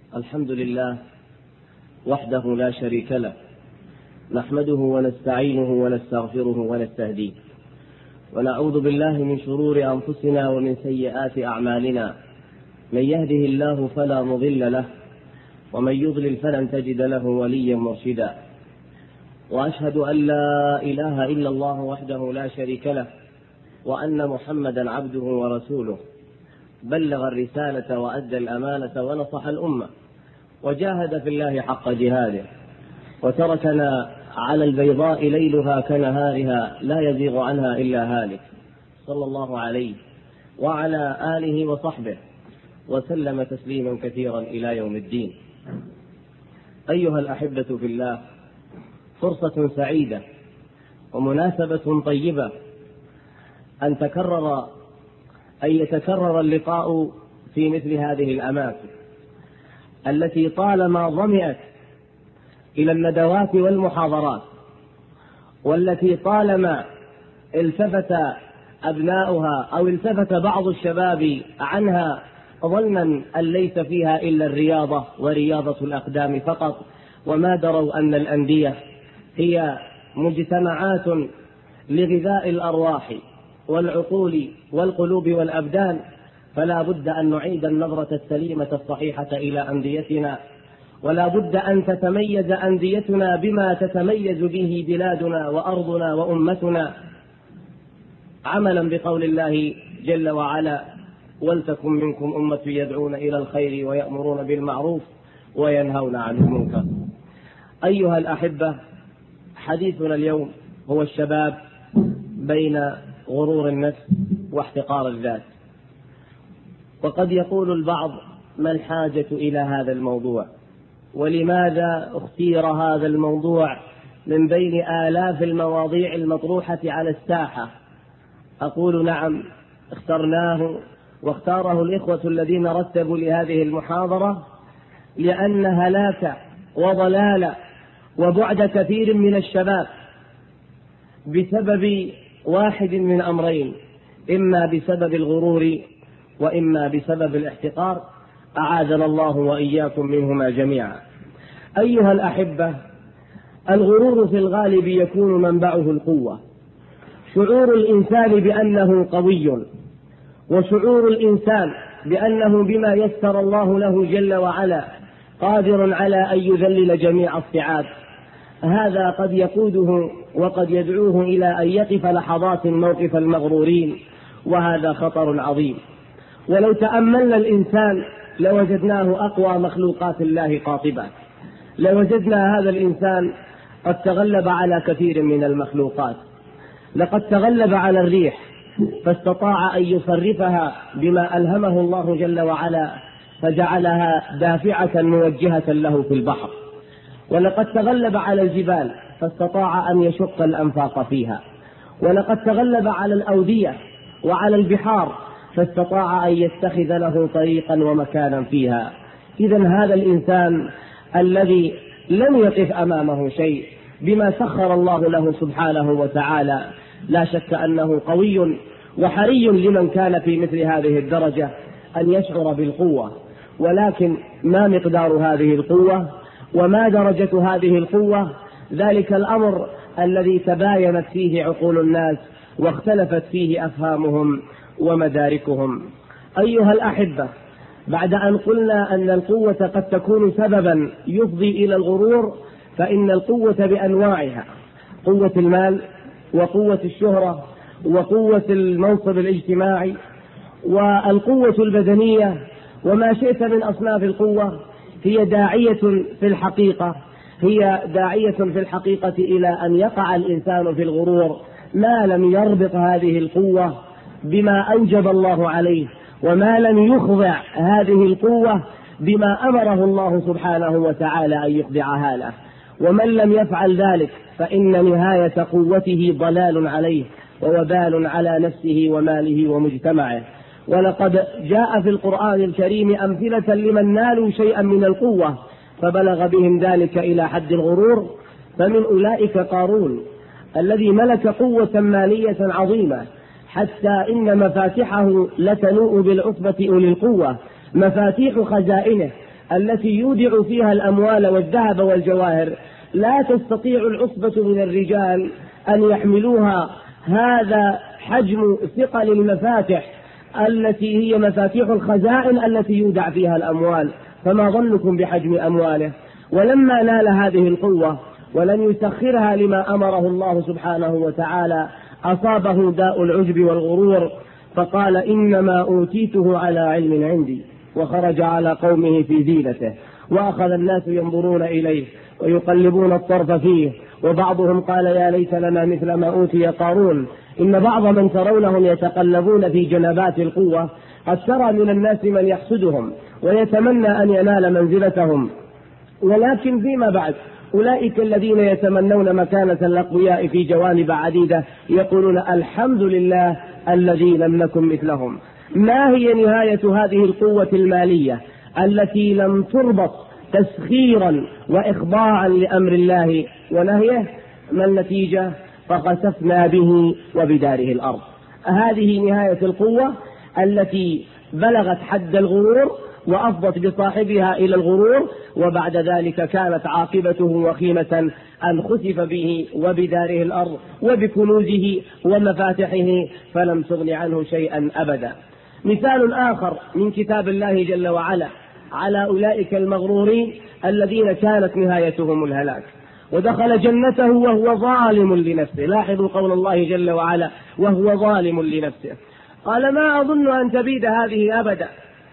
الحمد لله وحده لا شريك له، نحمده ونستعينه ونستغفره ونستهديه، ونعوذ بالله من شرور أنفسنا ومن سيئات أعمالنا، من يهده الله فلا مضل له، ومن يضلل فلن تجد له وليا مرشدا. وأشهد أن لا إله إلا الله وحده لا شريك له، وأن محمدا عبده ورسوله، بلغ الرسالة وأدى الأمانة ونصح الأمة، وجاهد في الله حق جهاده، وتركنا على البيضاء ليلها كنهارها لا يزيغ عنها إلا هالك، صلى الله عليه وعلى آله وصحبه وسلم تسليما كثيرا إلى يوم الدين. أيها الأحبة في الله، فرصة سعيدة ومناسبة طيبة أن يتكرر اللقاء في مثل هذه الأماكن التي طالما ظمئت إلى الندوات والمحاضرات، والتي طالما التفت أبناؤها أو التفت بعض الشباب عنها ظنا أن ليس فيها إلا الرياضة ورياضة الأقدام فقط، وما دروا أن الأندية هي مجتمعات لغذاء الأرواح والعقول والقلوب والأبدان. فلا بد أن نعيد النظرة السليمة الصحيحة إلى أنديتنا، ولا بد أن تتميز أنديتنا بما تتميز به بلادنا وأرضنا وأمتنا، عملا بقول الله جل وعلا: ولتكن منكم أمة يدعون إلى الخير ويأمرون بالمعروف وينهون عن المنكر. أيها الأحبة، حديثنا اليوم هو الشباب بين غرور النفس واحتقار الذات. وقد يقول البعض: ما الحاجة إلى هذا الموضوع؟ ولماذا اختير هذا الموضوع من بين آلاف المواضيع المطروحة على الساحة؟ أقول: نعم، اخترناه واختاره الإخوة الذين رتبوا لهذه المحاضرة لأن هلاك وضلال وبعد كثير من الشباب بسبب واحد من أمرين: إما بسبب الغرور وإما بسبب الاحتقار، أعاذنا الله وإياكم منهما جميعا. أيها الأحبة، الغرور في الغالب يكون منبعه القوة، شعور الإنسان بأنه قوي، وشعور الإنسان بأنه بما يسر الله له جل وعلا قادر على أن يذلل جميع الصعاب. هذا قد يقوده وقد يدعوه إلى أن يقف لحظات موقف المغرورين، وهذا خطر عظيم. ولو تأملنا الإنسان لوجدناه أقوى مخلوقات الله قاطبة، لوجدنا هذا الإنسان قد تغلب على كثير من المخلوقات. لقد تغلب على الريح فاستطاع أن يصرفها بما ألهمه الله جل وعلا، فجعلها دافعة موجهة له في البحر. ولقد تغلب على الجبال فاستطاع أن يشق الأنفاق فيها. ولقد تغلب على الأودية وعلى البحار فاستطاع أن يتخذ له طريقا ومكانا فيها. إذن هذا الإنسان الذي لم يقف أمامه شيء بما سخر الله له سبحانه وتعالى، لا شك أنه قوي، وحري لمن كان في مثل هذه الدرجة أن يشعر بالقوة. ولكن ما مقدار هذه القوة وما درجة هذه القوة؟ ذلك الأمر الذي تباينت فيه عقول الناس واختلفت فيه أفهامهم ومداركهم. أيها الأحبة، بعد أن قلنا أن القوة قد تكون سببا يفضي إلى الغرور، فإن القوة بأنواعها: قوة المال، وقوة الشهرة، وقوة المنصب الاجتماعي، والقوة البدنية، وما شئت من أصناف القوة. هي داعية في الحقيقة إلى أن يقع الإنسان في الغرور ما لم يربط هذه القوة بما أوجب الله عليه، وما لم يخضع هذه القوة بما أمره الله سبحانه وتعالى أن يخضعها له. ومن لم يفعل ذلك فإن نهاية قوته ضلال عليه ووبال على نفسه وماله ومجتمعه. ولقد جاء في القرآن الكريم أمثلة لمن نالوا شيئا من القوة فبلغ بهم ذلك إلى حد الغرور. فمن أولئك قارون الذي ملك قوة مالية عظيمة، حتى إن مفاتحه لتنوء بالعصبة أولي القوة، مفاتيح خزائنه التي يودع فيها الأموال والذهب والجواهر لا تستطيع العصبة من الرجال أن يحملوها هذا حجم ثقل المفاتح التي هي مفاتيح الخزائن التي يودع فيها الأموال، فما ظنكم بحجم أمواله؟ ولما نال هذه القوة ولم يسخرها لما أمره الله سبحانه وتعالى أصابه داء العجب والغرور، فقال إنما أوتيته على علم عندي، وخرج على قومه في زينته، وأخذ الناس ينظرون إليه ويقلبون الطرف فيه، وبعضهم قال يا ليت لنا مثل ما أوتي قارون. إن بعض من ترونهم يتقلبون في جنبات القوة قد ترى من الناس من يحسدهم ويتمنى أن ينال منزلتهم، ولكن فيما بعد أولئك الذين يتمنون مكانة الأقوياء في جوانب عديدة يقولون الحمد لله الذي لم نكن مثلهم. ما هي نهاية هذه القوة المالية التي لم تربط تسخيرا وإخضاعا لأمر الله ونهيه؟ ما النتيجة؟ فخسفنا به وبداره الأرض. هذه نهاية القوة التي بلغت حد الغرور وأفضت بصاحبها إلى الغرور، وبعد ذلك كانت عاقبته وخيمة أن خسف به وبداره الأرض وبكنوزه ومفاتحه فلم تغن عنه شيئا أبدا. مثال آخر من كتاب الله جل وعلا على أولئك المغرورين الذين كانت نهايتهم الهلاك، ودخل جنته وهو ظالم لنفسه. لاحظوا قول الله جل وعلا وهو ظالم لنفسه، قال ما أظن أن تبيد هذه أبدا.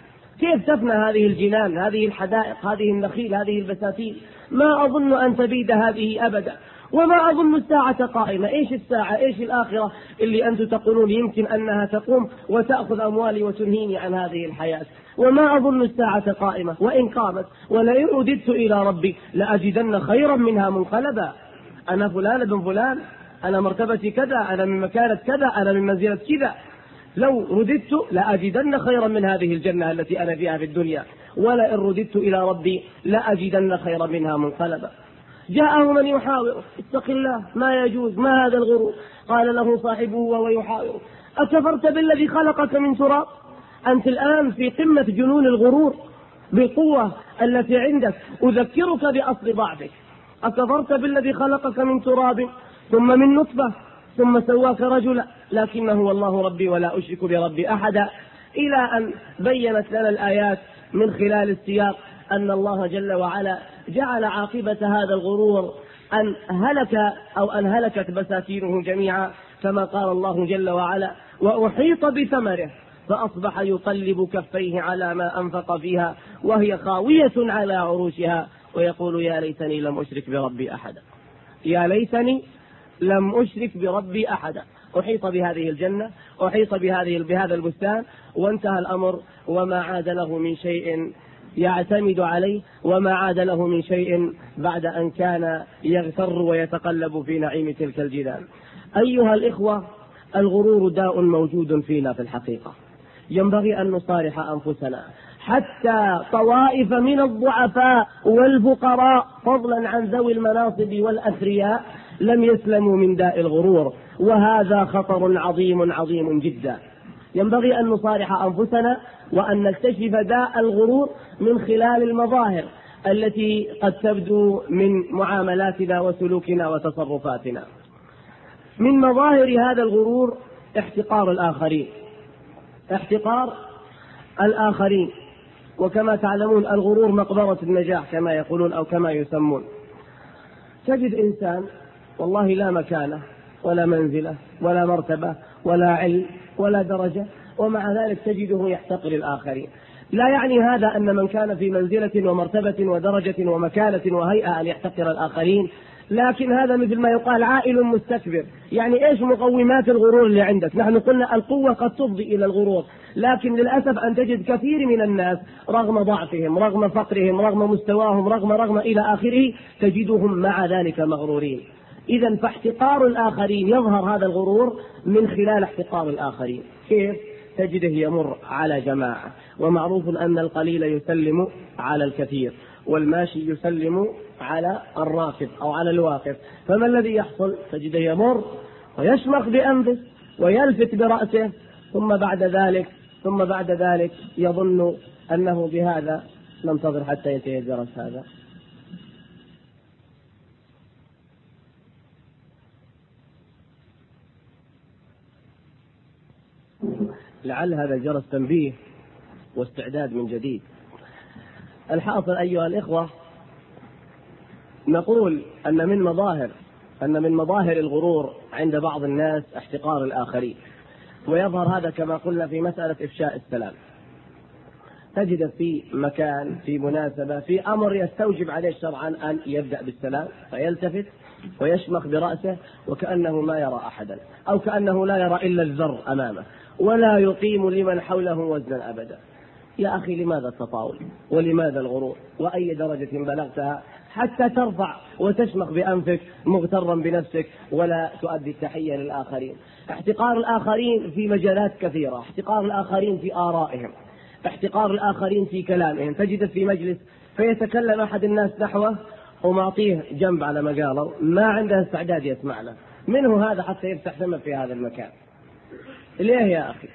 كيف تفنى هذه الجنان، هذه الحدائق، هذه النخيل، هذه البساتين؟ ما أظن أن تبيد هذه أبدا، وما أظن الساعة قائمة. إيش الساعة؟ إيش الآخرة اللي أنتم تقولون يمكن أنها تقوم وتأخذ أموالي وتنهيني عن هذه الحياة؟ وما أظن الساعة قائمة، وإن قامت ولئن رددت إلى ربي لأجدن خيرا منها منقلبا. أنا فلان بن فلان، أنا مرتبتي كذا، أنا من مكانة كذا، أنا من منزلة كذا، لو رددت لأجدن خيرا من هذه الجنة التي أنا فيها في الدنيا، ولئن رددت إلى ربي لأجدن خيرا منها منقلبا. جاءه من يحاور اتق الله ما يجوز، ما هذا الغرور؟ قال له صاحبه وهو يحاور أكفرت بالذي خلقك من تراب؟ أنت الآن في قمة جنون الغرور بالقوة التي عندك، أذكرك بأصل ضعفك. أكفرت بالذي خلقك من تراب ثم من نطفة ثم سواك رجلا، لكنه هو الله ربي ولا أشرك بربي أحدا، إلى أن بينت لنا الآيات من خلال السياق أن الله جل وعلا جعل عاقبة هذا الغرور أن هلك أو أن هلكت بساتينه جميعا، كما قال الله جل وعلا وأحيط بثمره فأصبح يقلب كفيه على ما أنفق فيها وهي خاوية على عروشها ويقول يا ليتني لم أشرك بربي أحدا، يا ليتني لم أشرك بربي أحدا. أحيط بهذه الجنة، أحيط بهذا البستان، وانتهى الأمر وما عاد له من شيء يعتمد عليه، وما عاد له من شيء بعد أن كان يغتر ويتقلب في نعيم تلك الجنان. أيها الإخوة، الغرور داء موجود فينا في الحقيقة، ينبغي أن نصارح أنفسنا. حتى طوائف من الضعفاء والفقراء فضلا عن ذوي المناصب والأثرياء لم يسلموا من داء الغرور، وهذا خطر عظيم عظيم جدا. ينبغي أن نصارح أنفسنا وأن نكتشف داء الغرور من خلال المظاهر التي قد تبدو من معاملاتنا وسلوكنا وتصرفاتنا. من مظاهر هذا الغرور احتقار الآخرين، احتقار الآخرين. وكما تعلمون الغرور مقبرة النجاح كما يقولون أو كما يسمون. تجد إنسان والله لا مكانة ولا منزلة ولا مرتبة ولا علم ولا درجة، ومع ذلك تجده يحتقر الآخرين. لا يعني هذا أن من كان في منزلة ومرتبة ودرجة ومكانة وهيئة أن يحتقر الآخرين، لكن هذا مثل ما يقال عائل مستكبر. يعني إيش مقومات الغرور اللي عندك؟ نحن قلنا القوة قد تفضي إلى الغرور، لكن للأسف أن تجد كثير من الناس رغم ضعفهم، رغم فقرهم، رغم مستواهم، رغم إلى آخره، تجدهم مع ذلك مغرورين. إذن فاحتقار الآخرين يظهر هذا الغرور من خلال احتقار الآخرين. كيف؟ تجده يمر على جماعة، ومعروف أن القليل يسلم على الكثير، والماشي يسلم على الراكب أو على الواقف، فما الذي يحصل؟ تجده يمر ويشمخ بأنفه ويلفت برأسه، ثم بعد ذلك يظن أنه بهذا ننتظر حتى ينتهي الجرس هذا. لعل هذا الجرس تنبيه واستعداد من جديد. الحاصل أيها الإخوة، نقول أن من مظاهر الغرور عند بعض الناس احتقار الآخرين، ويظهر هذا كما قلنا في مسألة إفشاء السلام. تجد في مكان، في مناسبة، في أمر يستوجب عليه شرعا أن يبدأ بالسلام فيلتفت ويشمخ برأسه وكأنه ما يرى أحدا، أو كأنه لا يرى إلا الذر أمامه، ولا يقيم لمن حوله وزنا أبدا. يا أخي، لماذا التطاول؟ ولماذا الغرور؟ وأي درجة بلغتها حتى ترفع وتشمخ بأنفك مغترا بنفسك ولا تؤدي التحية للآخرين؟ احتقار الآخرين في مجالات كثيرة، احتقار الآخرين في آرائهم، احتقار الآخرين في كلامهم. تجد في مجلس فيتكلم أحد الناس نحوه ومعطيه جنب على مقاله، ما عنده استعداد يسمع له، منه هذا حتى يفتح فمه في هذا المكان. ليه يا أخي؟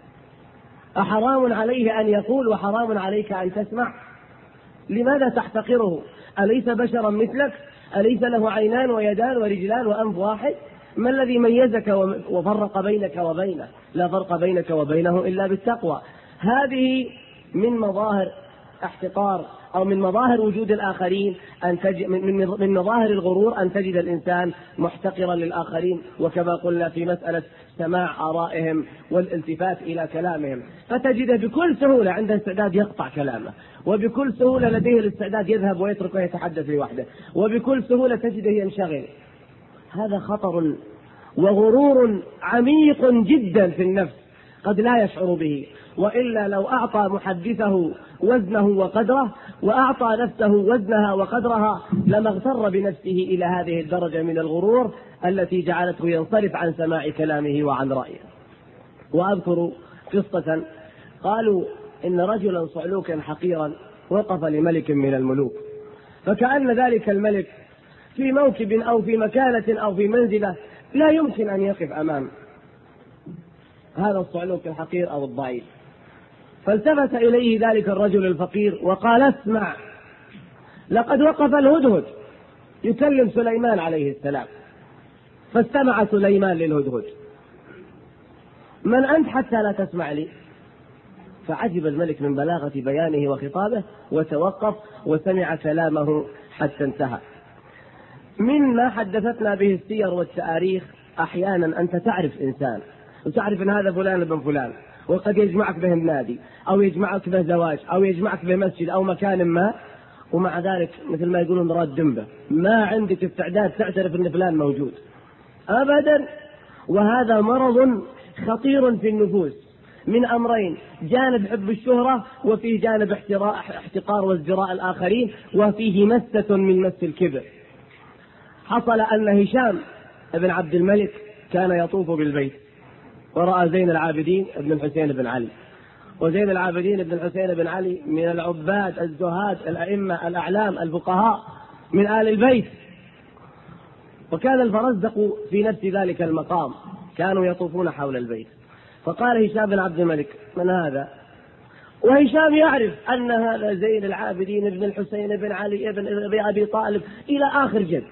أحرام عليه أن يقول وحرام عليك أن تسمع؟ لماذا تحتقره؟ أليس بشرا مثلك؟ أليس له عينان ويدان ورجلان وأنف واحد؟ ما الذي ميزك وفرق بينك وبينه؟ لا فرق بينك وبينه إلا بالتقوى. هذه من مظاهر احتقار، أو من مظاهر وجود الآخرين، من مظاهر الغرور أن تجد الإنسان محتقرا للآخرين، وكما قلنا في مسألة سماع آرائهم والالتفات إلى كلامهم، فتجد بكل سهولة عنده استعداد يقطع كلامه، وبكل سهولة لديه الاستعداد يذهب ويتركه يتحدث لوحده، وبكل سهولة تجده ينشغل. هذا خطر وغرور عميق جدا في النفس قد لا يشعر به، وإلا لو أعطى محدثه وزنه وقدره وأعطى نفسه وزنها وقدرها لما اغتر بنفسه إلى هذه الدرجة من الغرور التي جعلته ينصرف عن سماع كلامه وعن رأيه. وأذكر قصة، قالوا إن رجلا صعلوكا حقيرا وقف لملك من الملوك، فكأن ذلك الملك في موكب أو في مكانة أو في منزلة لا يمكن أن يقف أمام هذا الصعلوك الحقير أو الضعيف. فالتفت إليه ذلك الرجل الفقير وقال: اسمع، لقد وقف الهدهد يكلم سليمان عليه السلام. فاستمع سليمان للهدهد: من أنت حتى لا تسمع لي؟ فعجب الملك من بلاغة بيانه وخطابه وتوقف وسمع كلامه حتى انتهى. مما حدثتنا به السير والتاريخ، أحيانا أنت تعرف إنسان وتعرف أن هذا فلان ابن فلان، وقد يجمعك به النادي أو يجمعك به زواج أو يجمعك به مسجد أو مكان ما، ومع ذلك مثل ما يقولون راد دنبه، ما عندك استعداد تعترف أن فلان موجود أبدا. وهذا مرض خطير في النفوس من أمرين: جانب حب الشهرة، وفيه جانب احتقار وازدراء الآخرين، وفيه مسة من مس الكبر. حصل أن هشام بن عبد الملك كان يطوف بالبيت ورأى زين العابدين ابن الحسين بن علي، وزين العابدين ابن الحسين بن علي من العباد الزهاد الأئمة الأعلام الفقهاء من آل البيت، وكان الفرزدق في نفس ذلك المقام، كانوا يطوفون حول البيت. فقال هشام بن عبد الملك: من هذا؟ وهشام يعرف أن هذا زين العابدين ابن الحسين بن علي ابن أبي طالب إلى آخر جد.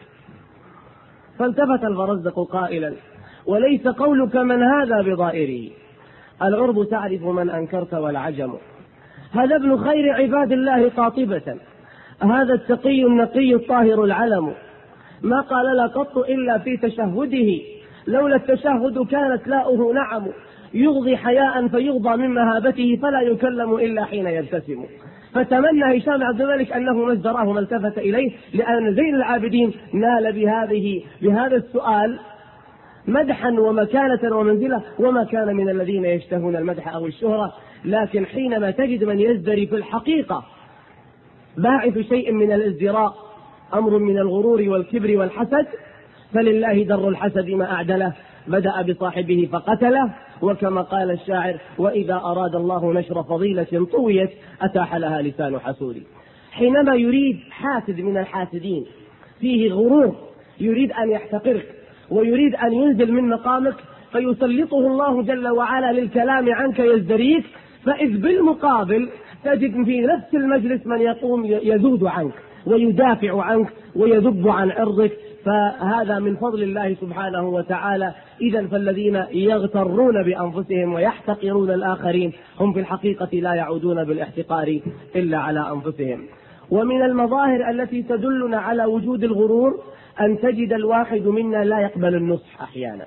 فالتفت الفرزدق قائلا: وليس قولك من هذا بضائره، العرب تعرف من أنكرت والعجم، هذا ابن خير عباد الله قاطبة، هذا التقي النقي الطاهر العلم، ما قال لا قط إلا في تشهده، لولا التشهد كانت لاؤه نعم، يغضي حياء فيغضى من مهابته، فلا يكلم إلا حين يبتسم. فتمنى هشام عبد الملك أنه ما ازدراه ما التفت إليه، لأن زين العابدين نال بهذا السؤال مدحا ومكانة ومنزلة، وما كان من الذين يشتهون المدح أو الشهرة. لكن حينما تجد من يزدري في الحقيقة باعث شيء من الازدراء أمر من الغرور والكبر والحسد، فلله در الحسد ما أعدله، بدأ بصاحبه فقتله. وكما قال الشاعر: وإذا أراد الله نشر فضيلة طويت أتاح لها لسان حسود. حينما يريد حاسد من الحاسدين فيه غرور، يريد أن يحتقرك ويريد أن ينزل من مقامك، فيسلطه الله جل وعلا للكلام عنك يزدريك، فإذ بالمقابل تجد في نفس المجلس من يقوم يذود عنك ويدافع عنك ويذب عن عرضك، فهذا من فضل الله سبحانه وتعالى. إذن فالذين يغترون بأنفسهم ويحتقرون الآخرين هم في الحقيقة لا يعودون بالاحتقار إلا على أنفسهم. ومن المظاهر التي تدلنا على وجود الغرور أن تجد الواحد منا لا يقبل النصح أحيانا.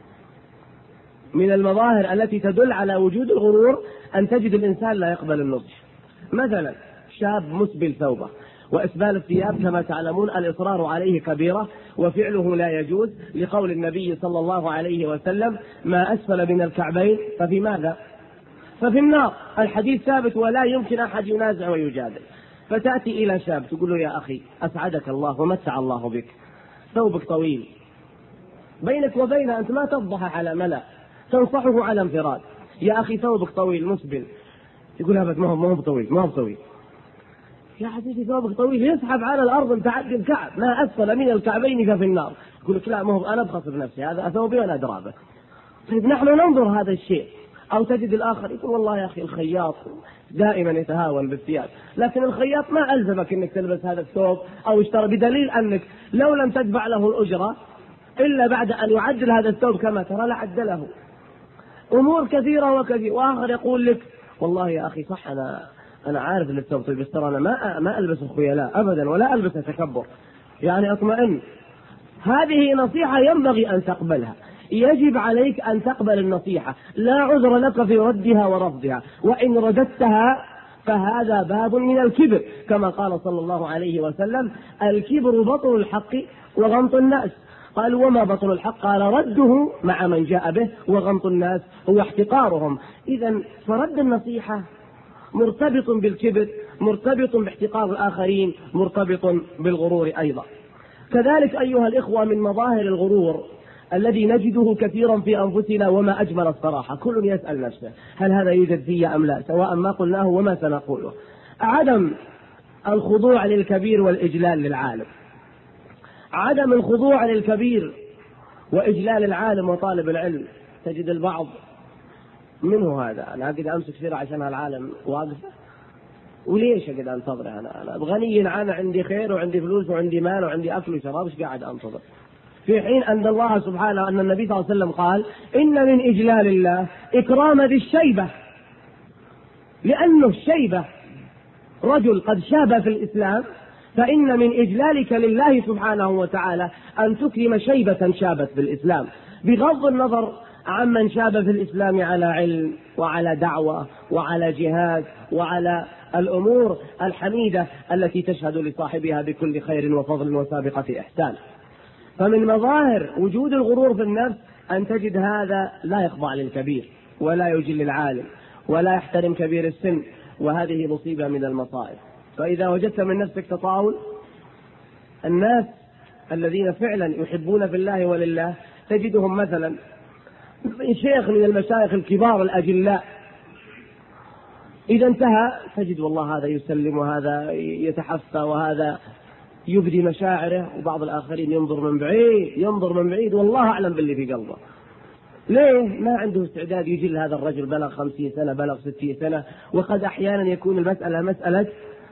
من المظاهر التي تدل على وجود الغرور أن تجد الإنسان لا يقبل النصح. مثلا شاب مسبل ثوبه، وإسبال الثياب كما تعلمون الإصرار عليه كبيرة وفعله لا يجوز، لقول النبي صلى الله عليه وسلم: ما أسفل من الكعبين ففي ماذا؟ ففي النار. الحديث ثابت ولا يمكن أحد ينازع ويجادل. فتأتي إلى شاب تقول له: يا أخي أسعدك الله ومتع الله بك، ثوبك طويل، بينك وبينه أنت ما تفضح على ملأ، تنصحه على انفراد. يا أخي ثوبك طويل مسبل. يقول: أبد ما هو طويل. يا حبيبي ثوبك طويل، يسحب على الأرض متعدي الكعب، ما أسفل من الكعبين ففي النار. يقول لك: لا، ما هو أنا أبخس بنفسي، هذا ثوبي وأنا أدرى به. طيب نحن ننظر هذا الشيء. أو تجد الآخر يقول: والله يا أخي الخياط دائما يتهاون بالثياب، لكن الخياط ما ألزمك أنك تلبس هذا الثوب أو اشترى، بدليل أنك لو لم تدفع له الأجرة إلا بعد أن يعدل هذا الثوب كما ترى لعدله. أمور كثيرة وكثيرة. وآخر يقول لك: والله يا أخي صح، أنا عارف أن الثوب طيب، بس ترى أنا ما ألبس الخيلاء أبدا ولا ألبس التكبر، يعني أطمئن. هذه نصيحة ينبغي أن تقبلها، يجب عليك أن تقبل النصيحة، لا عذر لك في ردها ورفضها، وإن رددتها فهذا باب من الكبر، كما قال صلى الله عليه وسلم: الكبر بطل الحق وغمط الناس. قال: وما بطل الحق؟ قال: رده مع من جاء به، وغمط الناس هو احتقارهم. إذن فرد النصيحة مرتبط بالكبر، مرتبط باحتقار الآخرين، مرتبط بالغرور أيضا. كذلك أيها الإخوة من مظاهر الغرور الذي نجده كثيرا في أنفسنا، وما أجمل الصراحة، كل يسأل نفسه: هل هذا يوجد في أم لا؟ سواء ما قلناه وما سنقوله. عدم الخضوع للكبير والإجلال للعالم. عدم الخضوع للكبير وإجلال العالم وطالب العلم. تجد البعض منه هذا: أنا أقعد أمسك سيرة عشان العالم واقفة، وليش أقعد أنتظر؟ أنا غني، أنا عندي خير وعندي فلوس وعندي مال وعندي أكل وشراب، إيش قاعد أنتظر؟ في حين أن الله سبحانه، أن النبي صلى الله عليه وسلم قال: إن من إجلال الله إكرام ذي الشيبة، لأنه الشيبة رجل قد شاب في الإسلام، فإن من إجلالك لله سبحانه وتعالى أن تكرم شيبة شابت في الإسلام، بغض النظر عمن شاب في الإسلام على علم وعلى دعوة وعلى جهاد وعلى الأمور الحميدة التي تشهد لصاحبها بكل خير وفضل وسابقة إحسان. فمن مظاهر وجود الغرور في النفس أن تجد هذا لا يخضع للكبير ولا يجل العالم ولا يحترم كبير السن، وهذه مصيبة من المصائب. فإذا وجدت من نفسك تطاول، الناس الذين فعلا يحبون في الله ولله تجدهم مثلا شيخ من المشايخ الكبار الأجلاء، إذا انتهى تجد والله هذا يسلم وهذا يتحفى وهذا يبدي مشاعره، وبعض الآخرين ينظر من بعيد والله أعلم باللي في قلبه. ليه؟ ما عنده استعداد يجل هذا الرجل، بلغ 50 سنة بلغ 60 سنة. وقد أحيانا يكون المسألة مسألة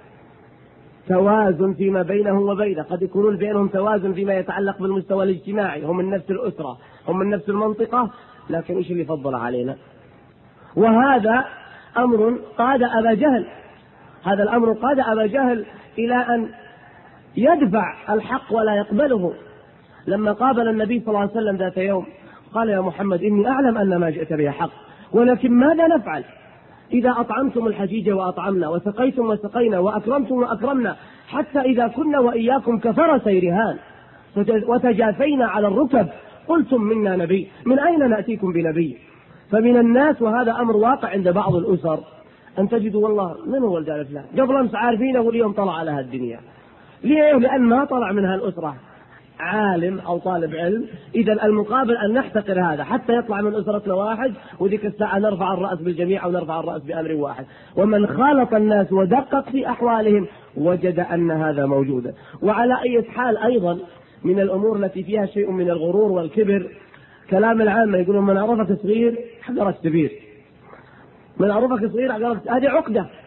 توازن فيما بينه وبينه، قد يكونون بينهم توازن فيما يتعلق بالمستوى الاجتماعي، هم من نفس الأسرة، هم من نفس المنطقة، لكن إيش اللي فضل علينا؟ وهذا أمر قاد أبا جهل، هذا الأمر قاد أبا جهل إلى أن يدفع الحق ولا يقبله. لما قابل النبي صلى الله عليه وسلم ذات يوم قال: يا محمد إني أعلم أن ما جئت به حق، ولكن ماذا نفعل إذا أطعمتم الحجيج وأطعمنا، وسقيتم وسقينا، وأكرمتم وأكرمنا، حتى إذا كنا وإياكم كفرسي رهان وتجافينا على الركب، قلتم منا نبي، من أين نأتيكم بنبي؟ فمن الناس، وهذا أمر واقع عند بعض الأسر، أن تجدوا والله من هو الجال فلان، قبل أمس عارفينه واليوم طلع على هالدنيا. ليه؟ لأن ما طلع من هالأسرة عالم أو طالب علم. إذا المقابل أن نحتقر هذا حتى يطلع من أسرتنا واحد، وذيك الساعة نرفع الرأس بالجميع أو نرفع الرأس بأمر واحد. ومن خالط الناس ودقق في أحوالهم وجد أن هذا موجودا. وعلى أي حال أيضا من الأمور التي فيها شيء من الغرور والكبر، كلام العامة يقولون: من عرفك صغير حقرك كبير، من عرفك صغير حقرك، هذه عقدة.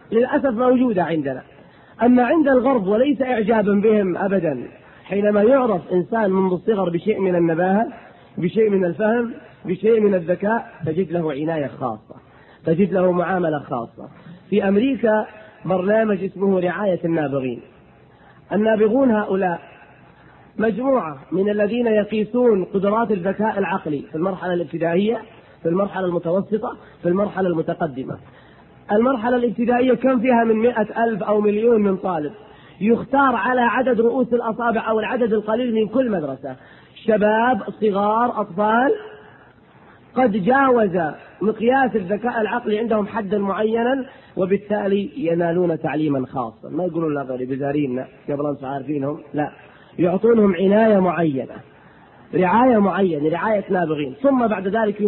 للأسف موجودة عندنا. أما عند الغرب وليس إعجابا بهم أبدا، حينما يعرف إنسان منذ الصغر بشيء من النباهة، بشيء من الفهم، بشيء من الذكاء، تجد له عناية خاصة، تجد له معاملة خاصة. في أمريكا برنامج اسمه رعاية النابغين. النابغون هؤلاء مجموعة من الذين يقيسون قدرات الذكاء العقلي في المرحلة الابتدائية، في المرحلة المتوسطة، في المرحلة المتقدمة. المرحلة الابتدائية كم فيها من 100,000 أو مليون من طالب، يختار على عدد رؤوس الأصابع أو العدد القليل من كل مدرسة، شباب صغار أطفال قد جاوز مقياس الذكاء العقلي عندهم حدا معينا، وبالتالي ينالون تعليما خاصا. ما يقولون لا غير بزارينا قبل أن عارفينهم، لا، يعطونهم عناية معينة، رعاية معينة، رعاية نابغين. ثم بعد ذلك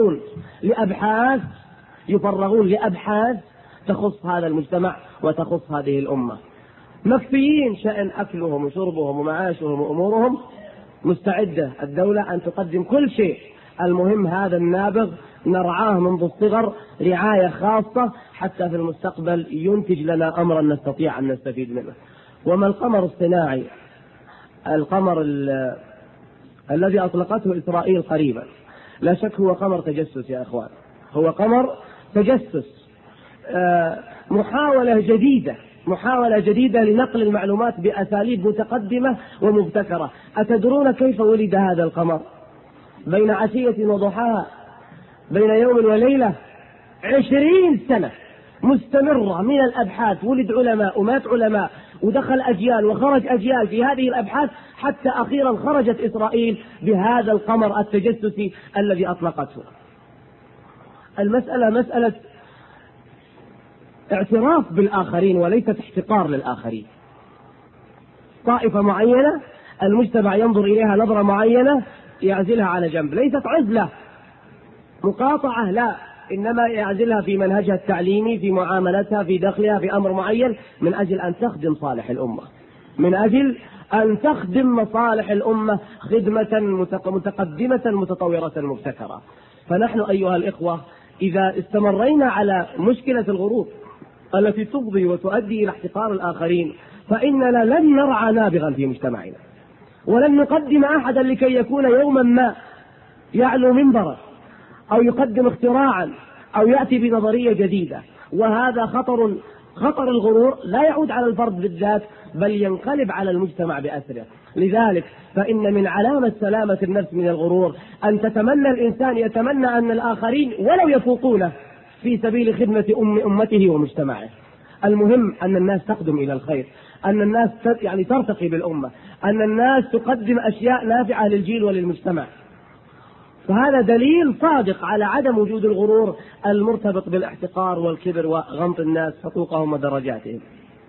يفرغون لأبحاث تخص هذا المجتمع وتخص هذه الأمة. مكفيين شأن أكلهم وشربهم ومعاشهم وأمورهم، مستعدة الدولة أن تقدم كل شيء. المهم هذا النابغ نرعاه منذ الصغر رعاية خاصة حتى في المستقبل ينتج لنا أمرا نستطيع أن نستفيد منه. وما القمر الصناعي، القمر الذي أطلقته إسرائيل قريبا، لا شك هو قمر تجسس يا أخوان، هو قمر تجسس، محاولة جديدة لنقل المعلومات بأساليب متقدمة ومبتكرة. أتدرون كيف ولد هذا القمر؟ بين عشية وضحاها، بين يوم وليلة، 20 سنة مستمرة من الأبحاث، ولد علماء ومات علماء ودخل أجيال وخرج أجيال في هذه الأبحاث، حتى أخيرا خرجت إسرائيل بهذا القمر التجسسي الذي أطلقته. المسألة مسألة اعتراف بالآخرين وليست احتقار للآخرين. طائفة معينة المجتمع ينظر إليها نظرة معينة يعزلها على جنب، ليست عزلة مقاطعة، لا، إنما يعزلها في منهجها التعليمي، في معاملتها، في دخلها، في أمر معين، من أجل أن تخدم صالح الأمة، من أجل أن تخدم مصالح الأمة خدمة متقدمة متطورة مبتكرة. فنحن أيها الإخوة إذا استمرينا على مشكلة الغرور التي تفضي وتؤدي إلى احتقار الآخرين، فإننا لن نرعى نابغا في مجتمعنا، ولن نقدم أحدا لكي يكون يوما ما يعلو منبرا أو يقدم اختراعا أو يأتي بنظرية جديدة. وهذا خطر الغرور لا يعود على الفرد بالذات، بل ينقلب على المجتمع بأسره. لذلك فإن من علامة سلامة النفس من الغرور أن الإنسان يتمنى أن الآخرين ولو يفوقونه في سبيل خدمة أمته ومجتمعه. المهم أن الناس تقدم إلى الخير، أن الناس ترتقي بالأمة، أن الناس تقدم أشياء نافعة للجيل وللمجتمع. فهذا دليل صادق على عدم وجود الغرور المرتبط بالاحتقار والكبر وغمط الناس حقوقهم ودرجاتهم.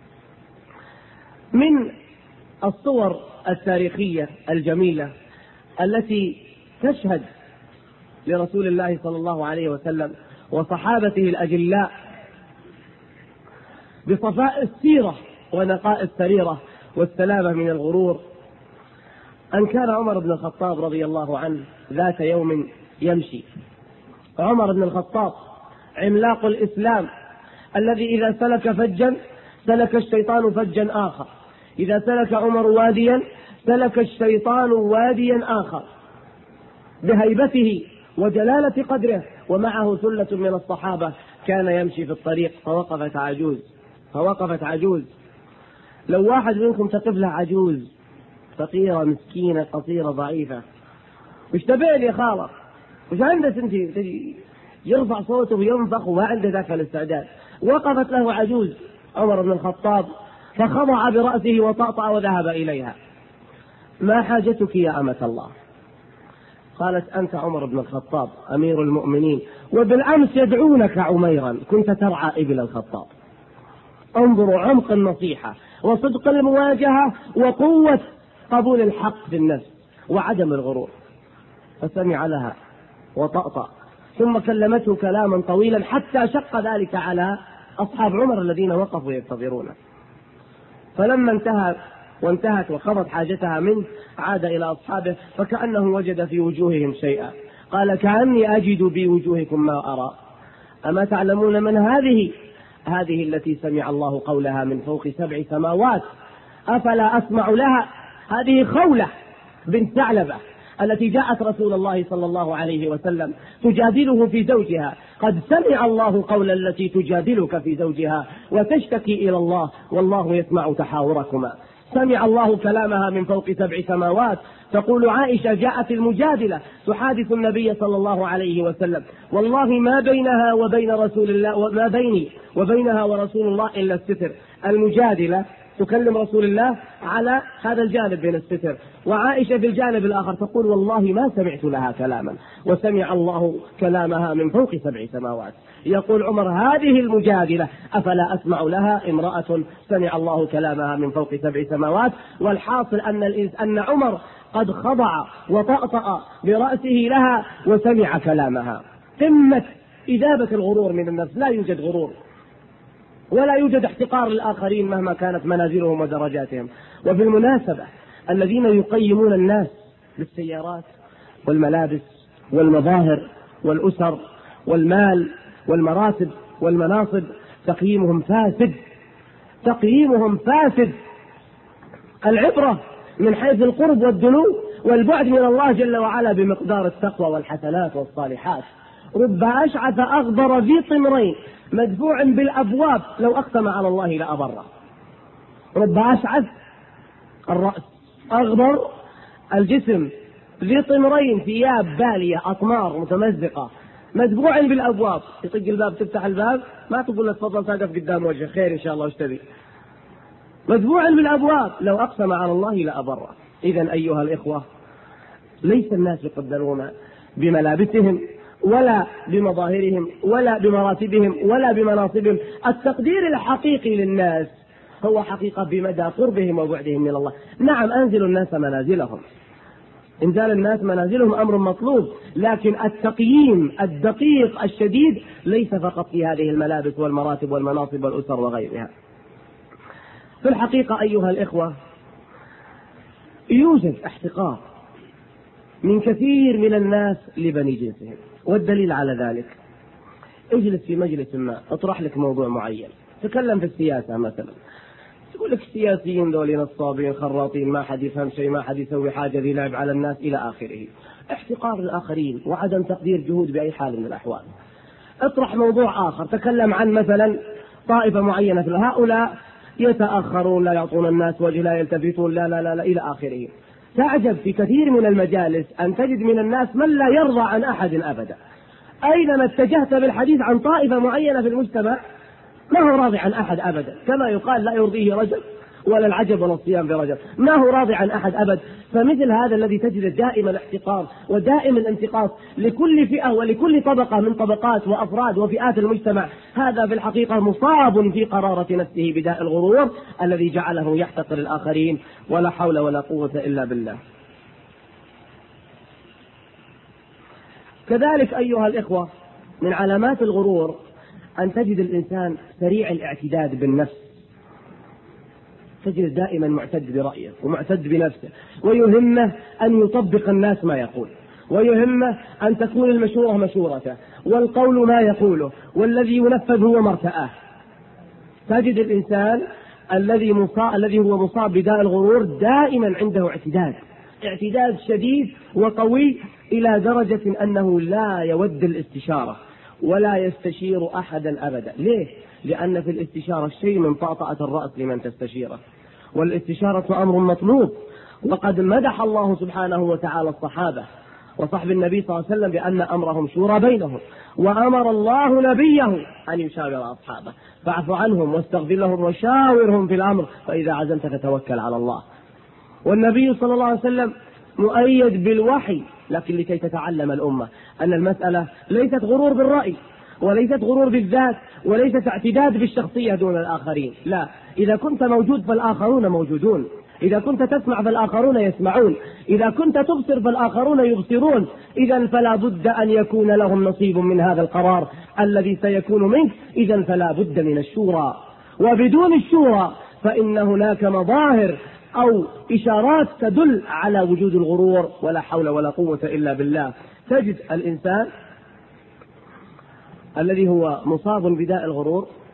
من الصور التاريخية الجميلة التي تشهد لرسول الله صلى الله عليه وسلم وصحابته الأجلاء بصفاء السيرة ونقاء السريرة والسلامة من الغرور، أن كان عمر بن الخطاب رضي الله عنه ذات يوم يمشي. عمر بن الخطاب عملاق الإسلام الذي إذا سلك فجا سلك الشيطان فجا آخر، إذا سلك عمر واديا سلك الشيطان واديا آخر، بهيبته وجلالة قدره، ومعه ثلة من الصحابة. كان يمشي في الطريق فوقفت عجوز. لو واحد منكم تقف له عجوز فقيرة مسكينة قصيرة ضعيفة، وش تبين يا خالق؟ وش عندك انت؟ يرفع صوته وينفخ وما عنده ذاك الاستعداد. وقفت له عجوز عمر بن الخطاب فخضع برأسه وطأطأ وذهب إليها. ما حاجتك يا أمة الله؟ قالت أنت عمر بن الخطاب أمير المؤمنين، وبالأمس يدعونك عميرا، كنت ترعى إبل الخطاب. انظروا عمق النصيحة وصدق المواجهة وقوة قبول الحق في النفس وعدم الغرور. فسمع لها وطأطأ، ثم كلمته كلاما طويلا حتى شق ذلك على أصحاب عمر الذين وقفوا ينتظرونه. فلما انتهت وقضت حاجتها منه عاد إلى أصحابه فكأنه وجد في وجوههم شيئا. قال كأني أجد بوجوهكم ما أرى، أما تعلمون من هذه؟ هذه التي سمع الله قولها من فوق 7 سماوات أفلا أسمع لها. هذه خولة بنت ثعلبة التي جاءت رسول الله صلى الله عليه وسلم تجادله في زوجها. قد سمع الله قول التي تجادلك في زوجها وتشتكي إلى الله والله يسمع تحاوركما. سمع الله كلامها من فوق 7 سماوات. تقول عائشة جاءت المجادلة تحادث النبي صلى الله عليه وسلم والله ما بينها وبين رسول الله وما بيني وبينها ورسول الله إلا الستر. المجادلة تكلم رسول الله على هذا الجانب من الستر، وعائشة في الجانب الآخر تقول والله ما سمعت لها كلاما وسمع الله كلامها من فوق 7 سماوات. يقول عمر هذه المجادلة أفلا أسمع لها امرأة سمع الله كلامها من فوق 7 سماوات. والحاصل أن عمر قد خضع وطأطأ برأسه لها وسمع كلامها. قمة إذابة الغرور من النفس. لا يوجد غرور ولا يوجد احتقار للآخرين مهما كانت منازلهم ودرجاتهم. وفي المناسبة الذين يقيمون الناس بالسيارات والملابس والمظاهر والأسر والمال والمراتب والمناصب تقييمهم فاسد، تقييمهم فاسد. العبرة من حيث القرب والدنو والبعد من الله جل وعلا بمقدار التقوى والحسنات والصالحات. رب أشعث أغبر ذي طمرين مدفوع بالأبواب لو أقسم على الله لأبره. رب أشعث الرأس أغبر الجسم ذي طمرين ثياب بالية أطمار متمزقة مدفوع بالأبواب. يطق الباب تفتح الباب ما تقول له تفضل تقف قدام وجهه خير إن شاء الله اشتري. مدفوع بالأبواب لو أقسم على الله لأبره. إذن أيها الإخوة ليس الناس يقدرون بملابسهم ولا بمظاهرهم ولا بمراتبهم ولا بمناصبهم. التقدير الحقيقي للناس هو حقيقة بمدى قربهم وبعدهم من الله. نعم أنزل الناس منازلهم، إنزال الناس منازلهم أمر مطلوب، لكن التقييم الدقيق الشديد ليس فقط في هذه الملابس والمراتب والمناصب والأسر وغيرها. في الحقيقة أيها الإخوة يوجد احتقار من كثير من الناس لبني جنسهم، والدليل على ذلك اجلس في مجلس ما اطرح لك موضوع معين، تكلم في السياسة مثلا، تقول لك السياسيين ذولي نصابين خراطين ما حد يفهم شيء ما حد يسوي حاجة ذي لعب على الناس إلى آخره. احتقار للآخرين وعدم تقدير جهود بأي حال من الأحوال. اطرح موضوع آخر، تكلم عن مثلا طائفة معينة في هؤلاء يتأخرون لا يعطون الناس وجه لا يلتفتون لا لا لا, لا إلى آخره. تعجب في كثير من المجالس أن تجد من الناس من لا يرضى عن أحد أبدا. أينما اتجهت بالحديث عن طائفة معينة في المجتمع ما هو راضي عن أحد أبدا، كما يقال لا يرضيه رجب ولا العجب ولا الصيام برجب، ما هو راضي عن أحد أبد. فمثل هذا الذي تجد دائما الاحتقار ودائما الانتقاص لكل فئة ولكل طبقة من طبقات وأفراد وفئات المجتمع، هذا في الحقيقة مصاب في قرارة نفسه بداء الغرور الذي جعله يحتقر الآخرين، ولا حول ولا قوة إلا بالله. كذلك أيها الإخوة من علامات الغرور أن تجد الإنسان سريع الاعتداد بالنفس، تجد دائما معتد برأيه ومعتد بنفسه، ويهمه أن يطبق الناس ما يقول، ويهمه أن تكون المشورة مشورته والقول ما يقوله والذي ينفذ هو مرتأه. تجد الإنسان الذي هو مصاب بداء الغرور دائما عنده اعتداد شديد وقوي إلى درجة أنه لا يود الاستشارة ولا يستشير أحدا أبدا. ليه؟ لأن في الاستشارة شيء من طأطأة الرأس لمن تستشيره، والاستشارة أمر مطلوب. وقد مدح الله سبحانه وتعالى الصحابة وصحب النبي صلى الله عليه وسلم بأن أمرهم شورى بينهم، وأمر الله نبيه أن يشاور أصحابه فاعف عنهم واستغفر لهم وشاورهم في الأمر فإذا عزمت فتوكل على الله. والنبي صلى الله عليه وسلم مؤيد بالوحي، لكن لكي تتعلم الأمة أن المسألة ليست غرور بالرأي وليست غرور بالذات وليست اعتداد بالشخصية دون الآخرين، لا، إذا كنت موجود فالآخرون موجودون، إذا كنت تسمع فالآخرون يسمعون، إذا كنت تبصر فالآخرون يبصرون. إذن فلا بد أن يكون لهم نصيب من هذا القرار الذي سيكون منك. إذن فلا بد من الشورى، وبدون الشورى فإن هناك مظاهر أو إشارات تدل على وجود الغرور، ولا حول ولا قوة إلا بالله. تجد الإنسان الذي هو مصاب بداء الغرور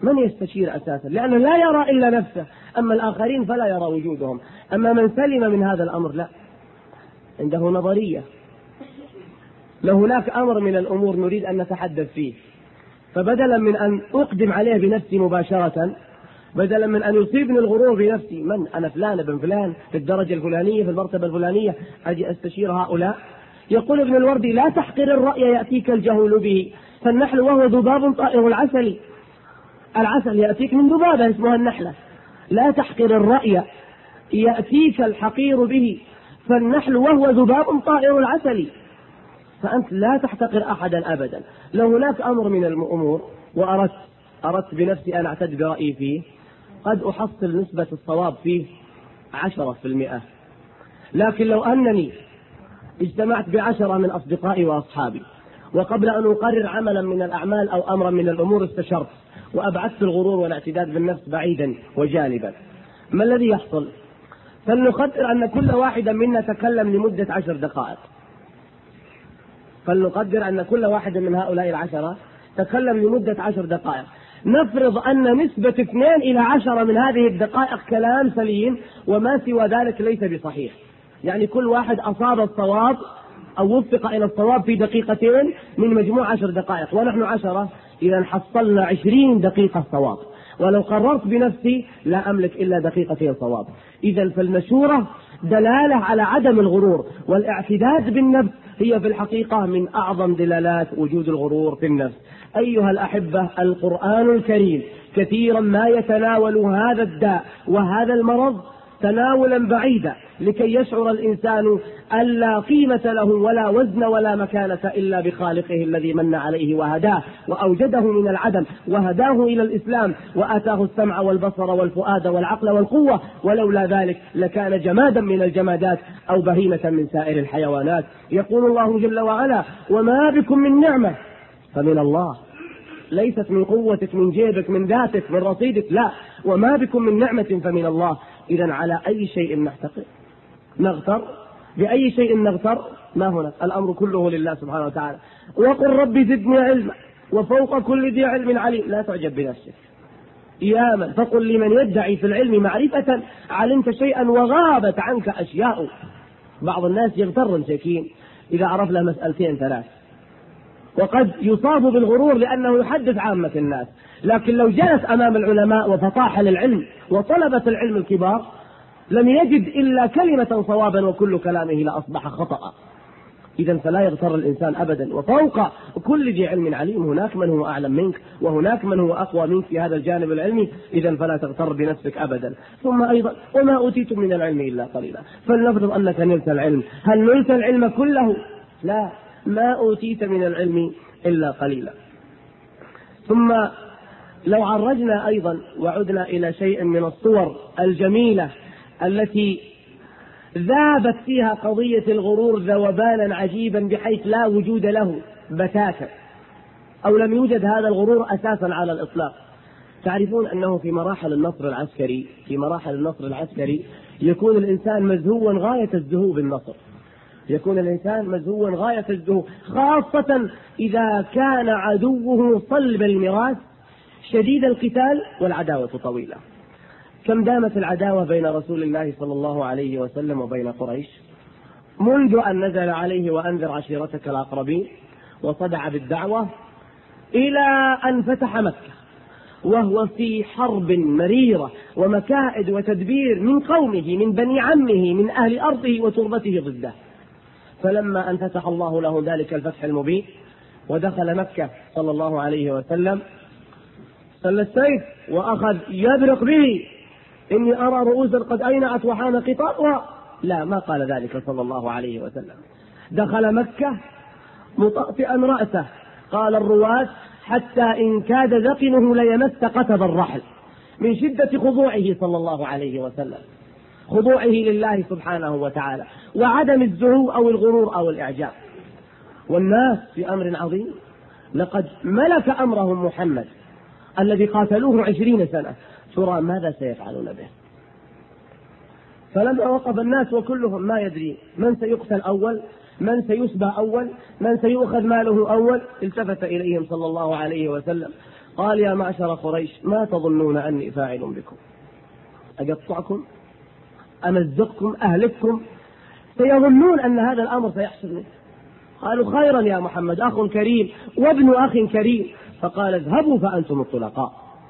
من يستشير أساسا؟ لأنه لا يرى إلا نفسه، أما الآخرين فلا يرى وجودهم. أما من سلم من هذا الأمر لا، عنده نظرية. لو هناك أمر من الأمور نريد أن نتحدث فيه، فبدلا من أن أقدم عليه بنفسي مباشرة، بدلا من أن يصيبني الغرور بنفسي، من أنا فلان ابن فلان في الدرجة الفلانية في المرتبة الفلانية، أجي أستشير هؤلاء. يقول ابن الوردي: لا تحقر الرأي يأتيك الجهول به، فالنحل وهو ذباب طائر العسل. العسل يأتيك من ذبابة اسمها النحلة. لا تحقر الرأي يأتيك الحقير به، فالنحل وهو ذباب طائر العسل. فأنت لا تحتقر أحدا أبدا. لو هناك أمر من الأمور وأردت بنفسي أن أعتد برأيي فيه، قد أحصل نسبة الصواب فيه 10%. لكن لو أنني اجتمعت ب10 من أصدقائي وأصحابي، وقبل أن أقرر عملا من الأعمال أو أمرا من الأمور استشرت وأبعدت الغرور والاعتداد بالنفس بعيدا وجانبا، ما الذي يحصل؟ فلنقدر أن كل واحد منا تكلم لمدة 10 دقائق. فلنقدر أن كل واحد من هؤلاء 10 تكلم لمدة 10 دقائق. نفرض أن نسبة 2 إلى 10 من هذه الدقائق كلام سليم، وما سوى ذلك ليس بصحيح. يعني كل واحد أصاب الصواب أو وفق إلى الصواب في دقيقتين من مجموع 10 دقائق، ونحن 10، إذا حصلنا 20 دقيقة صواب. ولو قررت بنفسي لا أملك إلا دقيقتين صواب. إذا فالمشورة دلالة على عدم الغرور، والاعتداد بالنفس هي في الحقيقة من أعظم دلالات وجود الغرور في النفس. أيها الأحبة، القرآن الكريم كثيرا ما يتناول هذا الداء وهذا المرض تناولا بعيدا، لكي يشعر الإنسان أن لا قيمة له ولا وزن ولا مكانة إلا بخالقه الذي من عليه وهداه وأوجده من العدم وهداه إلى الإسلام وآتاه السمع والبصر والفؤاد والعقل والقوة، ولولا ذلك لكان جمادا من الجمادات أو بهيمة من سائر الحيوانات. يقول الله جل وعلا: وما بكم من نعمة فمن الله، ليست من قوتك من جيبك من ذاتك من رصيدك، لا، وما بكم من نعمة فمن الله. إذن على أي شيء نغتر؟ بأي شيء نغتر؟ ما هنا الأمر كله لله سبحانه وتعالى. وقل رب زدني علما وفوق كل ذي علم عليم. لا تعجب بنفسك يا من، فقل لمن يدعي في العلم معرفة علمت شيئا وغابت عنك أشياء. بعض الناس يغتر مسكين إذا عرف له 2 3، وقد يصاب بالغرور لأنه يحدث عامة الناس. لكن لو جلس أمام العلماء وفطاحل العلم وطلبة العلم الكبار لم يجد إلا كلمة صوابا، وكل كلامه لأصبح خطأ. إذن فلا يغتر الإنسان أبدا. وفوق كل ذي علم عليم، هناك من هو أعلم منك وهناك من هو أقوى منك في هذا الجانب العلمي. إذن فلا تغتر بنفسك أبدا. ثم أيضا: وما أوتيتم من العلم إلا قليلا. فلنفرض أنك نلت العلم، هل نلت العلم كله؟ لا، ما أوتيت من العلم إلا قليلا. ثم لو عرجنا أيضا وعدنا إلى شيء من الصور الجميلة التي ذابت فيها قضية الغرور ذوبانا عجيبا بحيث لا وجود له بتاتا، أو لم يوجد هذا الغرور أساسا على الإطلاق. تعرفون أنه في مراحل النصر العسكري يكون الإنسان مزهوا غاية الزهو بالنصر، يكون الإنسان مزهوا غاية الزهو، خاصة إذا كان عدوه صلب المراس شديد القتال والعداوة طويلة. كم دامت العداوة بين رسول الله صلى الله عليه وسلم وبين قريش منذ أن نزل عليه: وأنذر عشيرتك الأقربين، وصدع بالدعوة، إلى أن فتح مكة، وهو في حرب مريرة ومكائد وتدبير من قومه من بني عمه من أهل أرضه وتربته ضده. فلما أن فتح الله له ذلك الفتح المبين ودخل مكة صلى الله عليه وسلم سل السيف وأخذ يبرق به: إني أرى رؤوسا قد أينعت وحان قطارها. لا، ما قال ذلك صلى الله عليه وسلم. دخل مكة مطأطئا رأسه، قال الرواة: حتى إن كاد ذقنه ليمس قتب الرحل، من شدة خضوعه صلى الله عليه وسلم، خضوعه لله سبحانه وتعالى، وعدم الزهو أو الغرور أو الإعجاب. والناس في أمر عظيم، لقد ملك أمرهم محمد الذي قاتلوه 20 سنة، ترى ماذا سيفعلون به؟ فلما وقف الناس وكلهم ما يدري من سيقتل أول، من سيسبى أول، من سيؤخذ ماله أول، التفت إليهم صلى الله عليه وسلم قال يا معشر قريش ما تظنون أني فاعل بكم؟ أقطعكم؟ أمزقكم؟ أهلككم؟ سيظنون أن هذا الأمر سيحصل منه. قالوا خيرا يا محمد، أخ كريم وابن أخ كريم. فقال اذهبوا فأنتم الطلقاء،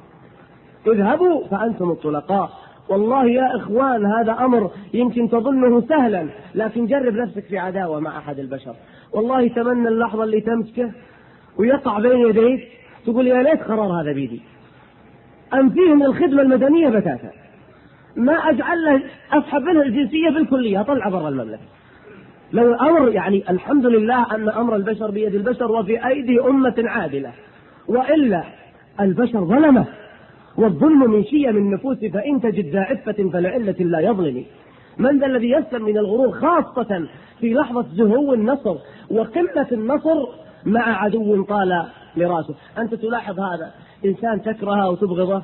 اذهبوا فأنتم الطلقاء. والله يا إخوان هذا أمر يمكن تظنه سهلا، لكن جرب نفسك في عداوة مع أحد البشر، والله تمنى اللحظة اللي تمسكه ويقع بين يديك تقول يا ليت قرار هذا بيدي، أنفيه من الخدمة المدنية بتاتا، ما أجعل له أسحب منه الجنسية بالكلية، أطلع برا المملكة. لو الأمر يعني الحمد لله أن أمر البشر بيد البشر وفي أيدي أمة عادلة، وإلا البشر ظلمه، والظلم من شيم النفوس، فإن تجد ذا عفة فلعلة لا يظلم. من ذا الذي يسلم من الغرور، خاصة في لحظة زهو النصر وقمة النصر مع عدو طال لراسه؟ أنت تلاحظ هذا إنسان تكرهه وتبغضه،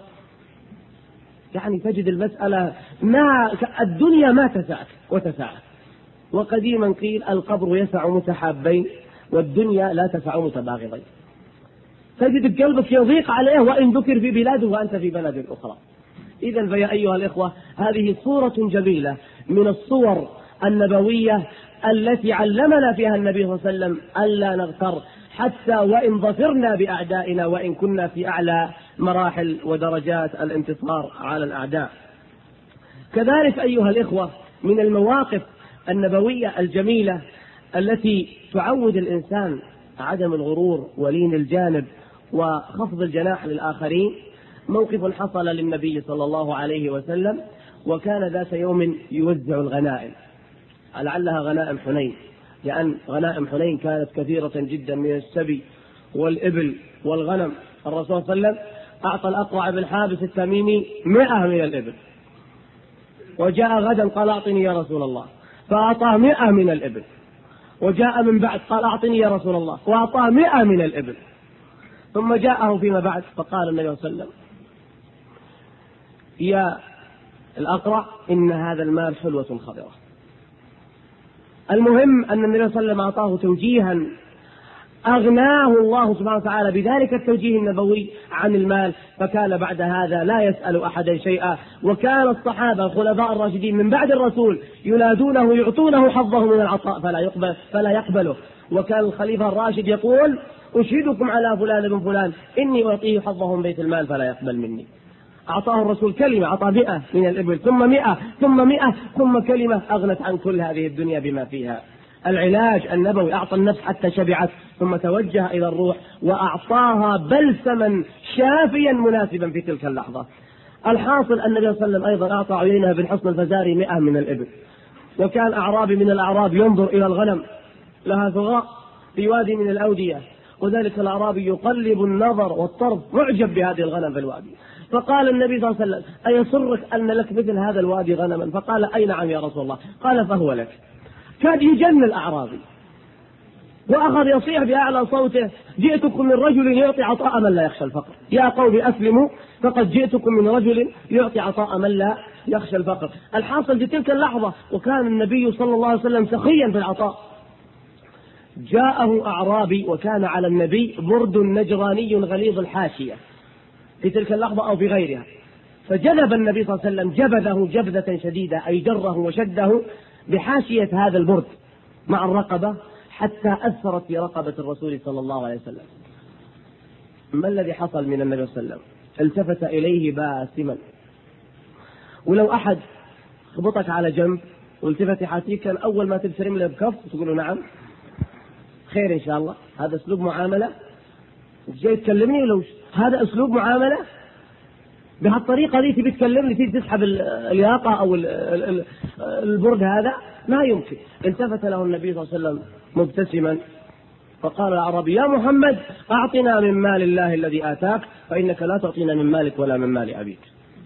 يعني تجد المسألة ما الدنيا ما تسعك وتسعك. وقديما قيل القبر يسع متحابين والدنيا لا تسع متباغضين. تجد قلبك يضيق عليه وإن ذكر في بلاده وأنت في بلد أخرى. إذن فيا أيها الإخوة هذه صورة جميلة من الصور النبوية التي علمنا فيها النبي صلى الله عليه وسلم ألا نغتر، حتى وإن ظفرنا بأعدائنا وإن كنا في أعلى مراحل ودرجات الانتصار على الأعداء. كذلك أيها الإخوة من المواقف النبوية الجميلة التي تعود الإنسان عدم الغرور ولين الجانب وخفض الجناح للآخرين، موقف حصل للنبي صلى الله عليه وسلم، وكان ذات يوم يوزع الغنائم، لعلها غنائم حنين، لأن غنائم حنين كانت كثيرة جدا من السبي والإبل والغنم. الرسول صلى الله عليه وسلم أعطى الأقرع بن حابس التميمي 100 من الإبل، وجاء غدا قال أعطني يا رسول الله، فأعطاه 100 من الإبل، وجاء من بعد قال أعطني يا رسول الله، وأعطاه 100 من الإبل. ثم جاءه فيما بعد فقال النبي صلى الله عليه وسلم يا الأقرع إن هذا المال حلوة خضرة. المهم أن النبي صلى الله عليه وسلم أعطاه توجيها أغناه الله سبحانه وتعالى بذلك التوجيه النبوي عن المال، فكان بعد هذا لا يسأل أحدا شيئا. وكان الصحابة الخلفاء الراشدين من بعد الرسول ينادونه يعطونه حظه من العطاء فلا يقبله. وكان الخليفة الراشد يقول أشهدكم على فلان بن فلان إني أعطيه حظه من بيت المال فلا يقبل مني. أعطاه الرسول كلمة، أعطى 100 من الإبل ثم 100 ثم 100 ثم كلمة أغنت عن كل هذه الدنيا بما فيها. العلاج النبوي أعطى النفس حتى شبعت، ثم توجه إلى الروح وأعطاها بلسما شافيا مناسبا في تلك اللحظة. الحاصل أن النبي صلى الله عليه وسلم أيضا أعطى عيينة بن حصن الفزاري 100 من الإبل. وكان أعرابي من الأعراب ينظر إلى الغنم لها ثغاء في وادي من الأودية، وذلك الأعرابي يقلب النظر والطرف معجب بهذه الغنم في الوادي. فقال النبي صلى الله عليه وسلم أيسرك أن لك مثل هذا الوادي غنما؟ فقال أي نعم يا رسول الله. قال فهو لك. كاد يجن الأعرابي وأخذ يصيح بأعلى صوته جئتكم من رجل يعطي عطاء من لا يخشى الفقر، يا قوم أسلموا فقد جئتكم من رجل يعطي عطاء من لا يخشى الفقر. الحاصل في تلك اللحظة وكان النبي صلى الله عليه وسلم سخيا في العطاء، جاءه أعرابي وكان على النبي برد نجراني غليظ الحاشية في تلك اللحظة أو في غيرها، فجذب النبي صلى الله عليه وسلم جبذه جبذة شديدة، أي جره وشده بحاشية هذا البرد مع الرقبة حتى أثرت في رقبة الرسول صلى الله عليه وسلم. ما الذي حصل من النبي صلى الله عليه وسلم؟ التفت إليه باسما. ولو أحد خبطك على جنب والتفت يحاتيك كان أول ما تبترم له بكف تقول له نعم خير إن شاء الله، هذا أسلوب معاملة؟ جاي تكلمني لو هذا أسلوب معاملة؟ بهالطريقة دي تبي تكلمني تيجي تسحب الياقة أو البرد هذا؟ ما يمكن. التفت له النبي صلى الله عليه وسلم مبتسما فقال الأعرابي يا محمد أعطنا من مال الله الذي آتاك فإنك لا تعطينا من مالك ولا من مال أبيك.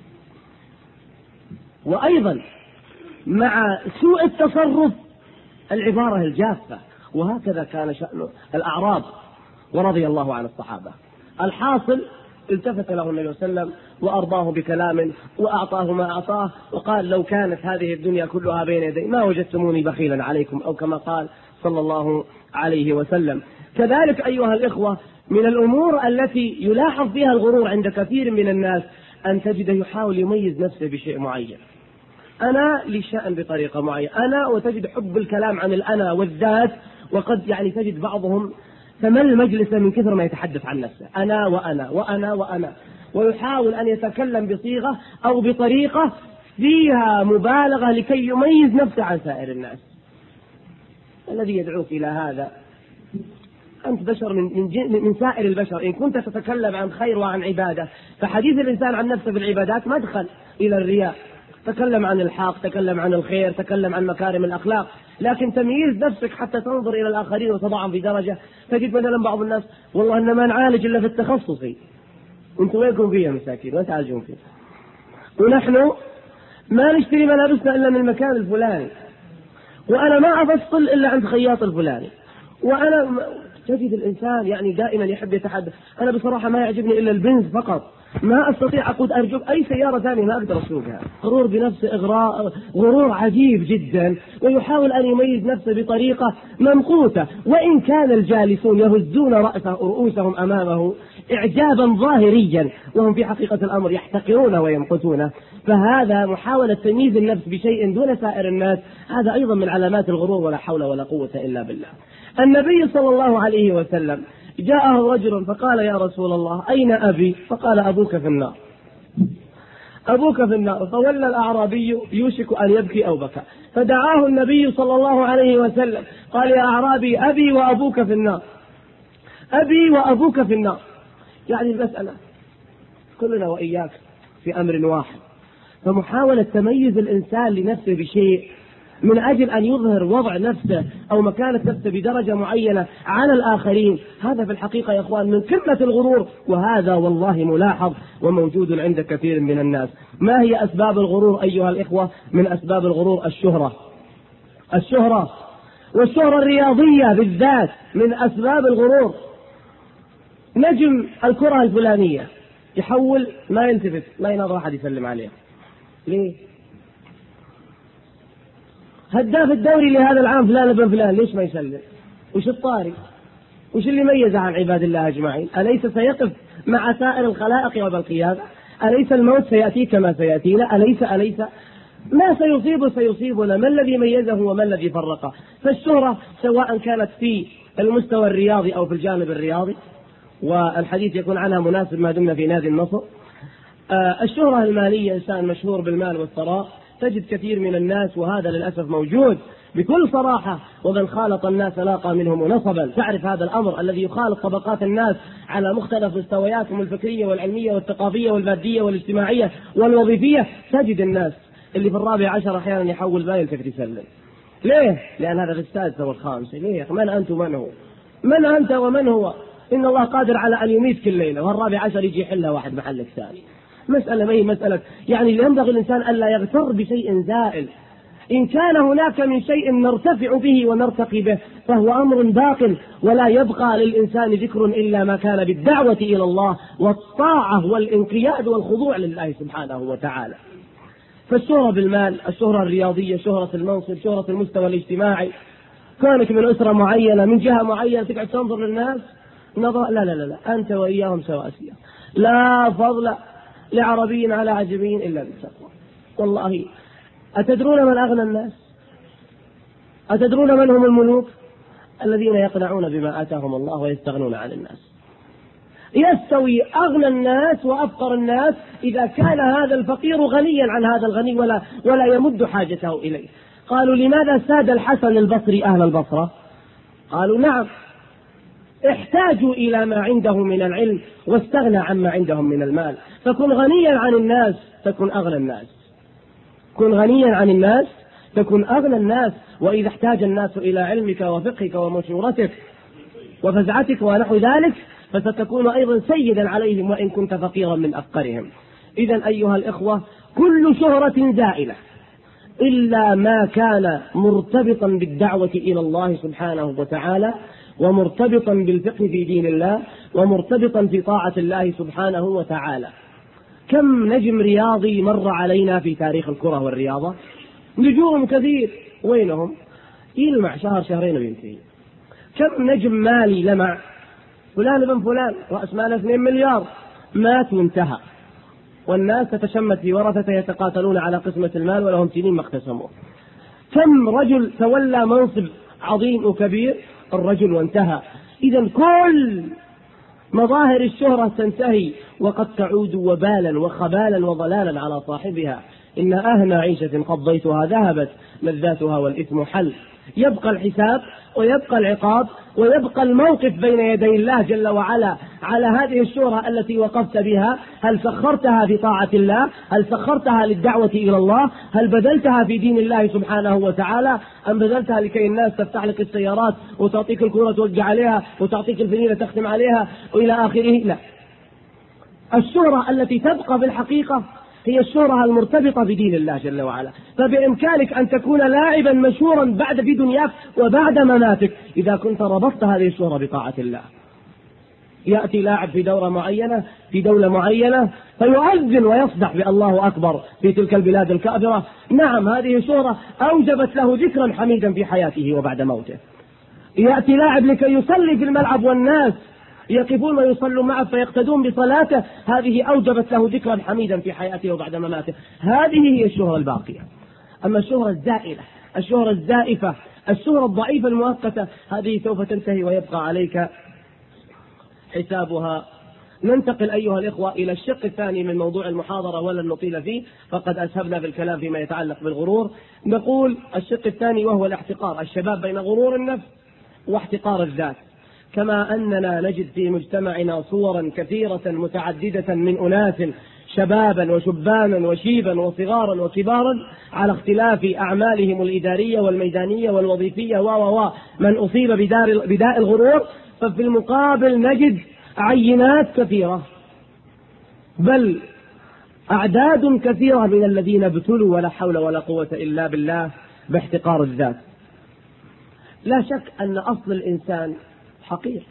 وأيضا مع سوء التصرف العبارة الجافة، وهكذا كان شأن الأعراب ورضي الله عن الصحابة. الحاصل التفت له النبي صلى الله عليه وسلم وأرضاه بكلام وأعطاه ما أعطاه وقال لو كانت هذه الدنيا كلها بين يدي ما وجدتموني بخيلا عليكم، أو كما قال صلى الله عليه وسلم. كذلك أيها الإخوة من الأمور التي يلاحظ فيها الغرور عند كثير من الناس أن تجده يحاول يميز نفسه بشيء معين. أنا لشأن بطريقة معينة، أنا، وتجد حب الكلام عن الأنا والذات، وقد تجد بعضهم تمل مجلسه من كثر ما يتحدث عن نفسه، أنا وأنا وأنا وأنا، ويحاول أن يتكلم بصيغة أو بطريقة فيها مبالغة لكي يميز نفسه عن سائر الناس. الذي يدعوك إلى هذا أنت بشر من سائر البشر. إن كنت تتكلم عن خير وعن عبادة فحديث الإنسان عن نفسه بالعبادات مدخل إلى الرياء. تكلم عن الحق، تكلم عن الخير، تكلم عن مكارم الأخلاق، لكن تمييز نفسك حتى تنظر إلى الآخرين وتضعهم في درجة. تجد مثلا بعض الناس والله إن ما نعالج إلا في التخصصي، أنتم وينكم فيها مساكين وين تعالجون فيه؟ ونحن ما نشتري ملابسنا إلا من المكان الفلاني، وأنا ما أفصل إلا عند خياط الفلاني، وأنا تجد الإنسان يعني دائما يحب يتحدث. أنا بصراحة ما يعجبني إلا البنز فقط، ما أستطيع أقود أرجوك أي سيارة ثانية ما أقدر أسوقها. غرور بنفسه، غرور عجيب جدا، ويحاول أن يميز نفسه بطريقة ممقوتة، وإن كان الجالسون يهزون رؤوسهم أمامه إعجابا ظاهريا وهم في حقيقة الأمر يحتقرونه ويمقتونه. فهذا محاولة تمييز النفس بشيء دون سائر الناس، هذا أيضا من علامات الغرور، ولا حول ولا قوة إلا بالله. النبي صلى الله عليه وسلم جاءه رجل فقال يا رسول الله أين أبي؟ فقال أبوك في النار، أبوك في النار. فولى الأعرابي يوشك أن يبكي أو بكى، فدعاه النبي صلى الله عليه وسلم قال يا أعرابي أبي وأبوك في النار، أبي وأبوك في النار. يعني المسألة كلنا وإياك في أمر واحد. فمحاولة تميز الإنسان لنفسه بشيء من أجل أن يظهر وضع نفسه أو مكانة نفسه بدرجة معينة على الآخرين، هذا في الحقيقة يا إخوان من قمة الغرور، وهذا والله ملاحظ وموجود عند كثير من الناس. ما هي أسباب الغرور أيها الإخوة؟ من أسباب الغرور الشهرة والشهرة الرياضية بالذات من أسباب الغرور. نجم الكرة الفلانية يحول ما يلتفت، ما ينظر أحد يسلم عليه. ليه؟ هداف الدوري لهذا العام فلان بن فلان، ليش ما يسلم؟ وش الطاري؟ وش اللي ميزه عن عباد الله أجمعين؟ أليس سيقف مع سائر الخلائق يوم القيامة؟ أليس الموت سيأتي كما سيأتينا؟ أليس ما سيصيبنا؟ ما الذي ميزه وما الذي فرقه؟ فالشهرة سواء كانت في المستوى الرياضي أو في الجانب الرياضي، والحديث يكون عنها مناسب ما دمنا في نادي النصر. الشهرة المالية، إنسان مشهور بالمال والثراء، تجد كثير من الناس، وهذا للأسف موجود بكل صراحة، ومن خالط الناس لاقى منهم نصبا. تعرف هذا الأمر الذي يخالط طبقات الناس على مختلف مستوياتهم الفكرية والعلمية والثقافية والمادية والاجتماعية والوظيفية. تجد الناس اللي في 14 أحيانا يحول ما يلتفت يسلم. ليه؟ لأن هذا في السادسة والخامسة. ليه؟ من أنت ومن هو؟ من أنت ومن هو؟ إن الله قادر على أن يميت كل ليلة، وال14 يجي يحلها واحد محلك ثاني. مسألة ما هي مسألة يعني ينبغي الإنسان ألا يغتر بشيء زائل. إن كان هناك من شيء نرتفع به ونرتقي به فهو أمر باق، ولا يبقى للإنسان ذكر إلا ما كان بالدعوة إلى الله والطاعة والانقياد والخضوع لله سبحانه وتعالى. فالشهرة بالمال، الشهرة الرياضية، شهرة المنصب، شهرة المستوى الاجتماعي، كونك من أسرة معينة من جهة معينة تقعد تنظر للناس نظر لا أنت وإياهم سواسية، لا فضل لعربي على عجمي إلا بالتقوى. والله أتدرون من أغنى الناس؟ أتدرون من هم الملوك؟ الذين يقنعون بما آتاهم الله ويستغنون عن الناس. يستوي أغنى الناس وأفقر الناس إذا كان هذا الفقير غنيا عن هذا الغني ولا يمد حاجته إليه. قالوا لماذا ساد الحسن البصري أهل البصرة؟ قالوا نعم، احتاجوا إلى ما عنده من العلم واستغنى عما عندهم من المال. فكن غنيا عن الناس تكن أغنى الناس، كن غنيا عن الناس تكن أغنى الناس. وإذا احتاج الناس إلى علمك وفقهك ومشورتك وفزعتك ونحو ذلك فستكون أيضا سيدا عليهم وإن كنت فقيرا من أفقرهم. إذن أيها الإخوة، كل شهرة زائلة إلا ما كان مرتبطا بالدعوة إلى الله سبحانه وتعالى، ومرتبطا بالفقه في دين الله، ومرتبطا في طاعة الله سبحانه وتعالى. كم نجم رياضي مر علينا في تاريخ الكرة والرياضة، نجوم كثير، وينهم؟ يلمع شهر شهرين وينتهي. كم نجم مالي لمع فلان ابن فلان رأس ماله 2 مليار مات وانتهى، والناس تتشمت في ورثته يتقاتلون على قسمة المال ولهم سنين ما اقتسموه. كم رجل تولى منصب عظيم وكبير الرجل وانتهى. إذا كل مظاهر الشهرة تنتهي وقد تعود وبالا وخبالا وضلالا على صاحبها. إن أهنى عيشة قضيتها ذهبت لذاتها والإثم حل. يبقى الحساب ويبقى العقاب ويبقى الموقف بين يدي الله جل وعلا على هذه الشهرة التي وقفت بها. هل سخرتها في طاعة الله؟ هل سخرتها للدعوة إلى الله؟ هل بذلتها في دين الله سبحانه وتعالى؟ أم بذلتها لكي الناس تفتح لك السيارات وتعطيك الكرة توقع عليها وتعطيك الفنيلة تختم عليها وإلى آخره؟ لا. الشهرة التي تبقى في الحقيقة هي الشهرة المرتبطة بدين الله جل وعلا. فبإمكانك أن تكون لاعبا مشهورا بعد في دنياك وبعد مماتك إذا كنت ربطت هذه الشهرة بطاعة الله. يأتي لاعب في دورة معينة في دولة معينة فيؤذن ويصدح بالله أكبر في تلك البلاد الكافرة، نعم هذه شهرة أوجبت له ذكرا حميدا في حياته وبعد موته. يأتي لاعب لكي يصلي في الملعب والناس يقفون ويصلون معه فيقتدون بصلاته، هذه أوجبت له ذكرا حميدا في حياته وبعد مماته. هذه هي الشهرة الباقية. أما الشهرة الزائلة، الشهرة الزائفة، الشهرة الضعيفة المؤقتة، هذه سوف تنتهي ويبقى عليك حسابها. ننتقل أيها الإخوة إلى الشق الثاني من موضوع المحاضرة ولن نطيل فيه، فقد أسهبنا بالكلام فيما يتعلق بالغرور. نقول الشق الثاني وهو الاحتقار، الشباب بين غرور النفس واحتقار الذات. كما أننا نجد في مجتمعنا صورا كثيرة متعددة من أناس شبابا وشبانا وشيبا وصغارا وكبارا على اختلاف أعمالهم الإدارية والميدانية والوظيفية من أصيب بداء الغرور، ففي المقابل نجد عينات كثيرة بل أعداد كثيرة من الذين ابتلوا ولا حول ولا قوة إلا بالله باحتقار الذات. لا شك أن أصل الإنسان حقير،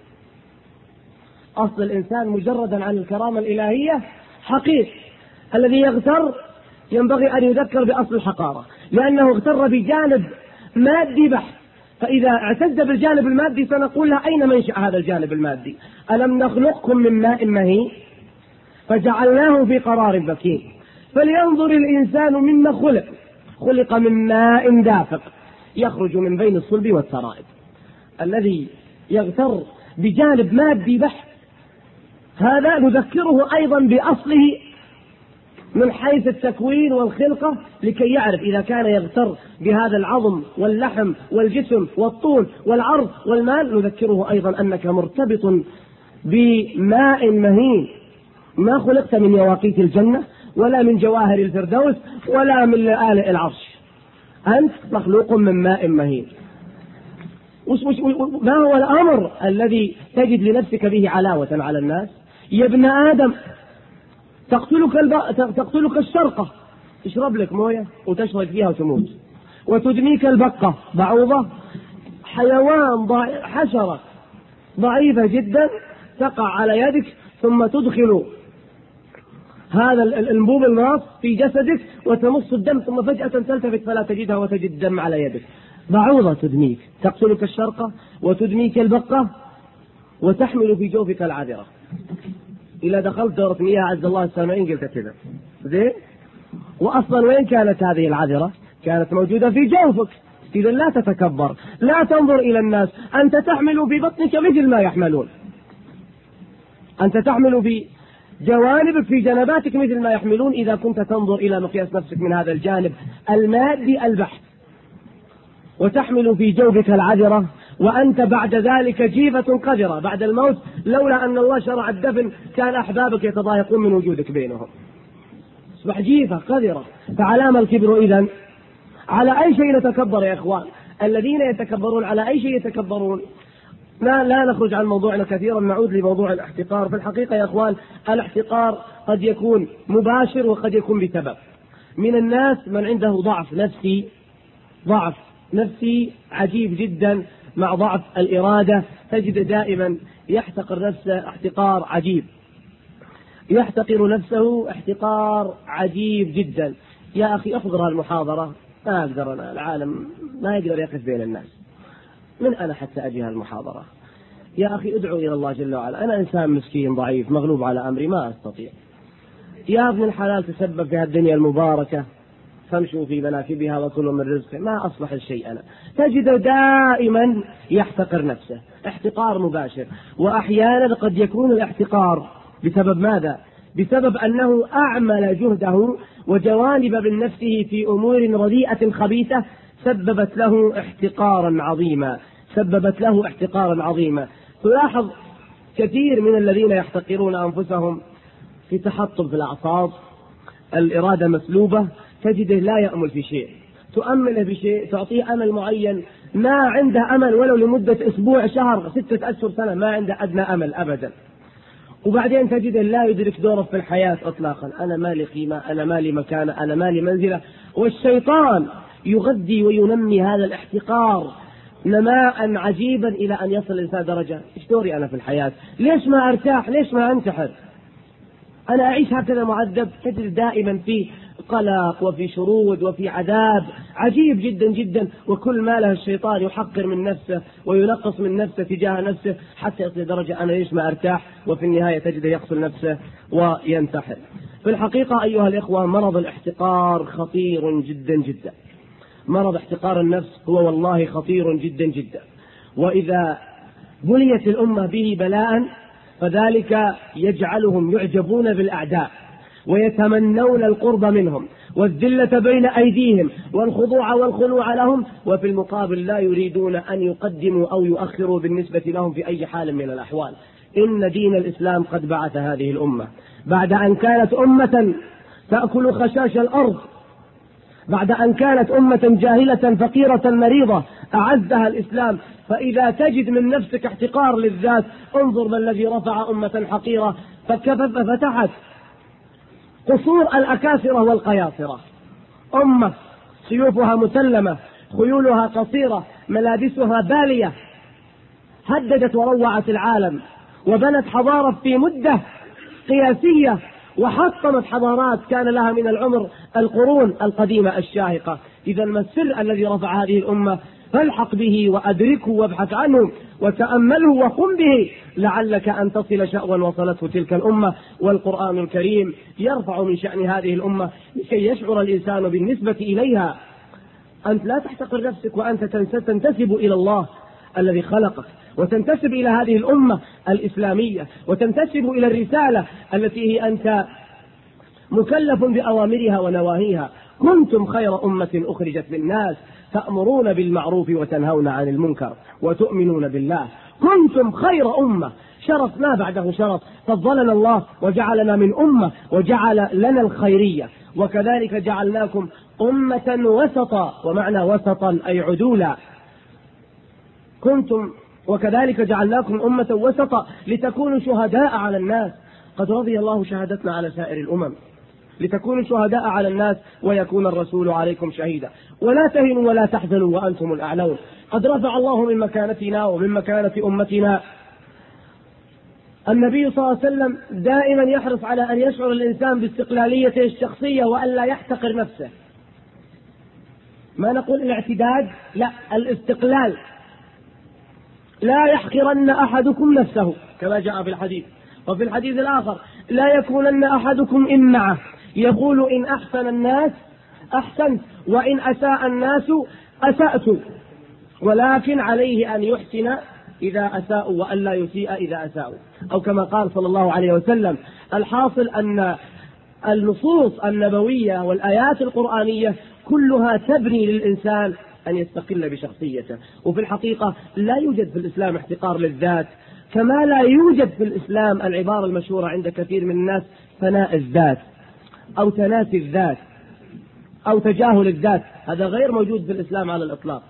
أصل الإنسان مجردا عن الكرامة الإلهية حقير. الذي يغتر ينبغي أن يذكر بأصل الحقارة، لأنه اغتر بجانب مادي بحت، فإذا اعتز بالجانب المادي سنقول له أين منشأ هذا الجانب المادي؟ ألم نخلقكم من ماء مهين فجعلناه في قرار مكين. فلينظر الإنسان مما خلق من ماء دافق يخرج من بين الصلب والترائب. الذي يغتر بجانب مادي بحت هذا نذكره أيضا بأصله من حيث التكوين والخلقة، لكي يعرف إذا كان يغتر بهذا العظم واللحم والجسم والطول والعرض والمال، نذكره أيضا أنك مرتبط بماء مهين. ما خلقت من يواقيت الجنة ولا من جواهر الفردوس ولا من لآلئ العرش، أنت مخلوق من ماء مهين. ما هو الأمر الذي تجد لنفسك به علاوة على الناس؟ يا ابن آدم تقتلك الشرقة، تشرب لك موية وتشرب فيها وتموت، وتدنيك البقة بعوضة حيوان حشرة ضعيفة جدا تقع على يدك ثم تدخل هذا الانبوب الماس في جسدك وتمص الدم ثم فجأة تلتفت فلا تجدها وتجد الدم على يدك. بعوضة تدنيك، تقتلك الشرقة وتدنيك البقة وتحمل في جوفك العذرة. إذا دخلت دورة مياه عز الله السامعين قلت كذا زين، وأصلا وين كانت هذه العذرة؟ كانت موجودة في جوفك. إذا لا تتكبر، لا تنظر إلى الناس، أنت تحمل في بطنك مثل ما يحملون، أنت تحمل في جوانبك في جنباتك مثل ما يحملون، إذا كنت تنظر إلى مقياس نفسك من هذا الجانب المادي البحت. وتحمل في جوفك العذرة وأنت بعد ذلك جيفة قذرة بعد الموت، لولا أن الله شرع الدفن كان أحبابك يتضايقون من وجودك بينهم. اصبح جيفة قذرة. فعلام الكبر إذن؟ على أي شيء نتكبر يا إخوان؟ الذين يتكبرون على أي شيء يتكبرون؟ لا نخرج عن موضوعنا كثيرا، نعود لموضوع الاحتقار. في الحقيقة يا إخوان الاحتقار قد يكون مباشر وقد يكون بسبب. من الناس من عنده ضعف نفسي عجيب جدا مع ضعف الإرادة، تجد دائما يحتقر نفسه احتقار عجيب، يحتقر نفسه احتقار عجيب جدا. يا أخي أحضر المحاضرة، ما أقدر أنا، العالم ما يقدر يقف بين الناس، من أنا حتى أجي هالمحاضرة؟ يا أخي ادعو إلى الله جل وعلا، أنا إنسان مسكين ضعيف مغلوب على أمري ما أستطيع. يا ابن الحلال تسبب في الدنيا المباركة، فامشوا في مناكبها وكلوا من رزقه، ما أصلح الشيء. أنا تجد دائما يحتقر نفسه احتقار مباشر، وأحيانا قد يكون الاحتقار بسبب ماذا؟ بسبب أنه أعمل جهده وجوانب من نفسه في أمور رديئة خبيثة سببت له احتقارا عظيما. تلاحظ كثير من الذين يحتقرون أنفسهم في تحطم في الأعصاب، الإرادة مسلوبة، تجده لا يأمل في شيء، تؤمله بشيء، تعطيه أمل معين، ما عنده أمل ولو لمدة أسبوع، شهر، 6 أشهر، سنة، ما عنده أدنى أمل أبدا. وبعدين تجده لا يدرك دوره في الحياة إطلاقا، أنا ما لي قيمة، أنا ما لي مكانة، أنا ما لي منزلة. والشيطان يغذي وينمي هذا الاحتقار نماء عجيبا إلى أن يصل الإنسان درجة إيش دوري أنا في الحياة؟ ليش ما أرتاح؟ ليش ما أنتحر؟ أنا أعيش هكذا معذب. تجد دائما في قلق وفي شرود وفي عذاب عجيب جدا جدا، وكل ما له الشيطان يحقر من نفسه وينقص من نفسه تجاه نفسه حتى يصل درجة أنا ليش ما أرتاح، وفي النهاية تجده يقتل نفسه وينتحر. في الحقيقة أيها الإخوة مرض الاحتقار خطير جدا جدا. مرض احتقار النفس هو والله خطير جدا جدا، وإذا بليت الأمة به بلاء فذلك يجعلهم يعجبون بالأعداء ويتمنون القرب منهم والذلة بين أيديهم والخضوع والخنوع لهم، وفي المقابل لا يريدون أن يقدموا أو يؤخروا بالنسبة لهم في أي حال من الأحوال. إن دين الإسلام قد بعث هذه الأمة بعد أن كانت أمة تأكل خشاش الأرض، بعد أن كانت أمة جاهلة فقيرة مريضة، أعزها الإسلام. فإذا تجد من نفسك احتقار للذات، انظر ما الذي رفع أمة حقيرة ففتحت قصور الأكاسرة والقياصرة، أمة سيوفها مسلمة، خيولها قصيرة، ملابسها بالية، هددت وروعت العالم وبنت حضارة في مدة قياسية، وحطمت حضارات كان لها من العمر القرون القديمة الشاهقة. إذا ما السر الذي رفع هذه الأمة؟ فالحق به وأدركه وابحث عنه وتأمله وقم به لعلك أن تصل شأوا وصلته تلك الأمة. والقرآن الكريم يرفع من شأن هذه الأمة لكي يشعر الإنسان بالنسبة إليها. أنت لا تحتقر نفسك وأنت تنتسب إلى الله الذي خلقك، وتنتسب إلى هذه الأمة الإسلامية، وتنتسب إلى الرسالة التي هي أنت مكلف بأوامرها ونواهيها. كنتم خير أمة أخرجت للناس تأمرون بالمعروف وتنهون عن المنكر وتؤمنون بالله. كنتم خير أمة، شرف ما بعده شرف، فضلنا الله وجعلنا من أمة وجعل لنا الخيرية. وكذلك جعلناكم أمة وسطا، ومعنى وسطا أي عدولا. وكذلك جعلناكم أمة وسطا لتكونوا شهداء على الناس. قد رضي الله شهادتنا على سائر الأمم، لتكونوا شهداء على الناس ويكون الرسول عليكم شهيدا. ولا تهنوا ولا تحزنوا وأنتم الأعلون. قد رفع الله من مكانتنا ومن مكانة أمتنا. النبي صلى الله عليه وسلم دائما يحرص على أن يشعر الإنسان باستقلاليته الشخصية وألا يحتقر نفسه. ما نقول الاعتداد، لا، الاستقلال. لا يحقرن أحدكم نفسه كما جاء في الحديث. وفي الحديث الآخر لا يكونن أحدكم إمعة يقول إن أحسن الناس أحسنت وإن أساء الناس أسأت، ولكن عليه أن يحسن إذا أساءوا وألا يسيء إذا أساءوا، أو كما قال صلى الله عليه وسلم. الحاصل أن النصوص النبوية والآيات القرآنية كلها تبني للإنسان أن يستقل بشخصيته. وفي الحقيقة لا يوجد في الإسلام احتقار للذات، كما لا يوجد في الإسلام العبارة المشهورة عند كثير من الناس ثناء الذات أو تناسي الذات أو تجاهل الذات. هذا غير موجود في الإسلام على الإطلاق.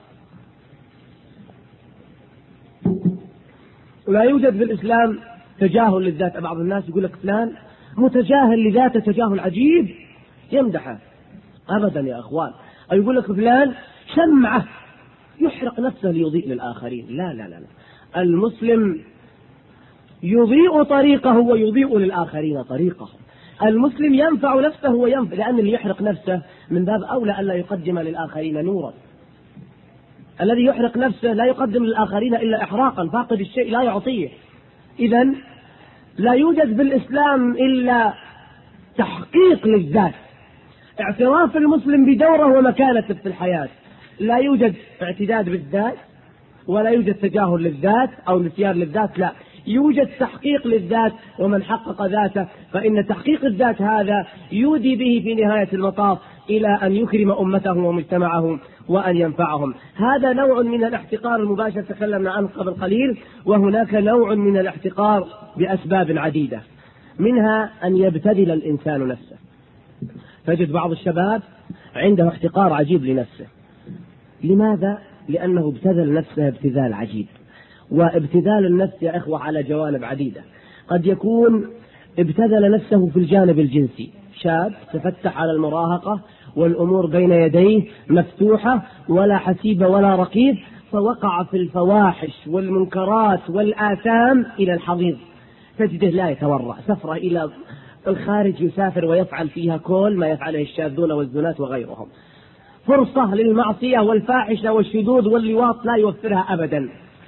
لا يوجد في الإسلام تجاهل للذات. بعض الناس يقول لك فلان متجاهل لذاته تجاهل عجيب يمدحه. أبدا يا أخوان. أو يقول لك فلان شمعة يحرق نفسه ليضيء للآخرين. لا لا لا لا. المسلم يضيء طريقه ويضيء للآخرين طريقه. المسلم ينفع نفسه وينفع، لأن اللي يحرق نفسه من باب أولى ألا يقدم للآخرين نورا. الذي يحرق نفسه لا يقدم للآخرين إلا إحراقا، فاقد الشيء لا يعطيه. إذن لا يوجد في الإسلام إلا تحقيق للذات، اعتراف المسلم بدوره ومكانته في الحياة. لا يوجد اعتداد بالذات، ولا يوجد تجاهل للذات أو نسيان للذات، لا، يوجد تحقيق للذات. ومن حقق ذاته فإن تحقيق الذات هذا يودي به في نهاية المطاف إلى أن يكرم أمته ومجتمعه وأن ينفعهم. هذا نوع من الاحتقار المباشر تكلمنا عنه قبل قليل، وهناك نوع من الاحتقار بأسباب عديدة، منها أن يبتذل الإنسان نفسه. تجد بعض الشباب عنده احتقار عجيب لنفسه. لماذا؟ لأنه ابتذل نفسه ابتذال عجيب. وابتذال النفس يا إخوة على جوانب عديدة. قد يكون ابتذل نفسه في الجانب الجنسي، شاب تفتح على المراهقة والأمور بين يديه مفتوحة ولا حسيب ولا رقيب، فوقع في الفواحش والمنكرات والآثام إلى الحضيض. تجده لا يتورع، سفرة إلى الخارج يسافر ويفعل فيها كل ما يفعله الشاذون والزنات وغيرهم. فرصة للمعصية والفاحشة والشذوذ واللواط لا يوفرها أبدا.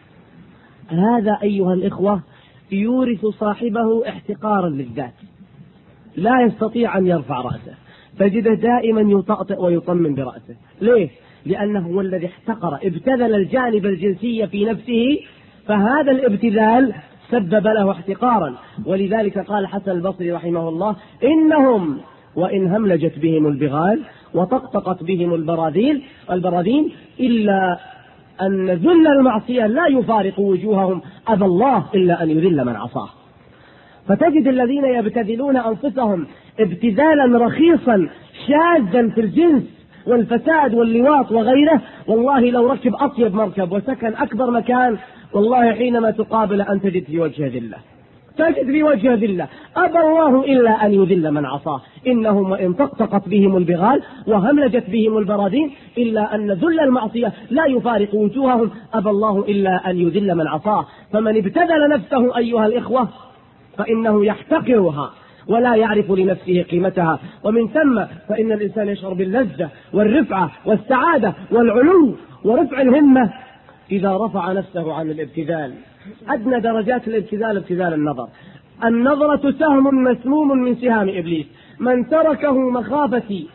هذا أيها الإخوة يورث صاحبه احتقارا للذات، لا يستطيع أن يرفع رأسه، تجده دائما يطأطئ ويطمن برأسه. ليه؟ لأنه هو الذي احتقر، ابتذل الجانب الجنسي في نفسه، فهذا الابتذال سبب له احتقارا. ولذلك قال حسن البصري رحمه الله: إنهم وإن هملجت بهم البغال وطقطقت بهم البراذين إلا أن ذل المعصية لا يفارق وجوههم، أبى الله إلا أن يذل من عصاه. فتجد الذين يبتذلون أنفسهم ابتذالا رخيصا شاذا في الجنس والفساد واللواط وغيره، والله لو ركب أطيب مركب وسكن أكبر مكان، والله حينما تقابل أن تجد في وجه ذلة، تجد في وجه ذلة، أبى الله إلا أن يذل من عصاه. إنهم وإن طقطقت بهم البغال وهملجت بهم البراذين إلا أن ذل المعصية لا يفارق وجوههم، أبى الله إلا أن يذل من عصاه. فمن ابتذل نفسه أيها الإخوة فإنه يحتقرها ولا يعرف لنفسه قيمتها، ومن ثم فإن الإنسان يشعر باللذة والرفعة والسعادة والعلو ورفع الهمة إذا رفع نفسه عن الابتذال. أدنى درجات الابتذال ابتذال النظر. النظرة سهم مسموم من سهام إبليس، من تركه مخافتي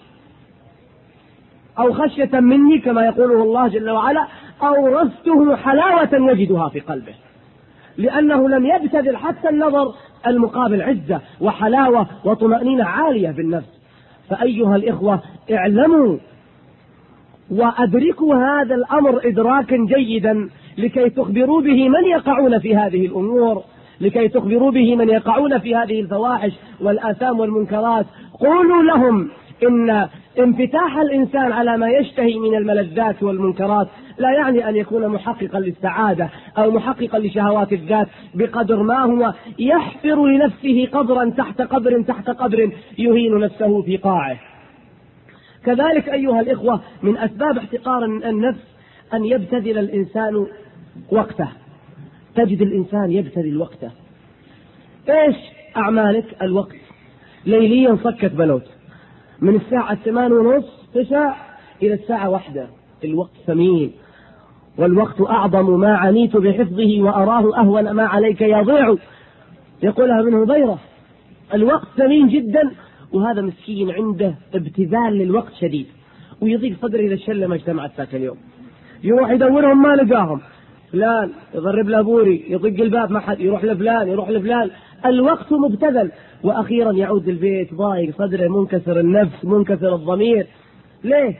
أو خشية مني كما يقوله الله جل وعلا أورثته حلاوة يجدها في قلبه، لأنه لم يبتذل حتى النظر المقابل عزة وحلاوة وطمأنينة عالية بالنفس. فأيها الإخوة اعلموا وأدركوا هذا الأمر إدراكا جيدا لكي تخبروا به من يقعون في هذه الأمور، لكي تخبروا به من يقعون في هذه الفواحش والآثام والمنكرات. قولوا لهم إن انفتاح الإنسان على ما يشتهي من الملذات والمنكرات لا يعني أن يكون محققا للسعادة أو محققا لشهوات الذات، بقدر ما هو يحفر لنفسه قبرا تحت قبر تحت قبر يهين نفسه في قاعه. كذلك أيها الإخوة من أسباب احتقار النفس أن يبتذل الإنسان وقته. تجد الإنسان يبتذل وقته. إيش أعمالك؟ الوقت. ليليا صكت بلوت من الساعة 8:30 إلى الساعة 1. الوقت ثمين، والوقت أعظم ما عنيت بحفظه وأراه أهون ما عليك يضيع، يقولها ابن هبيرة. الوقت ثمين جدا، وهذا مسكين عنده ابتذال للوقت شديد، ويضيق صدره إذا الشلة ما اجتمعت ذاك اليوم، يروح يدورهم ما لقاهم، فلان يضرب له بوري، يطق الباب ما حد، يروح لفلان يروح لفلان. الوقت مبتذل، وأخيرا يعود البيت ضايق صدره، منكسر النفس منكسر الضمير. ليه؟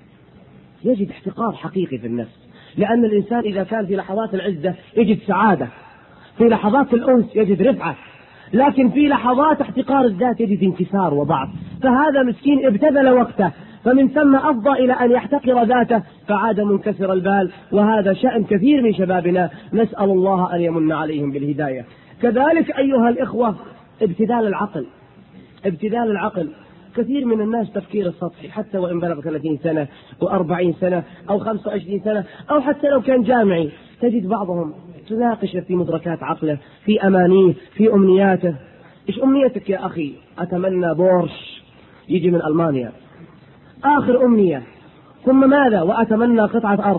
يجد احتقار حقيقي في النفس، لأن الإنسان إذا كان في لحظات العزة يجد سعادة، في لحظات الأنس يجد رفعة، لكن في لحظات احتقار الذات يجد انكسار وضعف. فهذا مسكين ابتذل وقته، فمن ثم أفضى إلى أن يحتقر ذاته فعاد منكسر البال. وهذا شأن كثير من شبابنا، نسأل الله أن يمن عليهم بالهداية. كذلك أيها الإخوة ابتذال العقل. ابتذال العقل، كثير من الناس تفكير السطحي، حتى وإن بلغ 30 سنة و40 سنة أو 25 سنة أو حتى لو كان جامعي، تجد بعضهم تناقش في مدركات عقله، في أمانيه، في أمنياته. إيش أمنيتك يا أخي؟ أتمنى بورش يجي من ألمانيا، آخر أمنية. ثم ماذا؟ وأتمنى قطعة أرض.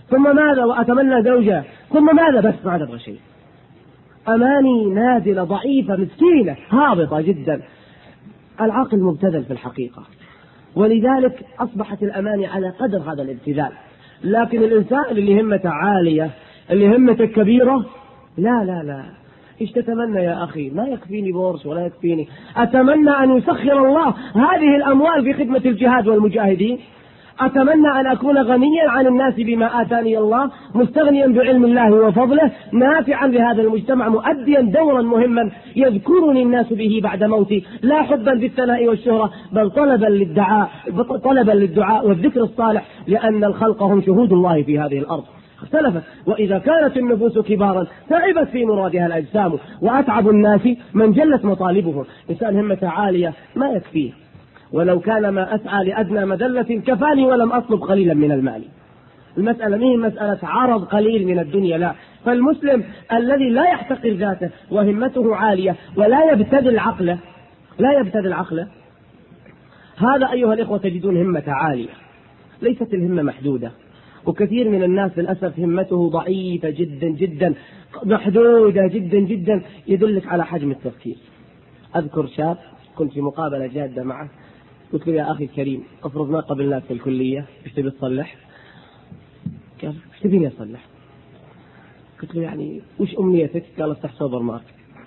ثم ماذا؟ وأتمنى زوجة، ثم ماذا؟ بس ما أبغى شيء. أماني نازلة ضعيفة مسكينة هابطة جدا. العقل مبتذل في الحقيقة، ولذلك أصبحت الأماني على قدر هذا الابتذال. لكن الإنسان اللي همته عالية، اللي همته كبيرة، لا لا لا، إيش تتمنى يا أخي؟ ما يكفيني بورس ولا يكفيني، أتمنى أن يسخر الله هذه الأموال في خدمة الجهاد والمجاهدين. أتمنى أن أكون غنيا عن الناس بما آتاني الله، مستغنيا بعلم الله وفضله، نافعا لهذا المجتمع، مؤديا دورا مهما يذكرني الناس به بعد موتي، لا حبا بالثناء والشهرة، بل طلبا للدعاء والذكر الصالح، لأن الخلق هم شهود الله في هذه الأرض. اختلفت، وإذا كانت النفوس كبارا تعبت في مرادها الأجسام، وأتعب الناس من جلت مطالبهم. إنسان همة عالية ما يكفيه، ولو كان ما أسعى لأدنى مذلة كفاني ولم أطلب قليلا من المال. المسألة ما هي مسألة عرض قليل من الدنيا، لا. فالمسلم الذي لا يحتقر ذاته وهمته عالية ولا يبتذل عقله، هذا أيها الإخوة تجدون همة عالية، ليست الهمة محدودة. وكثير من الناس للأسف همته ضعيفة جدا جدا، محدودة جدا جدا، يدلك على حجم التفكير. أذكر شاب كنت في مقابلة جادة معه، قلت له يا أخي الكريم، أفرض ما قبلناك في الكلية، إيش تبي تصلح؟ قال إيش تبيني أصلح؟ قلت له يعني وش أمنيتك؟ قال افتح سوبر ماركت.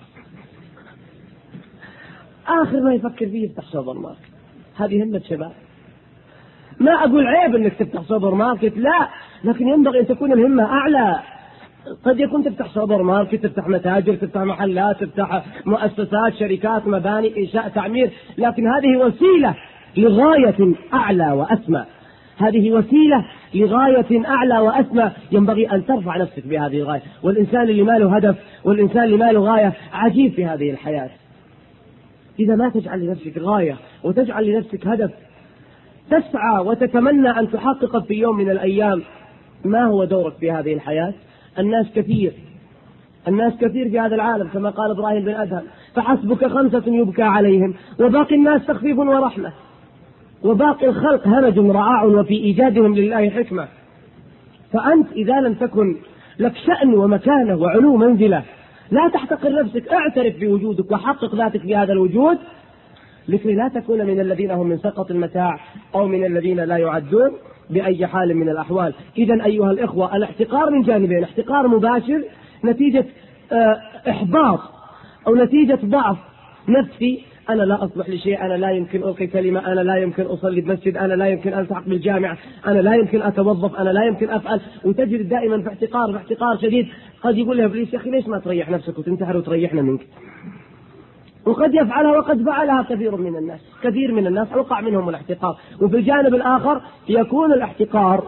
آخر ما يفكر فيه يفتح سوبر ماركت. هذه همة شباب. ما أقول عيب أنك تفتح سوبر ماركت، لا، لكن ينبغي أن تكون الهمة أعلى. قد يكون تفتح سوبر ماركت، تفتح متاجر، تفتح محلات، تفتح مؤسسات، شركات، مباني، إنشاء، تعمير، لكن هذه وسيلة لغاية أعلى وأسمى. هذه وسيلة لغاية أعلى وأسمى، ينبغي أن ترفع نفسك بهذه الغاية. والإنسان اللي ما له هدف، والإنسان اللي ما له غاية، عجيب في هذه الحياة. إذا ما تجعل لنفسك غاية وتجعل لنفسك هدف تسعى وتتمنى أن تحقق في يوم من الأيام، ما هو دورك في هذه الحياة؟ الناس كثير في هذا العالم، كما قال إبراهيم بن أدهم: فحسبك 5 يبكى عليهم وباقي الناس تخفيف ورحمة. وباقي الخلق همج رعاع، وفي إيجادهم لله حكمة. فأنت إذا لم تكن لك شأن ومكانة وعلو منزلة، لا تحتقر نفسك، اعترف بوجودك وحقق ذاتك بهذا الوجود، لكي لا تكون من الذين هم من سقط المتاع أو من الذين لا يعدون بأي حال من الأحوال. إذن أيها الإخوة، الاحتقار من جانبين: احتقار مباشر نتيجة إحباط أو نتيجة ضعف نفسي، أنا لا أصلح لشيء، أنا لا يمكن ألقي كلمة، أنا لا يمكن أصلي بمسجد، أنا لا يمكن ألتحق بالجامعة، أنا لا يمكن أتوظف، أنا لا يمكن أفعل. وتجد دائما في احتقار شديد. قد يقول له إبليس: يا أخي ليش ما تريح نفسك وتنتحر وتريحنا منك؟ وقد يفعلها وقد فعلها كثير من الناس وقع منهم الاحتقار. وفي الجانب الآخر يكون الاحتقار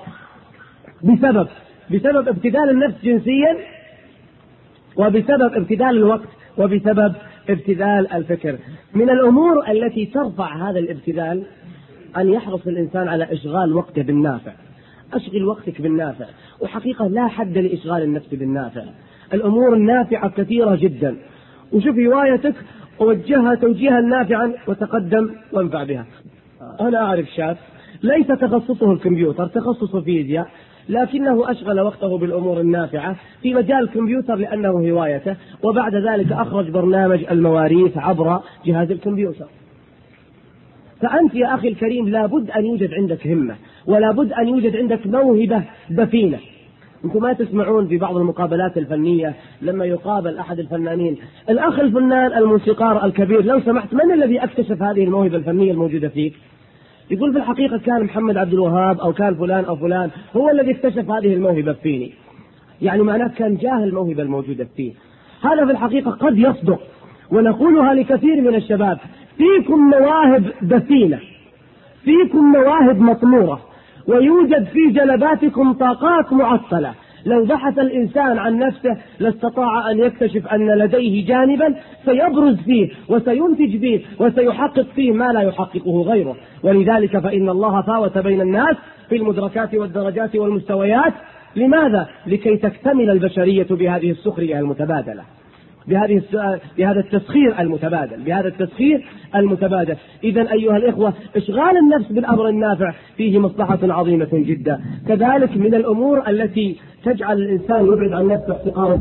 بسبب ابتذال النفس جنسيا، وبسبب ابتذال الوقت، وبسبب ابتذال الفكر. من الأمور التي ترفع هذا الابتذال أن يحرص الإنسان على إشغال وقته بالنافع. أشغل وقتك بالنافع، وحقيقة لا حد لإشغال النفس بالنافع. الأمور النافعة كثيرة جدا، وشوف هوايتك ووجهها توجيها نافعا وتقدم وانفع بها. أنا أعرف شاب ليس تخصصه الكمبيوتر، تخصصه فيزياء، لكنه أشغل وقته بالأمور النافعة في مجال الكمبيوتر لأنه هوايته، وبعد ذلك أخرج برنامج المواريث عبر جهاز الكمبيوتر. فأنت يا أخي الكريم لابد أن يوجد عندك همة، ولابد أن يوجد عندك موهبة دفينة. أنتم ما تسمعون في بعض المقابلات الفنية لما يقابل أحد الفنانين: الأخ الفنان الموسيقار الكبير، لو سمحت من الذي اكتشف هذه الموهبة الفنية الموجودة فيك؟ يقول في الحقيقة كان محمد عبد الوهاب أو كان فلان أو فلان هو الذي اكتشف هذه الموهبة فيني. يعني معناه كان جاهل الموهبة الموجودة فيه. هذا في الحقيقة قد يصدق، ونقولها لكثير من الشباب: فيكم مواهب دفينة، فيكم مواهب مطمورة، ويوجد في جلباتكم طاقات معطلة. لو بحث الإنسان عن نفسه لاستطاع أن يكتشف أن لديه جانبا سيبرز فيه وسينتج فيه وسيحقق فيه ما لا يحققه غيره. ولذلك فإن الله فاوت بين الناس في المدركات والدرجات والمستويات. لماذا؟ لكي تكتمل البشرية بهذه السخرية المتبادلة، بهذا التسخير المتبادل. إذن أيها الإخوة، إشغال النفس بالأمر النافع فيه مصلحة عظيمة جدا. كذلك من الأمور التي تجعل الإنسان يبعد عن نفسه احتقار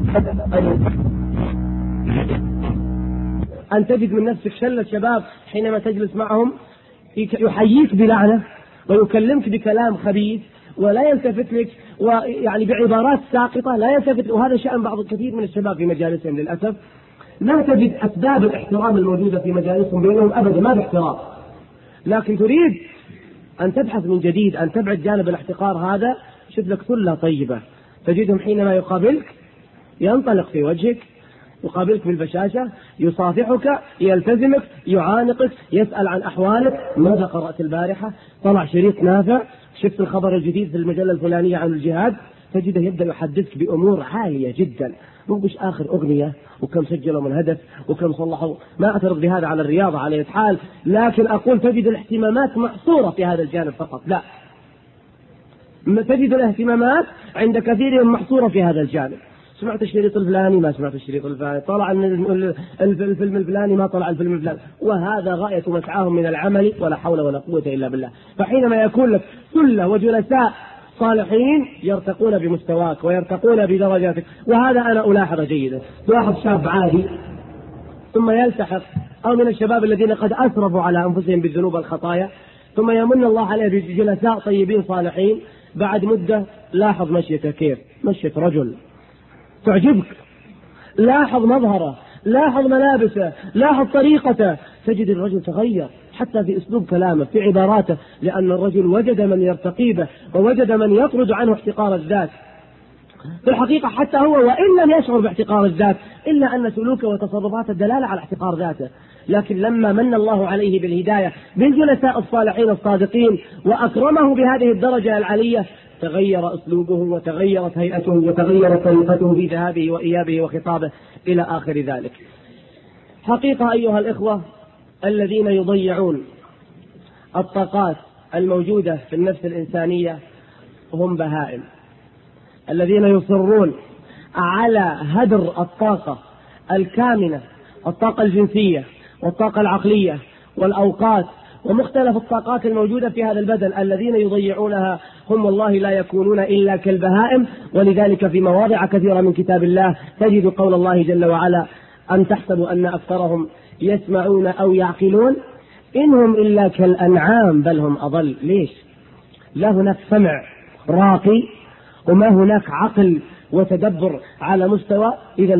أن تجد من نفسك شلة شباب حينما تجلس معهم يحييك بلعنة ويكلمك بكلام خبيث ولا يلتفت لك، ويعني بعبارات ساقطة لا يلتفت. وهذا شأن بعض الكثير من الشباب في مجالسهم للأسف. لا تجد أسباب الاحترام الموجودة في مجالسهم بينهم أبدا، ما باحترام، لكن تريد أن تبحث من جديد أن تبعد جانب الاحتقار هذا. شوف لك ثلة طيبة تجدهم حينما يقابلك ينطلق في وجهك، يقابلك بالبشاشة، يصافحك، يلتزمك، يعانقك، يسأل عن أحوالك، ماذا قرأت البارحة، طلع شريط نافع، شفت الخبر الجديد في المجلة الفلانية عن الجهاد، تجده يبدأ يحدثك بأمور عالية جدا. مش آخر أغنية وكم سجلوا من هدف وكم صلحوا. ما أعترض بهذا على الرياضة على الحال، لكن أقول تجد الاهتمامات محصورة في هذا الجانب فقط. لا، تجد الاهتمامات عند كثيرهم محصورة في هذا الجانب. سمعت الشريط الفلاني، ما سمعت الشريط الفلاني، طلع الفيلم الفلاني، ما طلع الفيلم الفلاني، وهذا غاية مسعاهم من العمل، ولا حول ولا قوة إلا بالله. فحينما يكون لك ثلة وجلساء صالحين يرتقون بمستواك ويرتقون بدرجاتك، وهذا أنا ألاحظ جيدا. تلاحظ شاب عادي ثم يلتحق، أو من الشباب الذين قد أسرفوا على أنفسهم بالذنوب والخطايا، ثم يمن الله عليه بجلساء طيبين صالحين، بعد مدة لاحظ مشيته كيف، مشية رجل تعجبك، لاحظ مظهره، لاحظ ملابسه، لاحظ طريقته، تجد الرجل تغير حتى في أسلوب كلامه، في عباراته، لأن الرجل وجد من يرتقي به ووجد من يطرد عنه احتقار الذات. في الحقيقة حتى هو وإن لم يشعر باحتقار الذات، إلا أن سلوكه وتصرفاته دلالة على احتقار ذاته. لكن لما من الله عليه بالهداية بالجلساء الصالحين الصادقين وأكرمه بهذه الدرجة العالية، تغير أسلوبه وتغيرت هيئته وتغيرت طريقته في ذهابه وإيابه وخطابه إلى آخر ذلك. حقيقة أيها الإخوة، الذين يضيعون الطاقات الموجودة في النفس الإنسانية هم بهائم. الذين يصرون على هدر الطاقة الكامنة، الطاقة الجنسية والطاقة العقلية والأوقات ومختلف الطاقات الموجودة في هذا البدن، الذين يضيعونها هم والله لا يكونون إلا كالبهائم. ولذلك في مواضع كثيرة من كتاب الله تجد قول الله جل وعلا: أم تحسبوا أن أكثرهم يسمعون أو يعقلون إنهم إلا كالأنعام بل هم أضل. ليش؟ لا هناك سمع راقي وما هناك عقل وتدبر على مستوى. إذا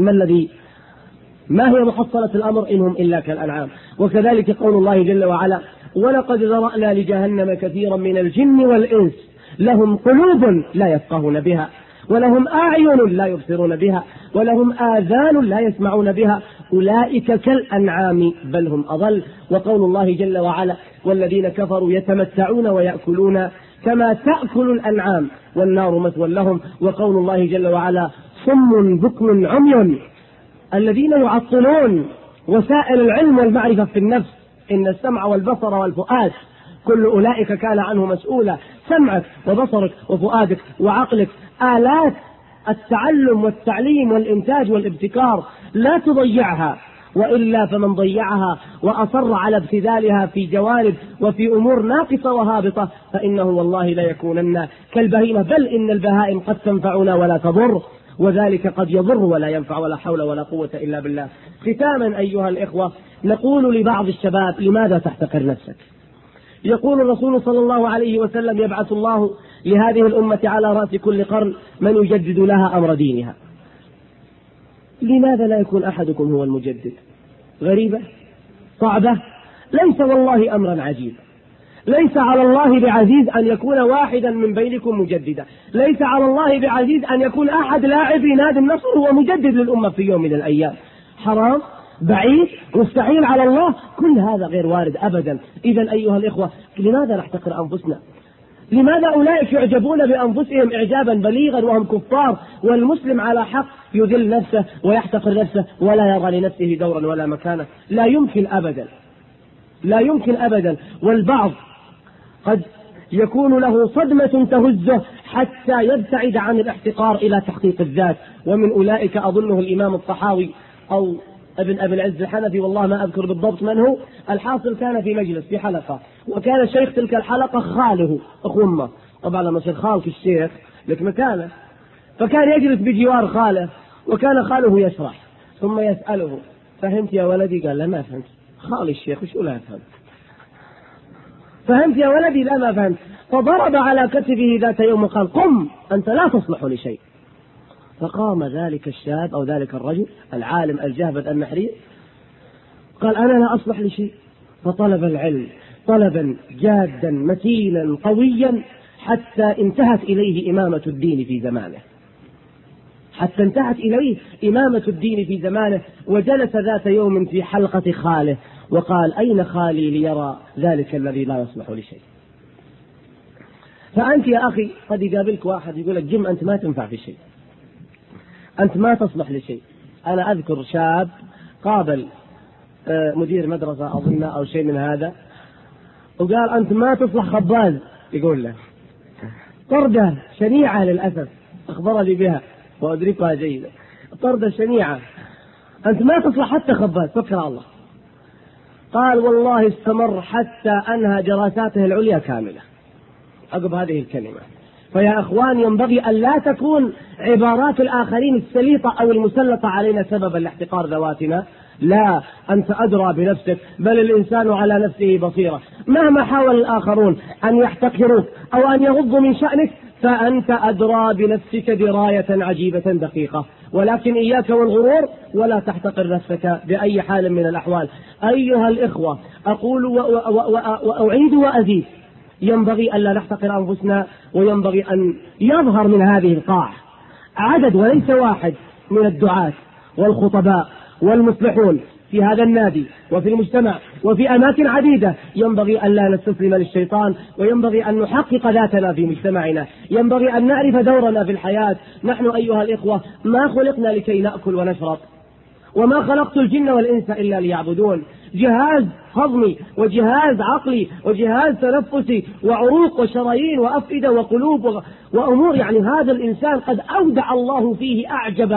ما هي محصلة الأمر؟ إنهم إلا كالأنعام. وكذلك قول الله جل وعلا: ولقد ذرأنا لجهنم كثيرا من الجن والإنس لهم قلوب لا يفقهون بها ولهم أعين لا يبصرون بها ولهم آذان لا يسمعون بها أولئك كالأنعام بل هم أضل. وقول الله جل وعلا: والذين كفروا يتمتعون ويأكلون كما تأكل الأنعام والنار مثوى لهم. وقول الله جل وعلا: صم بكم عمي. الذين يعطلون وسائل العلم والمعرفة في النفس، إن السمع والبصر والفؤاد كل أولئك كان عنه مسؤولا. سمعك وبصرك وفؤادك وعقلك آلات التعلم والتعليم والإنتاج والابتكار، لا تضيعها، وإلا فمن ضيعها وأصر على ابتذالها في جوانب وفي أمور ناقصة وهابطة فإنه والله لا يكونن كالبهيمة، بل إن البهائم قد تنفعنا ولا تضر، وذلك قد يضر ولا ينفع، ولا حول ولا قوة إلا بالله. ختاما أيها الإخوة، نقول لبعض الشباب: لماذا تحتقر نفسك؟ يقول الرسول صلى الله عليه وسلم: يبعث الله لهذه الأمة على رأس كل قرن من يجدد لها أمر دينها. لماذا لا يكون أحدكم هو المجدد؟ غريبة؟ صعبة؟ ليس والله أمرا عجيب. ليس على الله بعزيز أن يكون واحدا من بينكم مجددا. ليس على الله بعزيز أن يكون أحد لاعبي نادي النصر هو مجدد للأمة في يوم من الأيام. حرام، بعيد، مستحيل على الله، كل هذا غير وارد أبدا. إذن أيها الإخوة، لماذا نحتقر أنفسنا؟ لماذا أولئك يعجبون بأنفسهم إعجابا بليغا وهم كفار، والمسلم على حق يذل نفسه ويحتقر نفسه ولا يرى لنفسه دورا ولا مكانة؟ لا يمكن أبدا، لا يمكن أبدا. والبعض قد يكون له صدمة تهزه حتى يبتعد عن الاحتقار إلى تحقيق الذات. ومن أولئك أظنه الإمام الطحاوي أو ابن أبي العز الحنفي، والله ما أذكر بالضبط من هو. الحاصل كان في مجلس في حلقة، وكان شيخ تلك الحلقة خاله أخو أمه، طبعا لما يصير خالك الشيخ لك مكانه، فكان يجلس بجوار خاله، وكان خاله يشرح ثم يسأله: فهمت يا ولدي؟ قال: لا ما فهمت. خالي الشيخ وش لا فهمت؟ فهمت يا ولدي؟ لا ما فهمت. فضرب على كتفه ذات يوم وقال: قم أنت لا تصلح لشيء. فقام ذلك الشاب أو ذلك الرجل العالم الجهبذ النحري قال: أنا لا أصلح لشيء. فطلب العلم طلبا جادا متينا قويا حتى انتهت إليه إمامة الدين في زمانه، حتى انتهت إليه إمامة الدين في زمانه. وجلس ذات يوم في حلقة خاله وقال: أين خالي ليرى ذلك الذي لا يصلح لشيء؟ فأنت يا أخي قد يقابلك واحد يقول لك: جم أنت ما تنفع في شيء، أنت ما تصلح لشيء. أنا أذكر شاب قابل مدير مدرسة أظن أو شيء من هذا، وقال: أنت ما تصلح خباز. يقول له طردة شنيعة للأسف أخبرني بها وأدركها جيدا، طردة شنيعة، أنت ما تصلح حتى خباز، فكر الله. قال: والله استمر حتى أنهى دراساته العليا كاملة عقب هذه الكلمة. فيا أخوان ينبغي أن لا تكون عبارات الآخرين السليطة أو المسلطة علينا سببا لاحتقار ذواتنا، لا، أنت أدرى بنفسك، بل الإنسان على نفسه بصيرة. مهما حاول الآخرون أن يحتقروك أو أن يغضوا من شأنك فأنت أدرى بنفسك دراية عجيبة دقيقة. ولكن إياك والغرور، ولا تحتقر نفسك بأي حال من الأحوال. أيها الإخوة، أقول وأعيد وأزيد، ينبغي ألا نحتقر أنفسنا، وينبغي أن يظهر من هذه القاعة عدد وليس واحد من الدعاة والخطباء والمصلحون في هذا النادي وفي المجتمع وفي أماكن عديدة. ينبغي أن لا نستسلم للشيطان، وينبغي أن نحقق ذاتنا في مجتمعنا، ينبغي أن نعرف دورنا في الحياة. نحن أيها الإخوة ما خلقنا لكي نأكل ونشرب، وما خلقت الجن والإنس إلا ليعبدون. جهاز هضمي وجهاز عقلي وجهاز تنفسي وعروق وشرايين وأفئدة وقلوب وأمور، يعني هذا الإنسان قد أودع الله فيه أعجب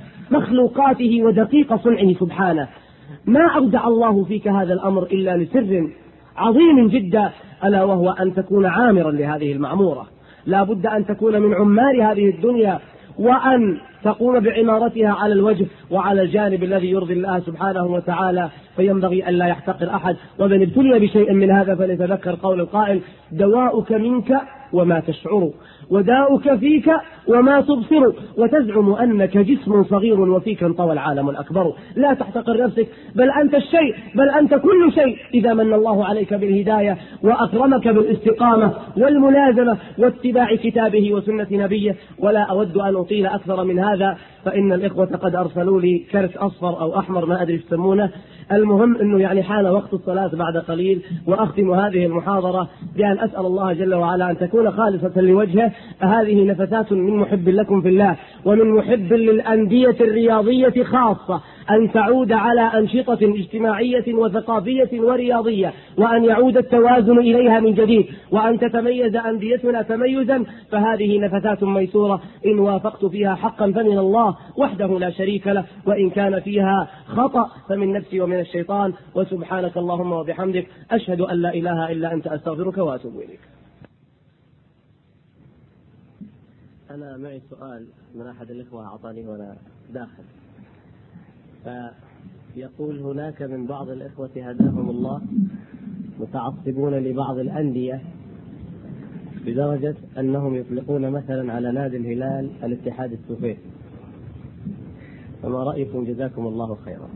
مخلوقاته ودقيق صنعه سبحانه. ما أودع الله فيك هذا الأمر إلا لسر عظيم جدا، ألا وهو أن تكون عامرا لهذه المعمورة. لا بد أن تكون من عمار هذه الدنيا، وأن تقوم بعمارتها على الوجه وعلى الجانب الذي يرضي الله سبحانه وتعالى. فينبغي أن لا يحتقر أحد، ومن ابتلي بشيء من هذا فليتذكر قول القائل: دواؤك منك وما تشعر، وداؤك فيك وما تبصر، وتزعم أنك جسم صغير وفيك انطوى العالم الأكبر. لا تحتقر نفسك، بل أنت الشيء، بل أنت كل شيء إذا من الله عليك بالهداية وأكرمك بالاستقامة والملازمة واتباع كتابه وسنة نبيه. ولا أود أن أطيل أكثر من هذا، فإن الإخوة قد أرسلوا لي كرت أصفر أو أحمر ما أدري يسمونه. المهم أنه يعني حان وقت الصلاة بعد قليل، وأختم هذه المحاضرة بأن أسأل الله جل وعلا أن تكون خالصة لوجهه. هذه نفثات من محب لكم في الله ومن محب للأندية الرياضية خاصة، أن تعود على أنشطة اجتماعية وثقافية ورياضية، وأن يعود التوازن إليها من جديد، وأن تتميز أنديتنا تميزا. فهذه نفثات ميسورة، إن وافقت فيها حقا فمن الله وحده لا شريك له، وإن كان فيها خطأ فمن نفسي ومن الشيطان. وسبحانك اللهم وبحمدك، أشهد أن لا إله إلا أنت، أستغفرك وأتوب إليك. أنا معي سؤال من أحد الإخوة أعطاني وأنا داخل، فيقول: هناك من بعض الإخوة هداهم الله متعصبون لبعض الأندية بدرجة أنهم يطلقون مثلا على نادي الهلال الاتحاد السوفيتي، فما رأيكم جزاكم الله خيرا؟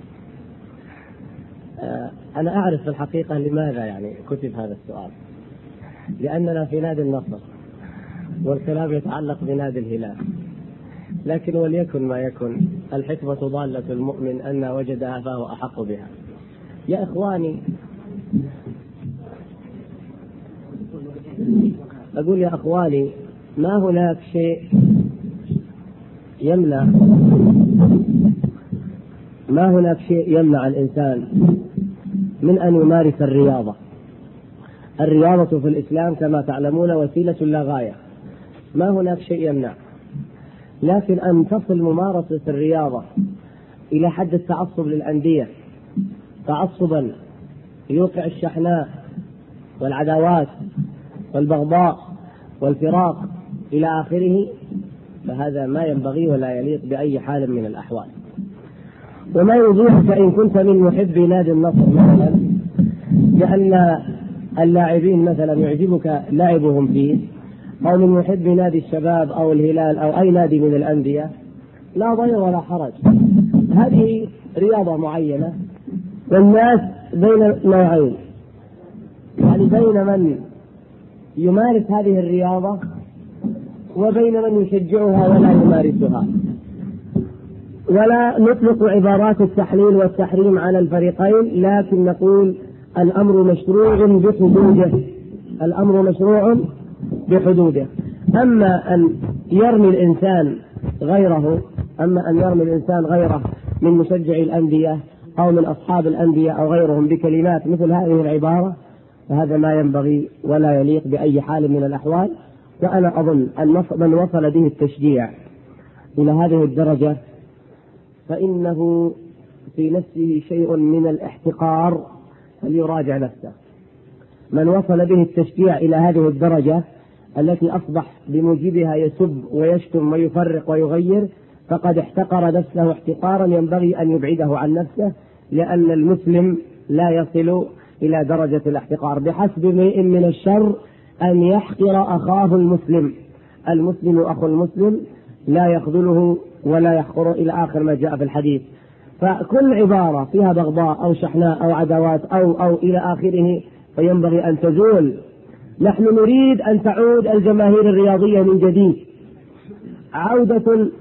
أنا أعرف في الحقيقة لماذا يعني كتب هذا السؤال، لأننا في نادي النصر والكلام يتعلق بنادي الهلال، لكن وليكن ما يكن، الحكمة ضالة المؤمن أن وجدها فهو أحق بها. يا إخواني، أقول يا أخواني، ما هناك شيء يمنع الإنسان من أن يمارس الرياضة. الرياضة في الإسلام كما تعلمون وسيلة لا غاية، ما هناك شيء يمنع، لكن أن تصل ممارسة الرياضة إلى حد التعصب للأندية تعصبا يوقع الشحناء والعداوات والبغضاء والفراق إلى آخره، فهذا ما ينبغي ولا يليق بأي حال من الأحوال. وما يضيعك إن كنت من محبي نادي النصر مثلا، لأن اللاعبين مثلا يعجبك لعبهم فيه، أو من محبي نادي الشباب أو الهلال أو أي نادي من الأندية، لا ضير ولا حرج. هذه رياضة معينة، والناس بين نوعين، يعني بين من يمارس هذه الرياضة وبين من يشجعها ولا يمارسها. ولا نطلق عبارات التحليل والتحريم على الفريقين، لكن نقول الأمر مشروع بحدوده، الأمر مشروع بحدوده. أما أن يرمي الإنسان غيره من مشجعي الأندية أو من أصحاب الأندية أو غيرهم بكلمات مثل هذه العبارة، فهذا ما ينبغي ولا يليق بأي حال من الأحوال. وأنا أظن أن من وصل به التشجيع إلى هذه الدرجة فإنه في نفسه شيء من الاحتقار، فليراجع نفسه. من وصل به التشجيع إلى هذه الدرجة التي أصبح بموجبها يسب ويشتم ويفرق ويغير، فقد احتقر نفسه احتقارا ينبغي أن يبعده عن نفسه، لأن المسلم لا يصل إلى درجة الاحتقار. بحسب امرئ من الشر أن يحقر أخاه المسلم، المسلم أخو المسلم لا يخذله ولا يحقره، إلى آخر ما جاء في الحديث. فكل عبارة فيها بغضاء أو شحناء أو عداوات أو إلى آخره فينبغي أن تزول. نحن نريد أن تعود الجماهير الرياضية من جديد، عود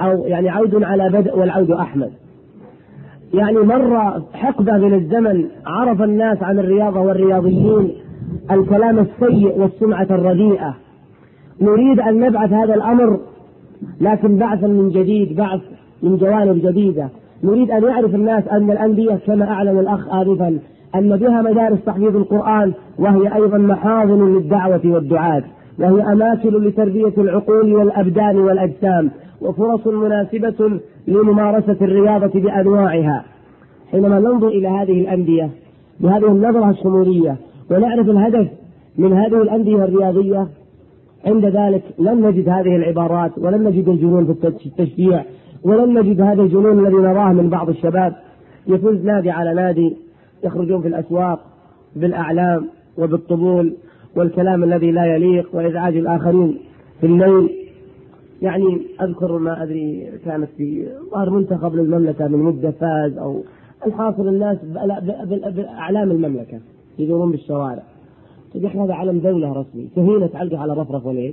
على بدء والعود أحمد. يعني مر حقبة من الزمن عرف الناس عن الرياضة والرياضيين الكلام السيء والسمعة الرديئة. نريد أن نبعث هذا الأمر، لكن بعثا من جديد، بعث من جوانب جديدة. نريد أن يعرف الناس أن الأندية كما أعلن الأخ آنفا أن بها مدارس تحفيظ القرآن، وهي أيضا محاضن للدعوة والدعاة، وهي أماكن لتربية العقول والأبدان والأجسام، وفرص مناسبة لممارسة الرياضة بأنواعها. حينما ننظر إلى هذه الأندية بهذه النظرة الشمولية ونعرف الهدف من هذه الأندية الرياضية، عند ذلك لن نجد هذه العبارات، ولن نجد الجنون في التشجيع، ولن نجد هذا الجنون الذي نراه من بعض الشباب يفوز نادي على نادي، يخرجون في الأسواق بالأعلام وبالطبول والكلام الذي لا يليق وإزعاج الآخرين في الليل. يعني أذكر ما أدري كانت في ظهر منتخب للمملكة من مدة فاز، أو الحاصل الناس بأعلام المملكة يدورون بالشوارع، تجح هذا علم دولة رسمي، تهينة تعلقه على رفرف وليه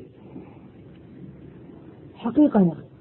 حقيقة يا أخي.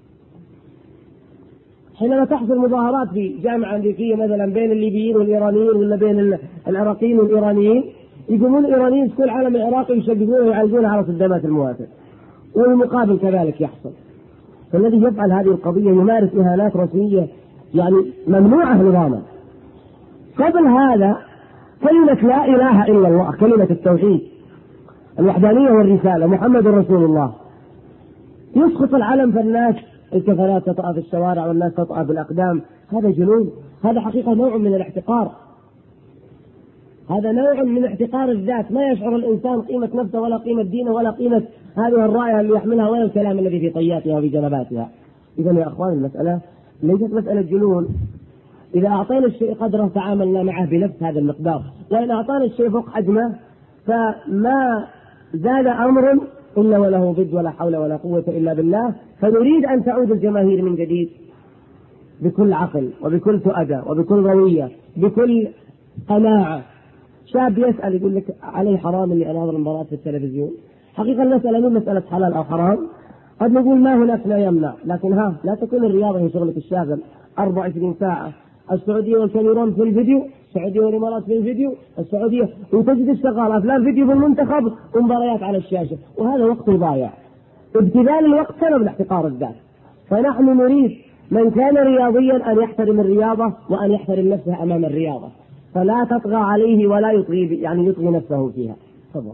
حينما تحصل مظاهرات في جامعة أمريكية مثلا بين الليبيين والإيرانيين، ولا بين العراقيين والإيرانيين، يقومون الإيرانيين في كل العالم العراقي يشجعون ويعالجون على صدامات الموافق، والمقابل كذلك يحصل. فالذي يفعل هذه القضية يمارس إهانات رسمية يعني ممنوعة نظاما. قبل هذا كلمة لا إله إلا الله، كلمة التوحيد، الوحدانية والرسالة، محمد رسول الله، يسقط العلم فالناس الكفرات تطأ في الشوارع والناس تطأ بالأقدام. هذا جنون، هذا حقيقة نوع من الاحتقار، هذا نوع من احتقار الذات. ما يشعر الإنسان قيمة نفسه ولا قيمة دينه ولا قيمة هذه الراية اللي يحملها ولا الكلام الذي في طياتها وفي جنباتها. إذا يا أخوان المسألة ليست مسألة جنون. إذا أعطينا الشيء قدره تعاملنا معه بنفس هذا المقدار، وإن أعطانا الشيء فوق حجمه فما زاد أمر إلا وله ضد، ولا حول ولا قوة إلا بالله. فنريد أن تعود الجماهير من جديد بكل عقل وبكل تؤدى وبكل روية بكل قناعة. شاب يسأل يقول لك علي حرام اللي أناظر المباراة في التلفزيون؟ حقيقة المسألة مو مسألة حلال أو حرام، قد نقول ما هناك لا يمنع، لكن لا تكون الرياضة هي شغلك الشاغل 24 ساعة. السعودية والكاميرون في الفيديو، السعودية والإمارات في الفيديو، السعودية، وتجد الشغال أفلام فيديو بالمنتخب ومباريات على الشاشة، وهذا وقت ضايع. ابتذال الوقت سبب الاحتقار الذات. فنحن نريد من كان رياضيا أن يحترم الرياضة وأن يحترم نفسه أمام الرياضة، فلا تطغى عليه ولا يطغي نفسه فيها. تفضل.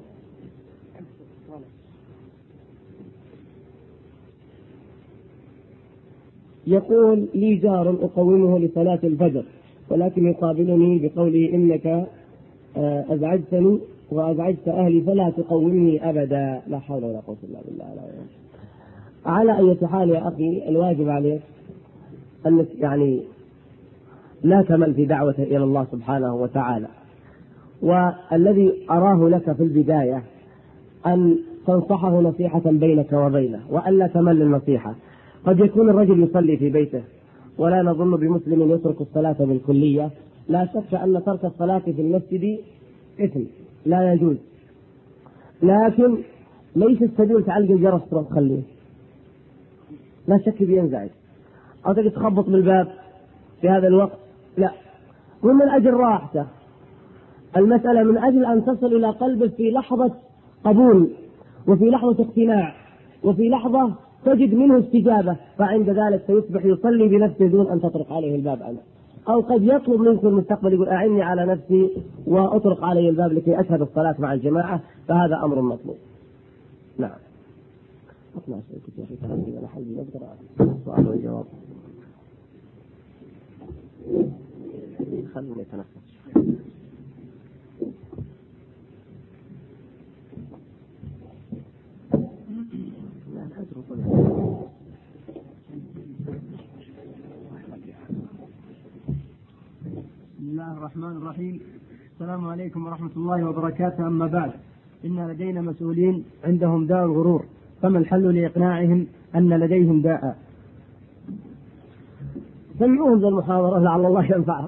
يقول لي جار أقومه لصلاة الفجر، ولكن يقابلني بقوله إنك أزعجتني وأزعجت أهلي فلا تقومني أبدا. لا حول ولا قوة إلا بالله. على أي حال يا أخي الواجب عليك أنك يعني لا تمل في دعوة إلى الله سبحانه وتعالى، والذي أراه لك في البداية أن تنصحه نصيحة بينك وبينه وألا تمل النصيحة. قد يكون الرجل يصلي في بيته، ولا نظن بمسلم يترك الصلاة بالكلية. لا شك أن ترك الصلاة في المسجد إثم لا يجوز، لكن ليس السبيل تعلق الجرس تخليه، لا شك بينزعج أو تجي تخبط بالباب في هذا الوقت، لا، ومن أجل راحته. المسألة من أجل أن تصل إلى قلبك في لحظة قبول وفي لحظة اقتناع وفي لحظة تجد منه استجابة، فعند ذلك سيصبح يصلي بنفسه دون أن تطرق عليه الباب عنه. أو قد يطلب منك في المستقبل يقول أعني على نفسي وأطرق علي الباب لكي أشهد الصلاة مع الجماعة، فهذا أمر مطلوب. نعم. أطلع شيء يا أخي تهدي ولا حل نقدر سؤال والجواب. خلوني أتنفس. بسم الله الرحمن الرحيم. السلام عليكم ورحمة الله وبركاته. أما بعد، إن لدينا مسؤولين عندهم داء الغرور، فما الحل لإقناعهم أن لديهم داء؟ سمعوهم بالمحاضرة لعل الله ينفعهم.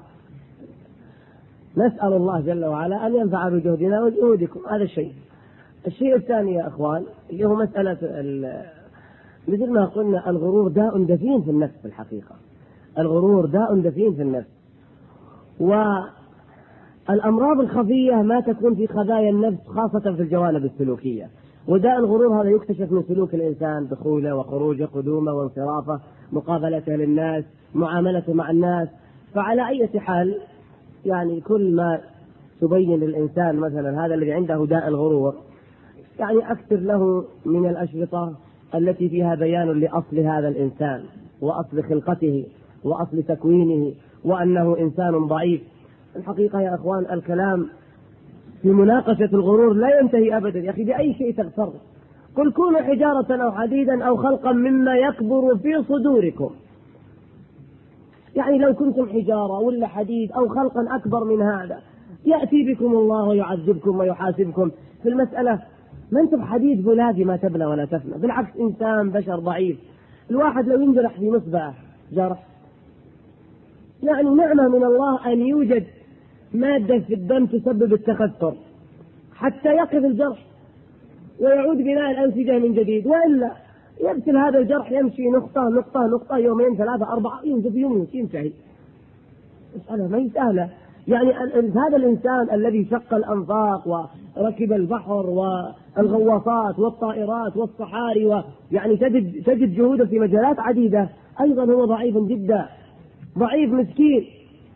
نسأل الله جل وعلا أن ينفع بجهدنا وجهودكم. هذا الشيء. الشيء الثاني يا أخوان اللي هو مسألة مثل ما قلنا الغرور داء دفين في النفس. في الحقيقة الغرور داء دفين في النفس، والأمراض الخفية ما تكون في خبايا النفس خاصة في الجوانب السلوكية. وداء الغرور هذا يكتشف من سلوك الإنسان، دخوله وخروجه، قدومه وانصرافه، مقابلته للناس، معاملته مع الناس. فعلى أي حال يعني كل ما تبين للإنسان مثلا هذا الذي عنده داء الغرور، يعني أكثر له من الأشرطة التي فيها بيان لأصل هذا الإنسان وأصل خلقته وأصل تكوينه وأنه إنسان ضعيف. الحقيقة يا أخوان الكلام في مناقشة الغرور لا ينتهي أبدا. يا أخي بأي شيء تغتر؟ قل كونوا حجارة أو حديدا أو خلقا مما يكبر في صدوركم. يعني لو كنتم حجارة ولا حديد أو خلقا أكبر من هذا يأتي بكم الله ويعذبكم ويحاسبكم. في المسألة ما أنتم حديد بلادي ما تبلى ولا تفنى، بالعكس إنسان بشر ضعيف. الواحد لو ينجرح في مصبعه جرح، يعني نعمة من الله أن يوجد مادة في الدم تسبب التخثر حتى يقف الجرح ويعود بناء الأنسجة من جديد، وإلا يبتل هذا الجرح يمشي نقطة نقطة نقطة، يومين ثلاثة أربعة ينزف يموت ينتهي. مسألة ما سهلة. يعني هذا الإنسان الذي شق الأنفاق وركب البحر والغواصات والطائرات والصحاري يعني تجد جهوده في مجالات عديدة، أيضا هو ضعيف جدا، ضعيف مسكين.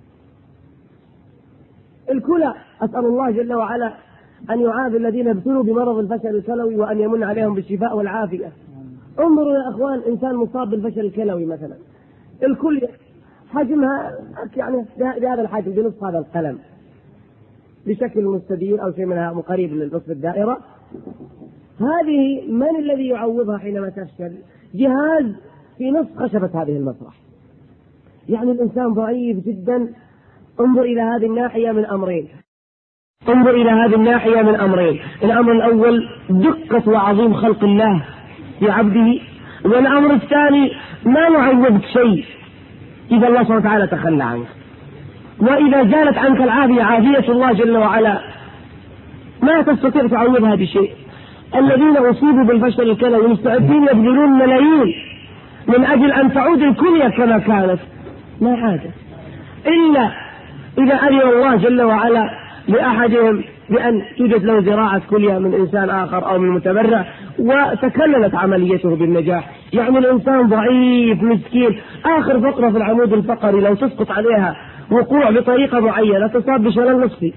الكلى أسأل الله جل وعلا أن يعافي الذين ابتلوا بمرض الفشل الكلوي وأن يمن عليهم بالشفاء والعافية. انظروا يا أخوان إنسان مصاب بالفشل الكلوي مثلا، الكلية حجمها يعني بهذا الحجم بنصف هذا القلم بشكل مستدير أو شيء منها قريب لنصف الدائرة. هذه من الذي يعوضها حينما تفشل؟ جهاز في نصف خشبة هذه المسرح. يعني الإنسان ضعيف جدا. انظر إلى هذه الناحية من أمرين. الأمر الأول دقة وعظيم خلق الله في عبده، والأمر الثاني ما يعوضك شيء إذا الله سبحانه وتعالى تخلى عنك، وإذا زالت عنك العافية عافية الله جل وعلا ما تستطيع تعوضها بشيء. الذين أصيبوا بالفشل الكلوي مستعدين يبذلون ملايين من أجل أن تعود الكلية كما كانت، ما حاجة إلا إذا أذن الله جل وعلا لأحدهم بأن توجد له زراعة كلية من إنسان آخر أو من متبرع وتكللت عمليته بالنجاح. يعني الإنسان ضعيف مسكين، آخر فقرة في العمود الفقري لو تسقط عليها وقوع بطريقة معينة تصاب بشلل نصفي.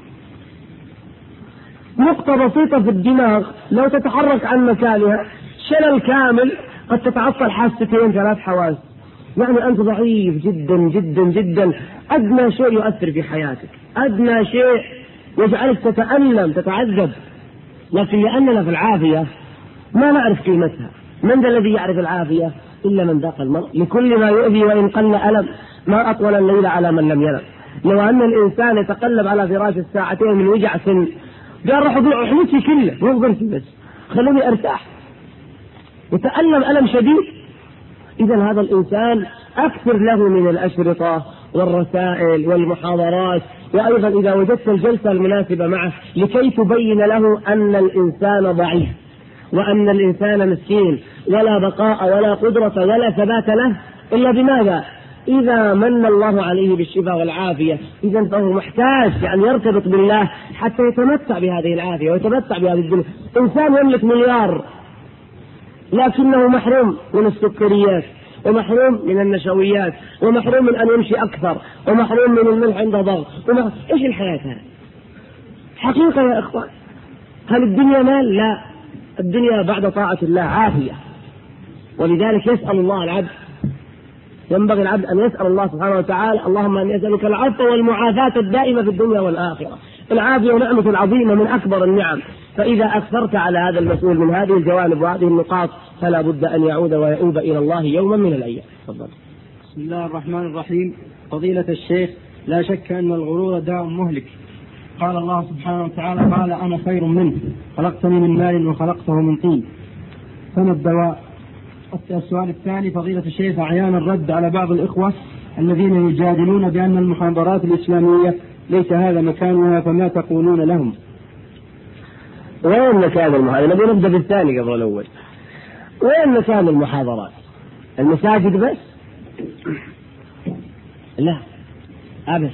نقطة بسيطة في الدماغ لو تتحرك عن مكانها شلل كامل، قد تتعطل حاستين 3 حواس. يعني أنت ضعيف جدا جدا جدا. أدنى شيء يؤثر في حياتك، أدنى شيء يجعلك تتألم تتعذب، لكن لأننا في العافية ما نعرف قيمتها. من ذا الذي يعرف العافية إلا من ذاق المرض؟ لكل ما يؤذي وإن قل ألم، ما أطول الليل على من لم ينم. لو أن الإنسان يتقلب على فراش الساعتين من وجع سن قال راح أضيع حياتي كله مو قرشي بس خلوني أرتاح، وتألم ألم شديد. إذا هذا الإنسان أكثر له من الأشرطة والرسائل والمحاضرات، وأيضا إذا وجدت الجلسة المناسبة معه لكي تبين له أن الإنسان ضعيف وأن الإنسان مسكين ولا بقاء ولا قدرة ولا ثبات له إلا بماذا؟ إذا من الله عليه بالشفاء والعافية، إذا فهو محتاج أن يرتبط بالله حتى يتمتع بهذه العافية ويتمتع بهذه الدنيا. إنسان يملك مليار لكنه محروم من السكريات ومحروم من النشويات ومحروم من أن يمشي أكثر ومحروم من الملح عند ضغط. إيش الحياة هذه؟ حقيقة يا إخوان، هل الدنيا مال؟ لا، الدنيا بعد طاعة الله عافية. ولذلك يسأل الله العبد، ينبغي العبد أن يسأل الله سبحانه وتعالى اللهم أن يسألك العفو والمعافاة الدائمة في الدنيا والآخرة. العافية نعمة عظيمة من أكبر النعم، فإذا أكثرت على هذا المسؤول من هذه الجوانب وهذه النقاط فلا بد أن يعود ويؤوب إلى الله يوما من الأيام. تفضل. بسم الله الرحمن الرحيم. فضيلة الشيخ، لا شك أن الغرور داء مهلك. قال الله سبحانه وتعالى: قال أنا خير منه خلقتني من مال وخلقته من طين. فما الدواء؟ السؤال الثاني: فضيلة الشيخ، أحيانا الرد على بعض الإخوة الذين يجادلون بأن المحاضرات الإسلامية ليس هذا مكانها، فما تقولون لهم؟ وين مكان المحاضرات؟ نبدأ بالثاني قبل الأول. وين مكان المحاضرات؟ المساجد بس؟ لا أبدا،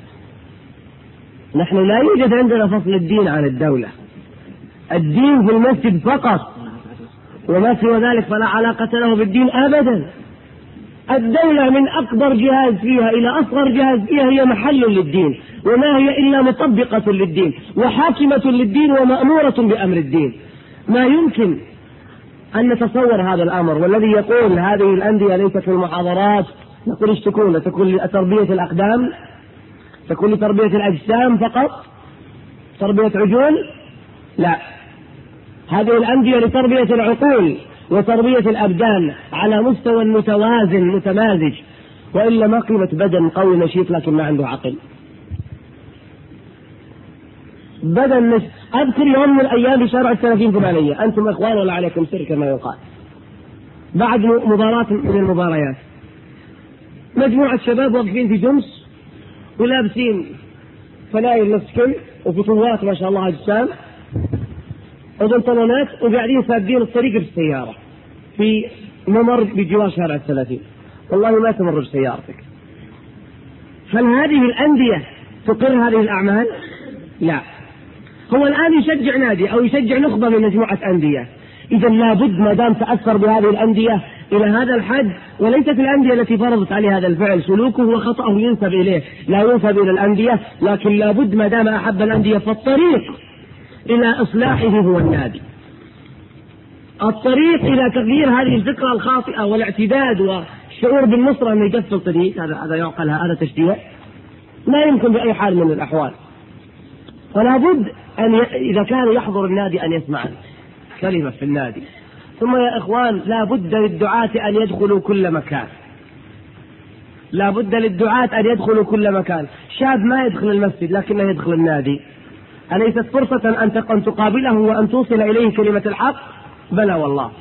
نحن لا يوجد عندنا فصل الدين عن الدولة. الدين في المسجد فقط، وما سوى ذلك فلا علاقة له بالدين أبدا. الدولة من أكبر جهاز فيها إلى أصغر جهاز فيها هي محل للدين، وما هي إلا مطبقة للدين وحاكمة للدين ومأمورة بأمر الدين. ما يمكن أن نتصور هذا الأمر. والذي يقول هذه الأندية ليست في المحاضرات نقول ايش تكون؟ تكون لتربية الأقدام؟ تكون لتربية الأجسام فقط؟ تربية عجول؟ لا، هذه الأندية لتربية العقول وتربية الأبدان على مستوى متوازن متمازج، وإلا ما قيمة بدن قوي نشيط لكن ما عنده عقل. بدن أذكر يوم من الأيام في شارع 30 ثمانية، أنتم إخوان ولا عليكم سر كما يقال، بعد مباراة من المباريات مجموعة شباب واقفين في جمس ولابسين فلاير مسكن وفتوات ما شاء الله أجسام وبنطلونات وقاعدين سادين الطريق بالسيارة في ممر بجوار شارع 30. والله ما تمر بسيارتك. هل هذه الأندية تقر هذه الأعمال؟ لا. هو الآن يشجع نادي أو يشجع نخبة من مجموعة أندية، إذا لابد ما دام تأثر بهذه الأندية إلى هذا الحد، وليست الأندية التي فرضت عليه هذا الفعل، سلوكه وخطأه ينسب إليه لا ينسب إلى الأندية، لكن لابد ما دام أحب الأندية فالطريق إلى إصلاحه هو النادي. الطريق إلى تغيير هذه الفكرة الخاطئة والاعتداد والشعور بالنصرة أن يقفل طريق، هذا يعقل، هذا تشجيع لا يمكن بأي حال من الأحوال. فلا بد أن إذا كان يحضر النادي أن يسمع كلمة في النادي. ثم يا إخوان لا بد للدعاة أن يدخلوا كل مكان، لا بد للدعاة أن يدخلوا كل مكان. شاب ما يدخل المسجد لكنه يدخل النادي، أليست فرصة أن تقابله وأن توصل إليه كلمة الحق؟ بلى والله،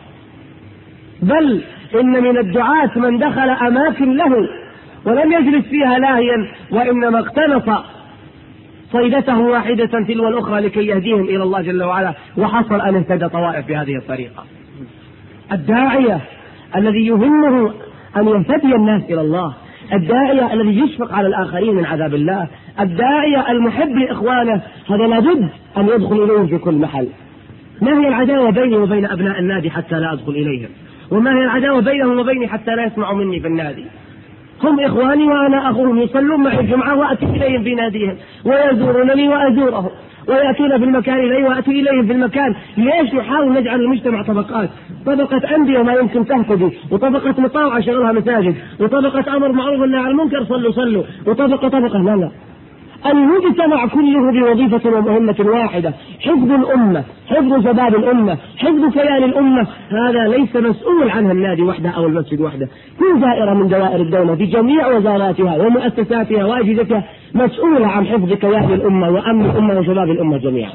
بل إن من الدعاة من دخل أماكن له ولم يجلس فيها لاهيا، وإنما اقتنص صيدته واحدة تلو الأخرى لكي يهديهم إلى الله جل وعلا، وحصل أن اهتدى طوائف بهذه الطريقة. الداعية الذي يهمه أن يهتدي الناس إلى الله، الداعية الذي يشفق على الآخرين من عذاب الله، الداعية المحب لإخوانه، هذا لابد أن يدخل إليهم في كل محل. ما هي العداوة بيني وبين أبناء النادي حتى لا أدخل إليهم؟ وما هي العداوة بينهم وبيني حتى لا يسمعوا مني في النادي؟ هم إخواني وأنا أخوهم، يصلون معي الجمعة وأتي إليهم في ناديهم، ويزورونني وأزورهم، ويأتون في المكان إلي وأتي إليهم في المكان. ليش نحاول نجعل المجتمع طبقات؟ طبقة أندية ما يمكن تهتدي، وطبقة مطاوعة شغلها مساجد، وطبقة أمر معروف والنهي عن المنكر صلوا، وطبقة لا لا. المجتمع كله بوظيفة ومهمة واحدة، حفظ الأمة، حفظ شباب الأمة، حفظ كيان الأمة. هذا ليس مسؤول عنها النادي وحده أو المسجد وحده، كل دائرة من دوائر الدولة في جميع وزاراتها ومؤسساتها وأجهزتها مسؤولة عن حفظ كيان الأمة وأمن الأمة وشباب الأمة جميعا.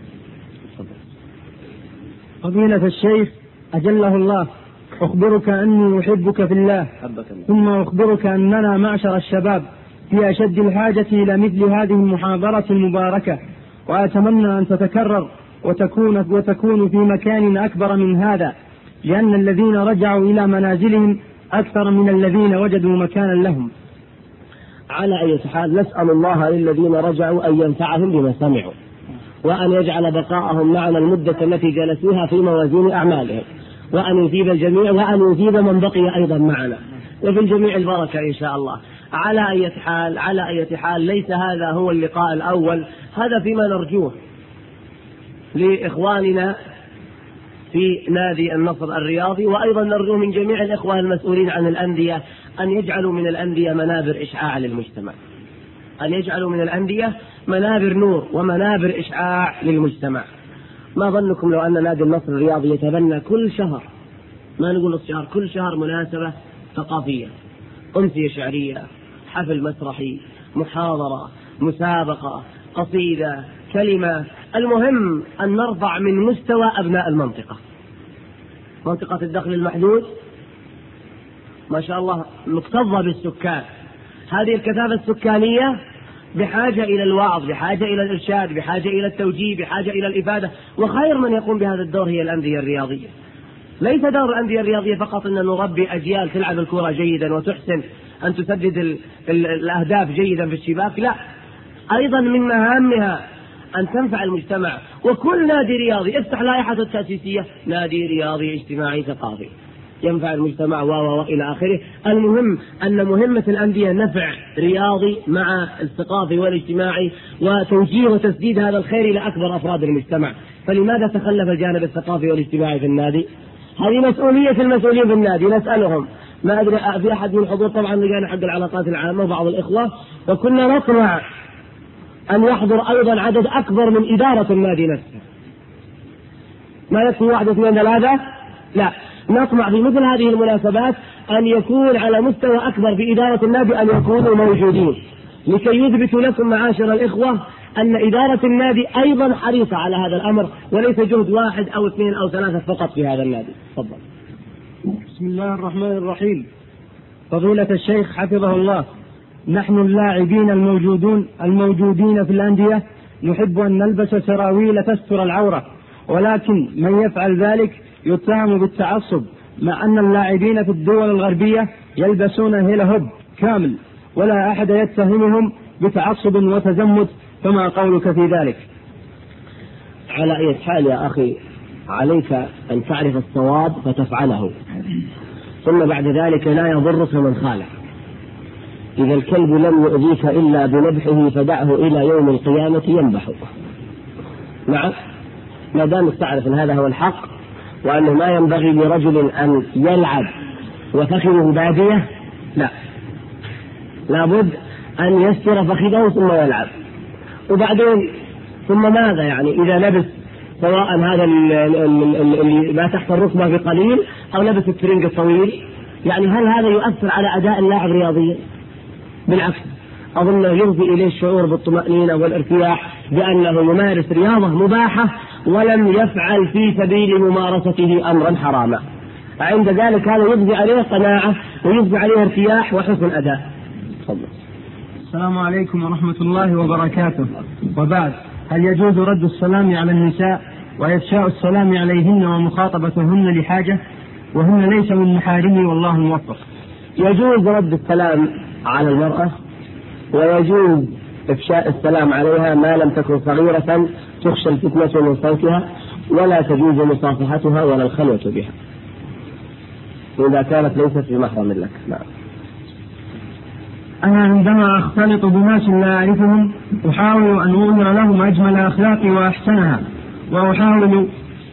فضيلة الشيخ أجله الله، أخبرك أني أحبك في الله، ثم أخبرك أننا معشر الشباب في أشد الحاجة إلى مثل هذه المحاضرة المباركة، وأتمنى أن تتكرر وتكون في مكان أكبر من هذا، لأن الذين رجعوا إلى منازلهم أكثر من الذين وجدوا مكانا لهم. على أي حال نسأل الله للذين رجعوا أن ينفعهم بما سمعوا، وأن يجعل بقاءهم معنا المدة التي جلسوها في موازين أعمالهم، وأن يثيب الجميع، وأن يثيب من بقي أيضا معنا، وفي الجميع البركة إن شاء الله. على أي حال ليس هذا هو اللقاء الأول، هذا فيما نرجوه لإخواننا في نادي النصر الرياضي، وأيضا نرجو من جميع الإخوة المسؤولين عن الأندية أن يجعلوا من الأندية منابر إشعاع للمجتمع، أن يجعلوا من الأندية منابر نور ومنابر إشعاع للمجتمع. ما ظنكم لو أن نادي النصر الرياضي يتبنى كل شهر، ما نقول الشهر، كل شهر مناسبة ثقافية، أمسية شعرية، حفل مسرحي، محاضرة، مسابقة، قصيدة، كلمة، المهم أن نرفع من مستوى أبناء المنطقة. منطقة الدخل المحدود ما شاء الله مكتظة بالسكان، هذه الكثافة السكانية بحاجة إلى الوعظ، بحاجة إلى الإرشاد، بحاجة إلى التوجيه، بحاجة إلى الإفادة، وخير من يقوم بهذا الدور هي الأندية الرياضية. ليس دور الأندية الرياضية فقط أن نربي أجيال تلعب الكرة جيدا وتحسن أن تسدد الأهداف جيدا في الشباك، لا، أيضا من مهامها أن تنفع المجتمع. وكل نادي رياضي افتح لائحته التأسيسية نادي رياضي اجتماعي ثقافي ينفع المجتمع وإلى آخره. المهم أن مهمة الأندية نفع رياضي مع الثقافي والاجتماعي وتوجيه وتسديد هذا الخير إلى أكبر أفراد المجتمع. فلماذا تخلف الجانب الثقافي والاجتماعي في النادي؟ هذه مسؤولية المسؤولين في النادي، نسألهم. ما أدري في أحد من الحضور طبعا لجان حق العلاقات العامة وبعض الإخوة، وكنا نطمع أن يحضر أيضا عدد أكبر من إدارة النادي نفسه. ما يكفي واحد اثنين ثلاثة، لا، نطمع في مثل هذه المناسبات أن يكون على مستوى أكبر في إدارة النادي أن يكونوا موجودين، لكي يثبتوا لكم معاشر الإخوة أن إدارة النادي أيضا حريصة على هذا الأمر، وليس جهد واحد أو اثنين أو ثلاثة فقط في هذا النادي. تفضل. بسم الله الرحمن الرحيم. فضيلة الشيخ حفظه الله، نحن اللاعبين الموجودين في الأندية نحب أن نلبس سراويل تستر العورة، ولكن من يفعل ذلك يتهم بالتعصب، مع أن اللاعبين في الدول الغربية يلبسون هيلهوب كامل ولا أحد يتهمهم بتعصب وتزمت، فما قولك في ذلك؟ على أي حال يا أخي، عليك أن تعرف الصواب فتفعله، ثم بعد ذلك لا يضرك من خالف. إذا الكلب لم يؤذيك إلا بنبحه فدعه إلى يوم القيامة ينبح. نعم، ما دامك تعرف أن هذا هو الحق، وأنه ما ينبغي لرجل أن يلعب وفخذه بادية، لا، لابد أن يستر فخذه ثم يلعب. وبعدين ثم ماذا يعني إذا لبس سواء هذا اللي ما تحت الركبة بقليل أو لبس الترنج الطويل، يعني هل هذا يؤثر على أداء اللاعب رياضيا؟ بالعكس، أظن يضفي إليه الشعور بالطمأنينة والارتياح بأنه يمارس رياضة مباحة ولم يفعل في سبيل ممارسته أمرا حراما. عند ذلك هذا يضفي عليه قناعة ويضفي عليه ارتياح وحسن أداء. تفضل. السلام عليكم ورحمة الله وبركاته. وبعد، هل يجوز رد السلام على النساء وإفشاء السلام عليهن ومخاطبتهن لحاجة وهن ليس من محارمي والله موفق؟ يجوز رد السلام على المرأة، ويجوز إفشاء السلام عليها ما لم تكن صغيرة تخشى الفتنة من صوتها، ولا تجوز مصافحتها ولا الخلوة بها إذا كانت ليست في محرم لك. نعم. أنا عندما أختلط بناس لا أعرفهم أحاول أن أظهر لهم أجمل أخلاقي وأحسنها، وأحاول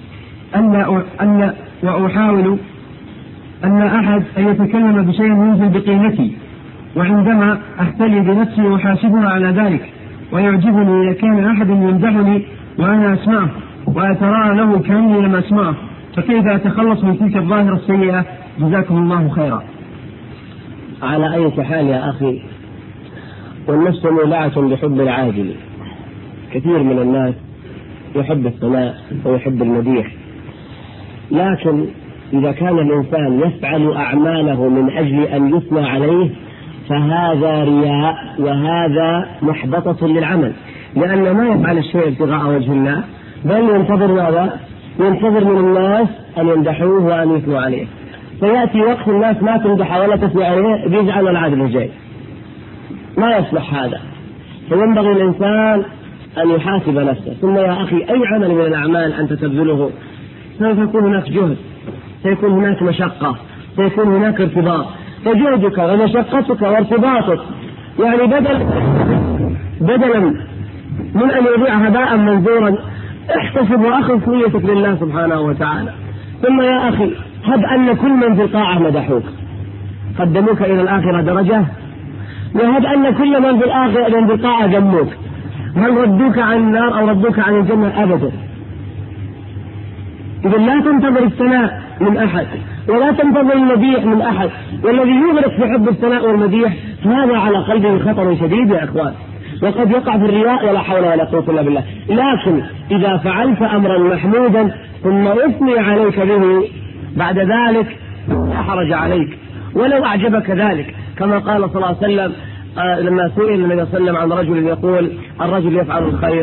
أن أحد أن يتكلم بشيء ينزل بقيمتي، وعندما أختلي بنفسي أحاسبها على ذلك، ويعجبني إذا كان أحد يمدحني وأنا أسمعه وأتراءى له كأني لم أسمعه، فكيف أتخلص من تلك الظاهرة السيئة؟ جزاكم الله خيرا. على أي حال يا أخي، والنفس مولعة بحب العاجل. كثير من الناس يحب الثناء ويحب المديح، لكن إذا كان الإنسان يفعل أعماله من أجل أن يثنى عليه فهذا رياء، وهذا محبطة للعمل، لأن ما يفعل الشيء ابتغاء وجه الله، بل ينتظر ماذا؟ ينتظر من الناس أن يمدحوه وأن يثنوا عليه. فيأتي وقت الناس ما تمدح ولا تثني عليه بيجعل العدل جاي، ما يصلح هذا. فينبغي الإنسان أن يحاسب نفسه. ثم يا أخي، أي عمل من الأعمال أنت تبذله سوف يكون هناك جهد، سيكون هناك مشقة، سيكون هناك ارتباط، فجهدك ومشقتك وارتباطك يعني بدلا من أن يضيع هباء منثورا، احتسب وأخلص نيتك لله سبحانه وتعالى. ثم يا أخي، هب أن كل من في القاعة مدحوك قدموك إلى الآخرة درجة، وهب أن كل من في القاعة ذموك، هل ردوك عن النار أو ردوك عن الجنة؟ أبدا. إذا لا تنتظر الثناء من أحد ولا تنتظر المديح من أحد، والذي يغرق في حب الثناء والمديح هذا على قلبه خطر شديد يا أخوان، وقد يقع في الرياء ولا حول ولا قوة إلا بالله. لكن إذا فعلت أمرا محمودا ثم أثني عليك به بعد ذلك لا حرج عليك، ولو أعجبك ذلك، كما قال صلى الله عليه وسلم لما سئل النبي صلى الله عليه وسلم عن رجل يقول الرجل يفعل الخير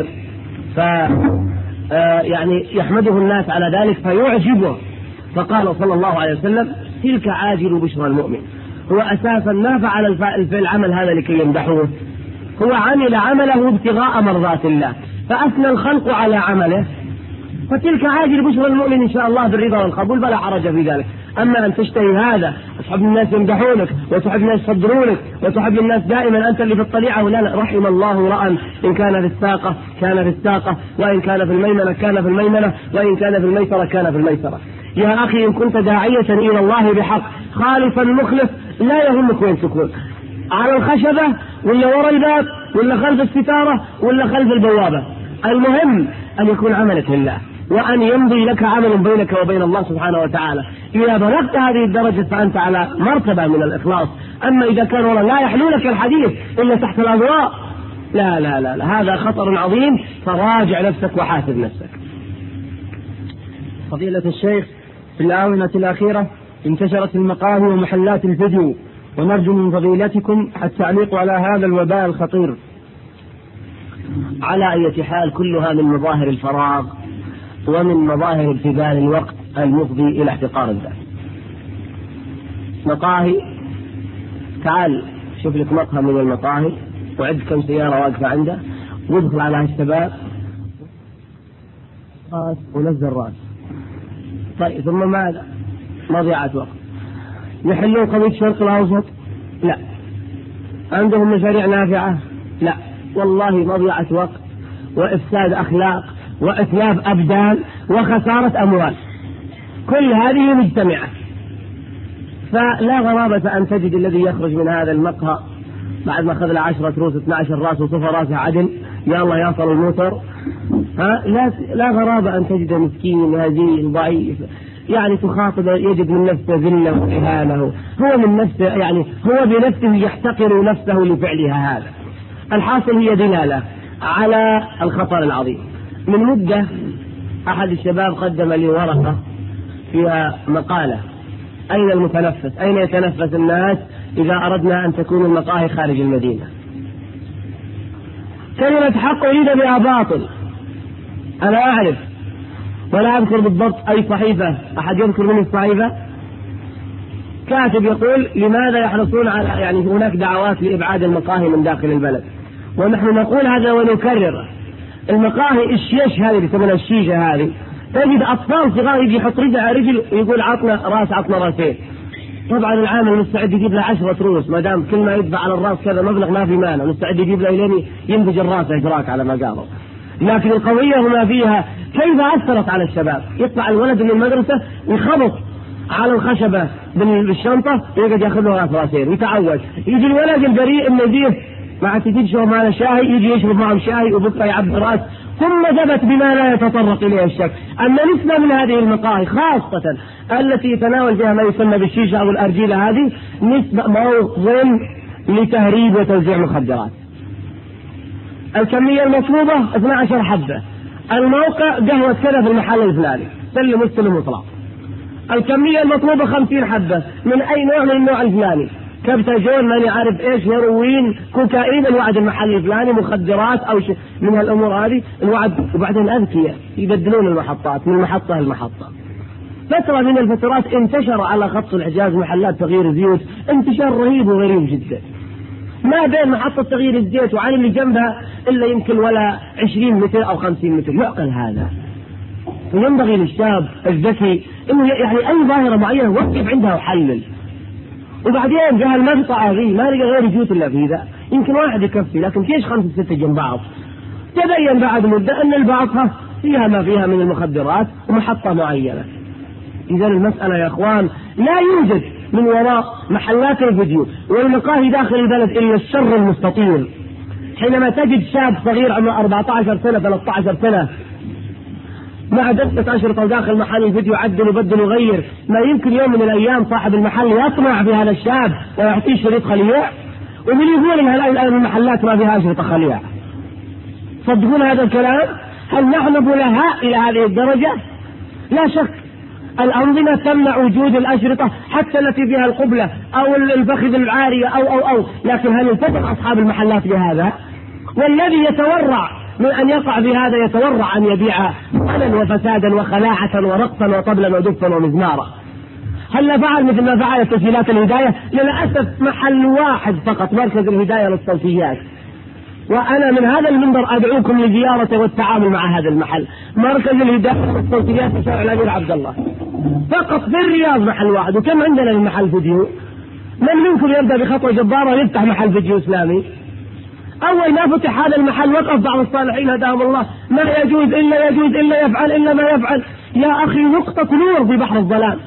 يعني يحمده الناس على ذلك فيعجبه، فقال صلى الله عليه وسلم تلك عاجل بشرى المؤمن. هو أساسا ما فعل العمل هذا لكي يمدحوه، هو عمل عمله ابتغاء مرضات الله، فأثنى الخلق على عمله، فتلك عاجل بشرى المؤمن إن شاء الله بالرضا والقبول، بلا حرج في ذلك. أما أن تشتهي هذا وتحب الناس يمدحونك وتحب الناس يصدرونك وتحب الناس دائما أنت اللي في الطليعة، ولا رحم الله امرأ إن كان في الساقة كان في الساقة، وإن كان في الميمنة كان في الميمنة، وإن كان في الميسرة كان في الميسرة. يا أخي، إن كنت داعية إلى الله بحق خالصا مخلص لا يهمك وين تكون، على الخشبة ولا وراء الباب ولا خلف الستارة ولا خلف البوابة، المهم أن يكون عملك لله، وأن يمضي لك عمل بينك وبين الله سبحانه وتعالى. إذا بلغت هذه الدرجة فأنت على مرتبة من الإخلاص. أما إذا كان والله لا يحلو لك الحديث إلا تحت الأضواء، لا لا لا, لا. هذا خطر عظيم، فراجع نفسك وحاسب نفسك. فضيلة الشيخ، في الآونة الأخيرة انتشرت المقاهي ومحلات الفيديو، ونرجو من فضيلتكم التعليق على هذا الوباء الخطير. على أي حال، كلها من مظاهر الفراغ ومن مظاهر ابتذال الوقت المفضي إلى احتقار الذات. مقاهي، تعال شوف لك مقهى من المقاهي وعد كم سيارة واقفة عنده، وادخل على الشباب راس ونزل راس. طيب ثم ماذا؟ مضيعة وقت. يحلون قضية الشرق الأوسط؟ لا. عندهم مشاريع نافعة؟ لا. والله مضيعة وقت وإفساد أخلاق وإتلاف أبدان وخسارة أموال، كل هذه مجتمعة. فلا غرابة أن تجد الذي يخرج من هذا المقهى بعد ما أخذ 10 روس 12 راس وصفى راسه عدل، يا الله يصل الموتر، لا غرابة أن تجد مسكين هزيل ضعيف يعني تخاطب يجد من نفسه ذلة وإهانة، هو من نفسه يعني هو بنفسه يحتقر نفسه لفعلها. هذا الحاصل هي دلالة على الخطر العظيم. من مدة أحد الشباب قدم لي ورقة فيها مقالة: أين المتنفس؟ أين يتنفس الناس إذا أردنا أن تكون المقاهي خارج المدينة؟ كلمة حق أريد بها باطل، أنا أعرف ولا أذكر بالضبط أي صحيفة. أحد يذكر من الصحيفة؟ كاتب يقول: لماذا يحرصون على يعني هناك دعوات لإبعاد المقاهي من داخل البلد، ونحن نقول هذا ونكرر. المقاهي الشيش هذه اللي تسمونها الشيشة هذه، تجد أطفال صغار يجي يحط رجل يقول عطنا راس عطنا راسين. طبعا العامل مستعد يجيب له 10 روس ما دام كل ما يدفع على الراس كذا مبلغ ما في مانع، مستعد يجيب له لين ينفج الراس إجراك على ما قالوا. لكن القضية وما فيها كيف أثرت على الشباب. يطلع الولد من المدرسة يخبط على الخشبة بالشنطة ويقعد ياخذ له راسين ويتعود. يجي الولد البريء النزيه مع تشرب معنا شاي يجي يشرب معهم شاي وبكرة يعبي راس، ثم ثبت بما لا يتطرق إليه الشك أن نسبة من هذه المقاهي خاصة التي يتناول بها ما يسمى بالشيشة أو الأرجيلة هذه نسبة موطن لتهريب وتوزيع مخدرات. الكمية المطلوبة 12 حبة، الموقع قهوة كذا في المحل الفلاني، سلم واستلم واطلع. الكمية المطلوبة 50 حبة من أي نوع من النوع الفلاني، كبتة جون ماني عارف ايش، هيروين، كوكايين، الوعد المحل الفلاني، مخدرات او شيء من هالامور هذه الوعد. وبعدين اذكياء يبدلون المحطات من محطة لمحطة. فترة من الفترات انتشر على خط الحجاز محلات تغيير زيوت انتشار رهيب وغريب جدا، ما بين محطة تغيير الزيت وعن اللي جنبها إلا يمكن ولا 20 متر أو 50 متر. يعقل هذا؟ وينبغي للشاب الذكي إنه يعني أي ظاهرة معينة وقف عندها وحلل. وبعدين جاء المقطع هذه ما لقى غير زيوت إلا في ذا، يمكن واحد يكفي، لكن كيش 5 6 جنب بعض؟ تبين بعد مدة أن البعضها فيها ما فيها من المخدرات ومحطة معينة. إذا المسألة يا أخوان لا يوجد من وراء محلات الفيديو والمقاهي داخل البلد إلا الشر المستطير. حينما تجد شاب صغير عمره 14 سنة 13 سنة مع دفتة أشرطة داخل محل الفيديو عدل وبدل وغير، ما يمكن يوم من الأيام صاحب المحل يطمع في هذا الشاب ويعطيه شريط خليع؟ ومن يقول إن الآن المحلات ما فيها أشرطة خليع؟ صدقون هذا الكلام؟ هل نحن بلهاء إلى هذه الدرجة؟ لا شك الأنظمة تمنع وجود الأشرطة حتى التي فيها القبلة أو الفخذ العارية أو لكن هل التزم أصحاب المحلات بهذا؟ والذي يتورع من أن يقع بهذا يتورع أن يبيع مالا وفسادا وخلاعة ورقصا وطبلا ودفا ومزمارا. هل فعل مثل ما فعل تسجيلات الهداية؟ للأسف محل واحد فقط، مركز الهداية للصوتيات، وأنا من هذا المنبر أدعوكم لزيارته والتعامل مع هذا المحل، مركز الهداية والصوتيات في شارع الأمير عبد الله، فقط في الرياض محل واحد. وكم عندنا من محل فيديو؟ من منكم يبدأ بخطوة جبارة يفتح محل فيديو إسلامي؟ أول ما فتح هذا المحل وقف بعض الصالحين هداهم الله، ما يجوز إلا يفعل إلا ما يفعل. يا أخي نقطة نور في بحر الظلام.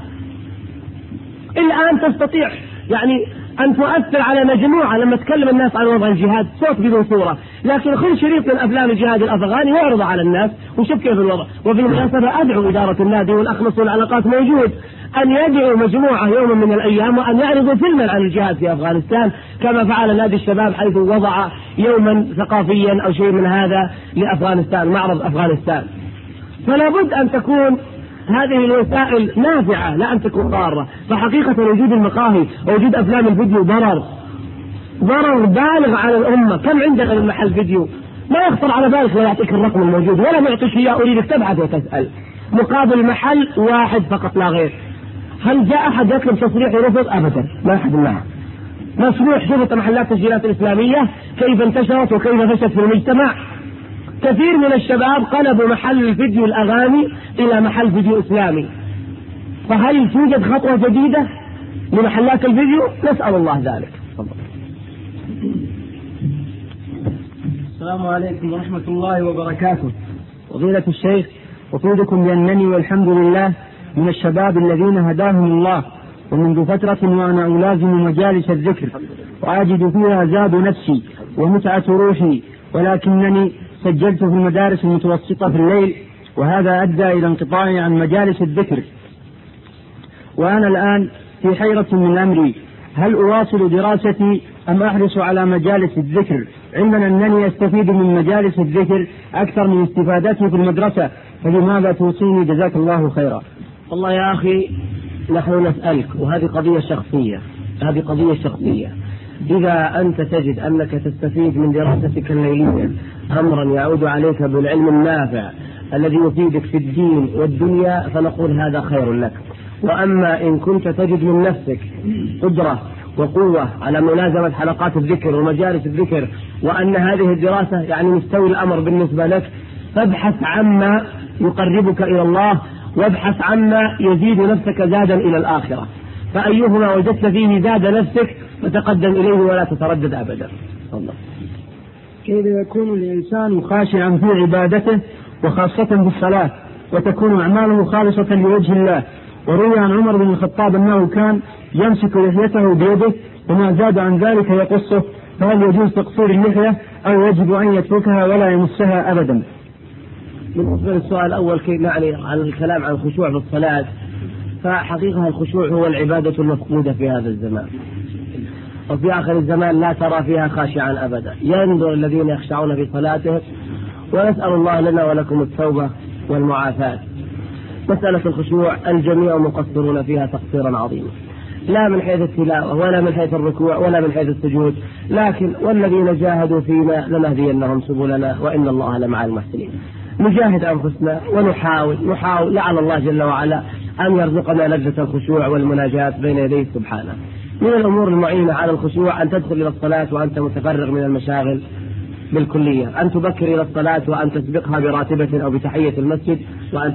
الآن تستطيع يعني أن تؤثر على مجموعة لما تكلم الناس عن وضع الجهاد صوت بدون صورة، لكن خذ شريط من أفلام الجهاد الأفغاني واعرضه على الناس وشوف كيف الوضع. وفي المناسبة أدعو إدارة النادي والأخ مسؤول العلاقات موجود أن يدعو مجموعة يوما من الأيام وأن يعرضوا فيلما عن الجهاد في أفغانستان كما فعل نادي الشباب، حيث وضع يوما ثقافيا أو شيء من هذا لأفغانستان، معرض أفغانستان. فلا بد أن تكون هذه الوسائل نافعة لا أن تكون ضارة. فحقيقة وجود المقاهي ووجود أفلام الفيديو ضرر بالغ على الأمة. كم عندنا من محل فيديو ما يخطر على بالك ولا يعطيك الرقم الموجود ولا معطيك إياه، أريدك تبحث وتسأل مقابل محل واحد فقط لا غير. هل جاء أحد يطلب تصريح ورفض؟ أبدا، ما أحد معه. مسموح. شوفوا محلات التسجيلات الإسلامية كيف انتشرت وكيف فشت في المجتمع. كثير من الشباب قلبوا محل الفيديو الأغاني إلى محل فيديو إسلامي. فهل توجد خطوة جديدة لمحلات الفيديو؟ نسأل الله ذلك. السلام عليكم ورحمة الله وبركاته. فضيلة الشيخ، أفيدكم بأنني والحمد لله من الشباب الذين هداهم الله، ومنذ فترة وأنا ألازم مجالس الذكر وأجد فيها زاد نفسي ومتعة روحي، ولكنني سجلت في المدارس المتوسطة في الليل، وهذا أدى إلى انقطاعي عن مجالس الذكر، وأنا الآن في حيرة من أمري، هل أواصل دراستي أم أحرص على مجالس الذكر، علما أنني أستفيد من مجالس الذكر أكثر من استفادتي في المدرسة، فلماذا توصيني؟ جزاك الله خيرا. والله يا أخي نحن نسألك، وهذه قضية شخصية. إذا أنت تجد أنك تستفيد من دراستك الليلية أمرا يعود عليك بالعلم النافع الذي يفيدك في الدين والدنيا فنقول هذا خير لك. وأما إن كنت تجد من نفسك قدرة وقوة على ملازمة حلقات الذكر ومجالس الذكر وأن هذه الدراسة يعني مستوي الأمر بالنسبة لك، فابحث عما يقربك إلى الله وابحث عما يزيد نفسك زادا إلى الآخرة، فأيهما وجدت فيه زاد نفسك فتقدم إليه ولا تتردد أبدا. الله. كيف يكون الإنسان خاشعا في عبادته وخاصة في الصلاة وتكون أعماله خالصة لوجه الله؟ وروي عن عمر بن الخطاب أنه كان يمسك لحيته بيده وما زاد عن ذلك يقصه، فهل يجوز تقصير اللحية أو يجب أن يتركها ولا يمسها أبدا؟ بالنسبة للسؤال الأول كيف نعني عن الكلام عن الخشوع في الصلاة، فحقيقة الخشوع هو العبادة المفقودة في هذا الزمان، وفي آخر الزمان لا ترى فيها خاشعا أبدا. ينظر الذين يخشعون في صلاتهم، ونسأل الله لنا ولكم التوبة والمعافاة. مسألة الخشوع الجميع مقصرون فيها تقصيرا عظيما، لا من حيث التلاوة ولا من حيث الركوع ولا من حيث السجود، لكن والذين جاهدوا فينا لنهدينهم سبلنا وإن الله لمع المحسنين. نجاهد أنفسنا ونحاول لعل الله جل وعلا أن يرزقنا لذة الخشوع والمناجاة بين يديه سبحانه. من الأمور المعينة على الخشوع أن تدخل إلى الصلاة وأنت متفرغ من المشاغل بالكلية، أن تبكر إلى الصلاة وأن تسبقها براتبة أو بتحية المسجد، وأن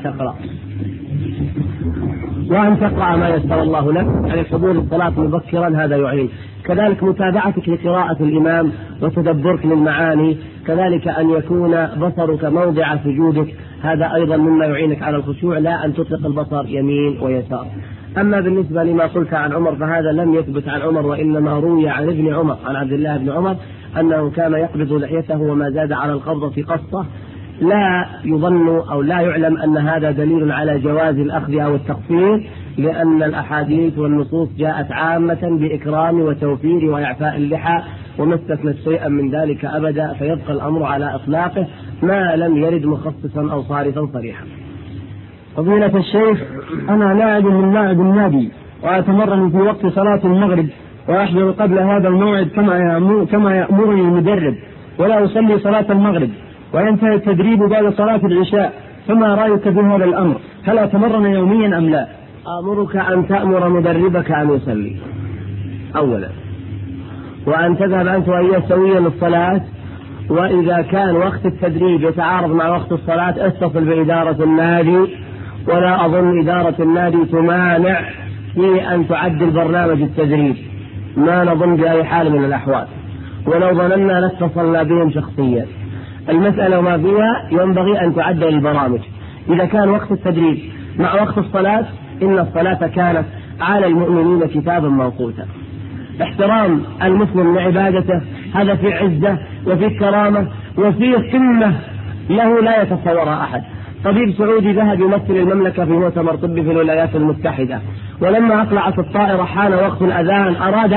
تقرأ ما يسر الله لك، يعني حضور الصلاة مبكرا هذا يعين. كذلك متابعتك لقراءة الإمام وتدبرك للمعاني، كذلك أن يكون بصرك موضع سجودك، هذا أيضا مما يعينك على الخشوع، لا أن تطلق البصر يمين ويسار. أما بالنسبة لما قلت عن عمر فهذا لم يثبت عن عمر، وإنما روي عن ابن عمر عن عبد الله بن عمر أنه كان يقبض لحيته وما زاد على القبضة قصة. لا يظن أو لا يعلم أن هذا دليل على جواز الأخذ أو التقصير، لأن الأحاديث والنصوص جاءت عامة بإكرام وتوفير وإعفاء اللحى، وما استثنت شيئا من ذلك أبدا، فيبقى الأمر على إطلاقه ما لم يرد مخصصا أو صارفا صريحا. فضيلة الشيخ، أنا لاعب من لاعب النادي وأتمرن في وقت صلاة المغرب، وأحضر قبل هذا الموعد كما يأمرني المدرب، ولا أصلي صلاة المغرب، وينتهي التدريب بعد صلاة العشاء، فما رأيك بهذا الأمر؟ هل أتمرن يوميا أم لا؟ أمرك أن تأمر مدربك أن يصلي أولا، وأن تذهب أنت وهي سويا للصلاة، وإذا كان وقت التدريب يتعارض مع وقت الصلاة اتصل بإدارة النادي، ولا أظن إدارة النادي تمانع في أن تعدل برنامج التدريب، ما نظن بأي حال من الأحوال، ولو ظننا لاتصلنا بهم شخصيا. المسألة ما فيها ينبغي أن تعدل البرامج. إذا كان وقت التدريب مع وقت الصلاة، إن الصلاة كانت على المؤمنين كتابا موقوتا. احترام المسلم لعبادته هذا في عزة وفي كرامة وفي قمة له لا يتصورها أحد. طبيب سعودي ذهب يمثل المملكة في مؤتمر طبي في الولايات المتحدة، ولما أقلعت الطائرة حان وقت الأذان أراد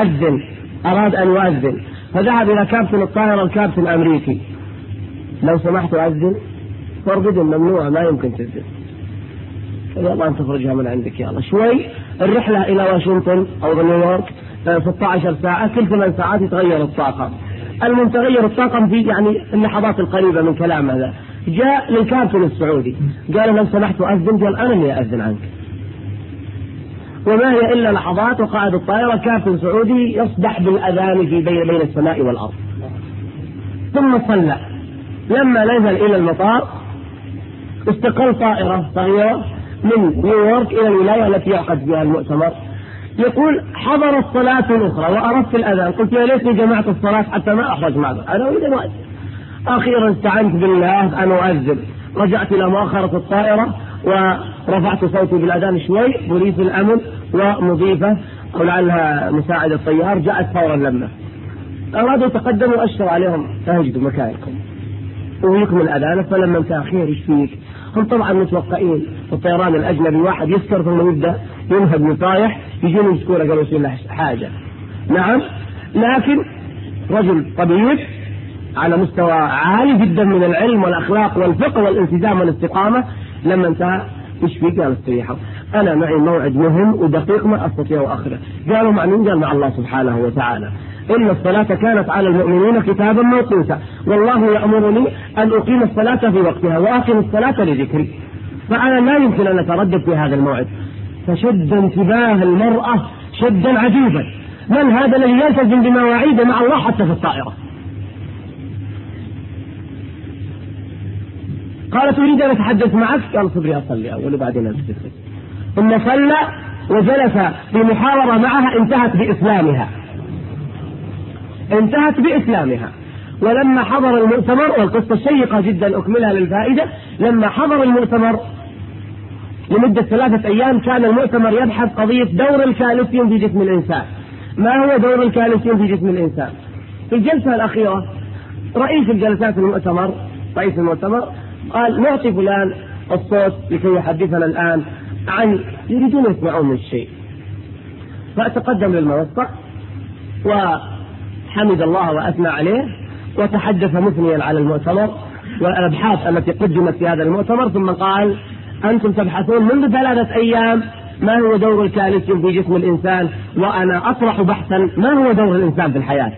أن يؤذن، فذهب إلى كابتن الطائرة الكابتن الأمريكي، لو سمحت أذن، فرقد ممنوع ما يمكن تأذن، يا الله أن تخرجها من عندك يا الله. شوي الرحلة إلى واشنطن أو نيويورك 16 ساعة، كل 8 ساعات يتغير الطاقم. المتغير الطاقم في يعني اللحظات القريبة من كلام هذا، جاء للكابتن السعودي قال لو سمحت أذن، قال أنا اللي أذن عنك. وما هي إلا لحظات وقائد الطائرة كابتن سعودي يصدح بالأذان في بين السماء والأرض. ثم صلى. لما نزل إلى المطار استقل طائرة صغيرة من نيويورك إلى الولاية التي يعقد بها المؤتمر، يقول حضرت صلاة أخرى وأردت الأذان، قلت يا ليتني جمعت الصلاة حتى ما أخرج معه، أنا أريد أن أؤذن. أخيرا استعنت بالله أن أؤذن، رجعت إلى مؤخرة الطائرة ورفعت صوتي بالأذان شوي. بوليس الأمن ومضيفة أو لعلها مساعد الطيار جاءت فورا لما أرادوا يتقدموا أشر عليهم فهجدوا مكانكم ويكمل الأذان. فلما انتهى خير ايش فيك؟ هم طبعا متوقعين الطيران الأجنبي واحد يسكر ثم يبدأ ينهب نصايح يجون يمسكونه قالوا يصير له حاجة. نعم، لكن رجل طبيب على مستوى عالي جدا من العلم والأخلاق والفقه والالتزام والاستقامة، لما انتهى ايش فيك؟ قال استريحوا، أنا معي موعد مهم ودقيق ما أستطيع أخره. قالوا مع من؟ قال مع الله سبحانه وتعالى، إن الصلاة كانت على المؤمنين كتابا موقوتا، والله يأمرني أن أقيم الصلاة في وقتها وأقيم الصلاة لذكري، فأنا لا يمكن أن أتردد في هذا الموعد. فشد انتباه المرأة شدا عجيبا، من هذا الذي يلتزم بمواعيد مع الله حتى في الطائرة؟ قالت أريد أن أتحدث معك، قال صبري أصلي أول وبعدين أتحدث. ثم صلى وجلس في محاورة معها انتهت بإسلامها. ولما حضر المؤتمر، والقصة شيقة جدا أكملها للفائدة، لما حضر المؤتمر لمدة 3 أيام كان المؤتمر يبحث قضية دور الكالسيوم في جسم الإنسان. ما هو دور الكالسيوم في جسم الإنسان؟ في الجلسة الأخيرة رئيس الجلسات المؤتمر رئيس المؤتمر قال نعطي فلان الصوت لكي يحدثنا الآن عن يريدون يسمعون من الشيء. فتقدم للمنصة وحمد الله وأثنى عليه وتحدث مثنيا على المؤتمر والأبحاث التي قدمت في هذا المؤتمر، ثم قال أنتم تبحثون منذ 3 أيام ما هو دور الكالسيوم في جسم الإنسان، وأنا أطرح بحثا ما هو دور الإنسان في الحياة.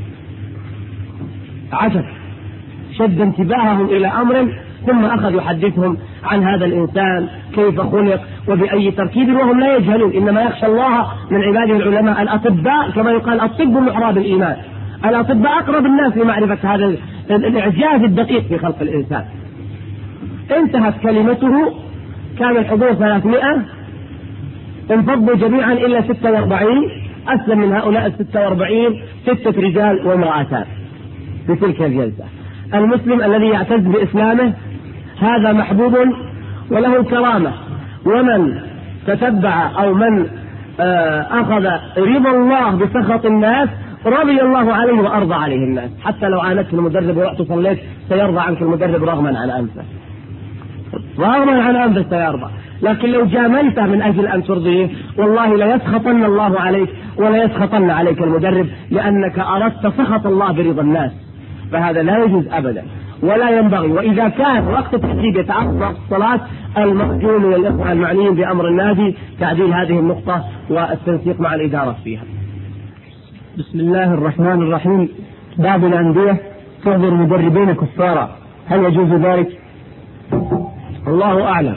عجب، شد انتباههم إلى أمر ثم أخذ يحدثهم عن هذا الإنسان كيف خلق وبأي تركيب، وهم لا يجهلون، إنما يخشى الله من عباده العلماء الأطباء، كما يقال الطب محراب الإيمان، الأطباء أقرب الناس لمعرفة هذا الإعجاز الدقيق في خلق الإنسان. انتهت كلمته، كان الحضور 300، انفضوا جميعا إلا 46، أسلم من هؤلاء 46 6 رجال وامرأتان في تلك الجلسة. المسلم الذي يعتز بإسلامه هذا محبوب وله كرامة، ومن تتبع أو من أخذ رضا الله بسخط الناس رضي الله عليه وأرضى عليه الناس. حتى لو عانتك المدرب ورحت صليت سيرضى عنك المدرب رغما عن أنفه، رغما عن أنفه سيرضى. لكن لو جاملته من أجل أن ترضيه والله لا يسخطن الله عليك ولا يسخطن عليك المدرب، لأنك أردت سخط الله برضا الناس، فهذا لا يجوز أبدا ولا ينبغي. وإذا كان وقت التحديد يتعرض الصلاة، المرجون والإخوة المعنيين بأمر النادي تعديل هذه النقطة والتنسيق مع الإدارة فيها. بسم الله الرحمن الرحيم. بعض الأندية تحضر مدربين كفارا، هل يجوز ذلك؟ الله أعلم.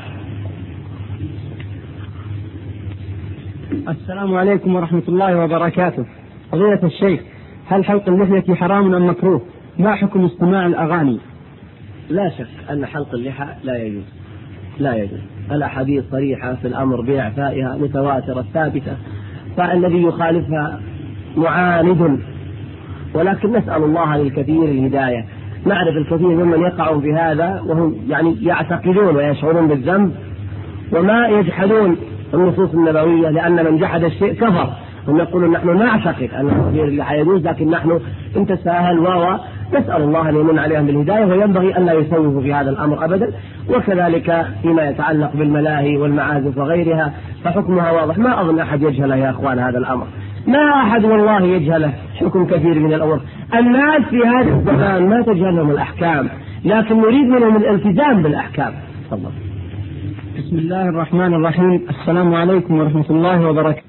السلام عليكم ورحمة الله وبركاته. فضيلة الشيخ، هل حلق اللحية حرام أم مكروه؟ ما حكم استماع الأغاني؟ لا شك أن حلق اللحى لا يجوز. الأحاديث صريحة في الأمر بإعفائها متواترة ثابتة، فالذي يخالفها معاند، ولكن نسأل الله للكثير الهداية. نعرف الكثير ممن يقعون في هذا وهم يعتقدون ويشعرون بالذنب وما يجحدون النصوص النبوية، لأن من جحد الشيء كفر. هم يقولون نحن نعتقد أن التغيير اللي حيجوز، لكن نحن نتساهل نسأل الله أن يمن عليهم بالهداية، وينبغي أن لا يسوفوا في هذا الأمر أبدا. وكذلك فيما يتعلق بالملاهي والمعازف وغيرها فحكمها واضح، ما أظن أحد يجهله يا أخوان هذا الأمر، ما أحد والله يجهله. حكم كثير من الأمور الناس في هذا الزمان ما تجهلهم الأحكام، لكن نريد منهم الالتزام بالأحكام. تفضل. بسم الله الرحمن الرحيم. السلام عليكم ورحمة الله وبركاته.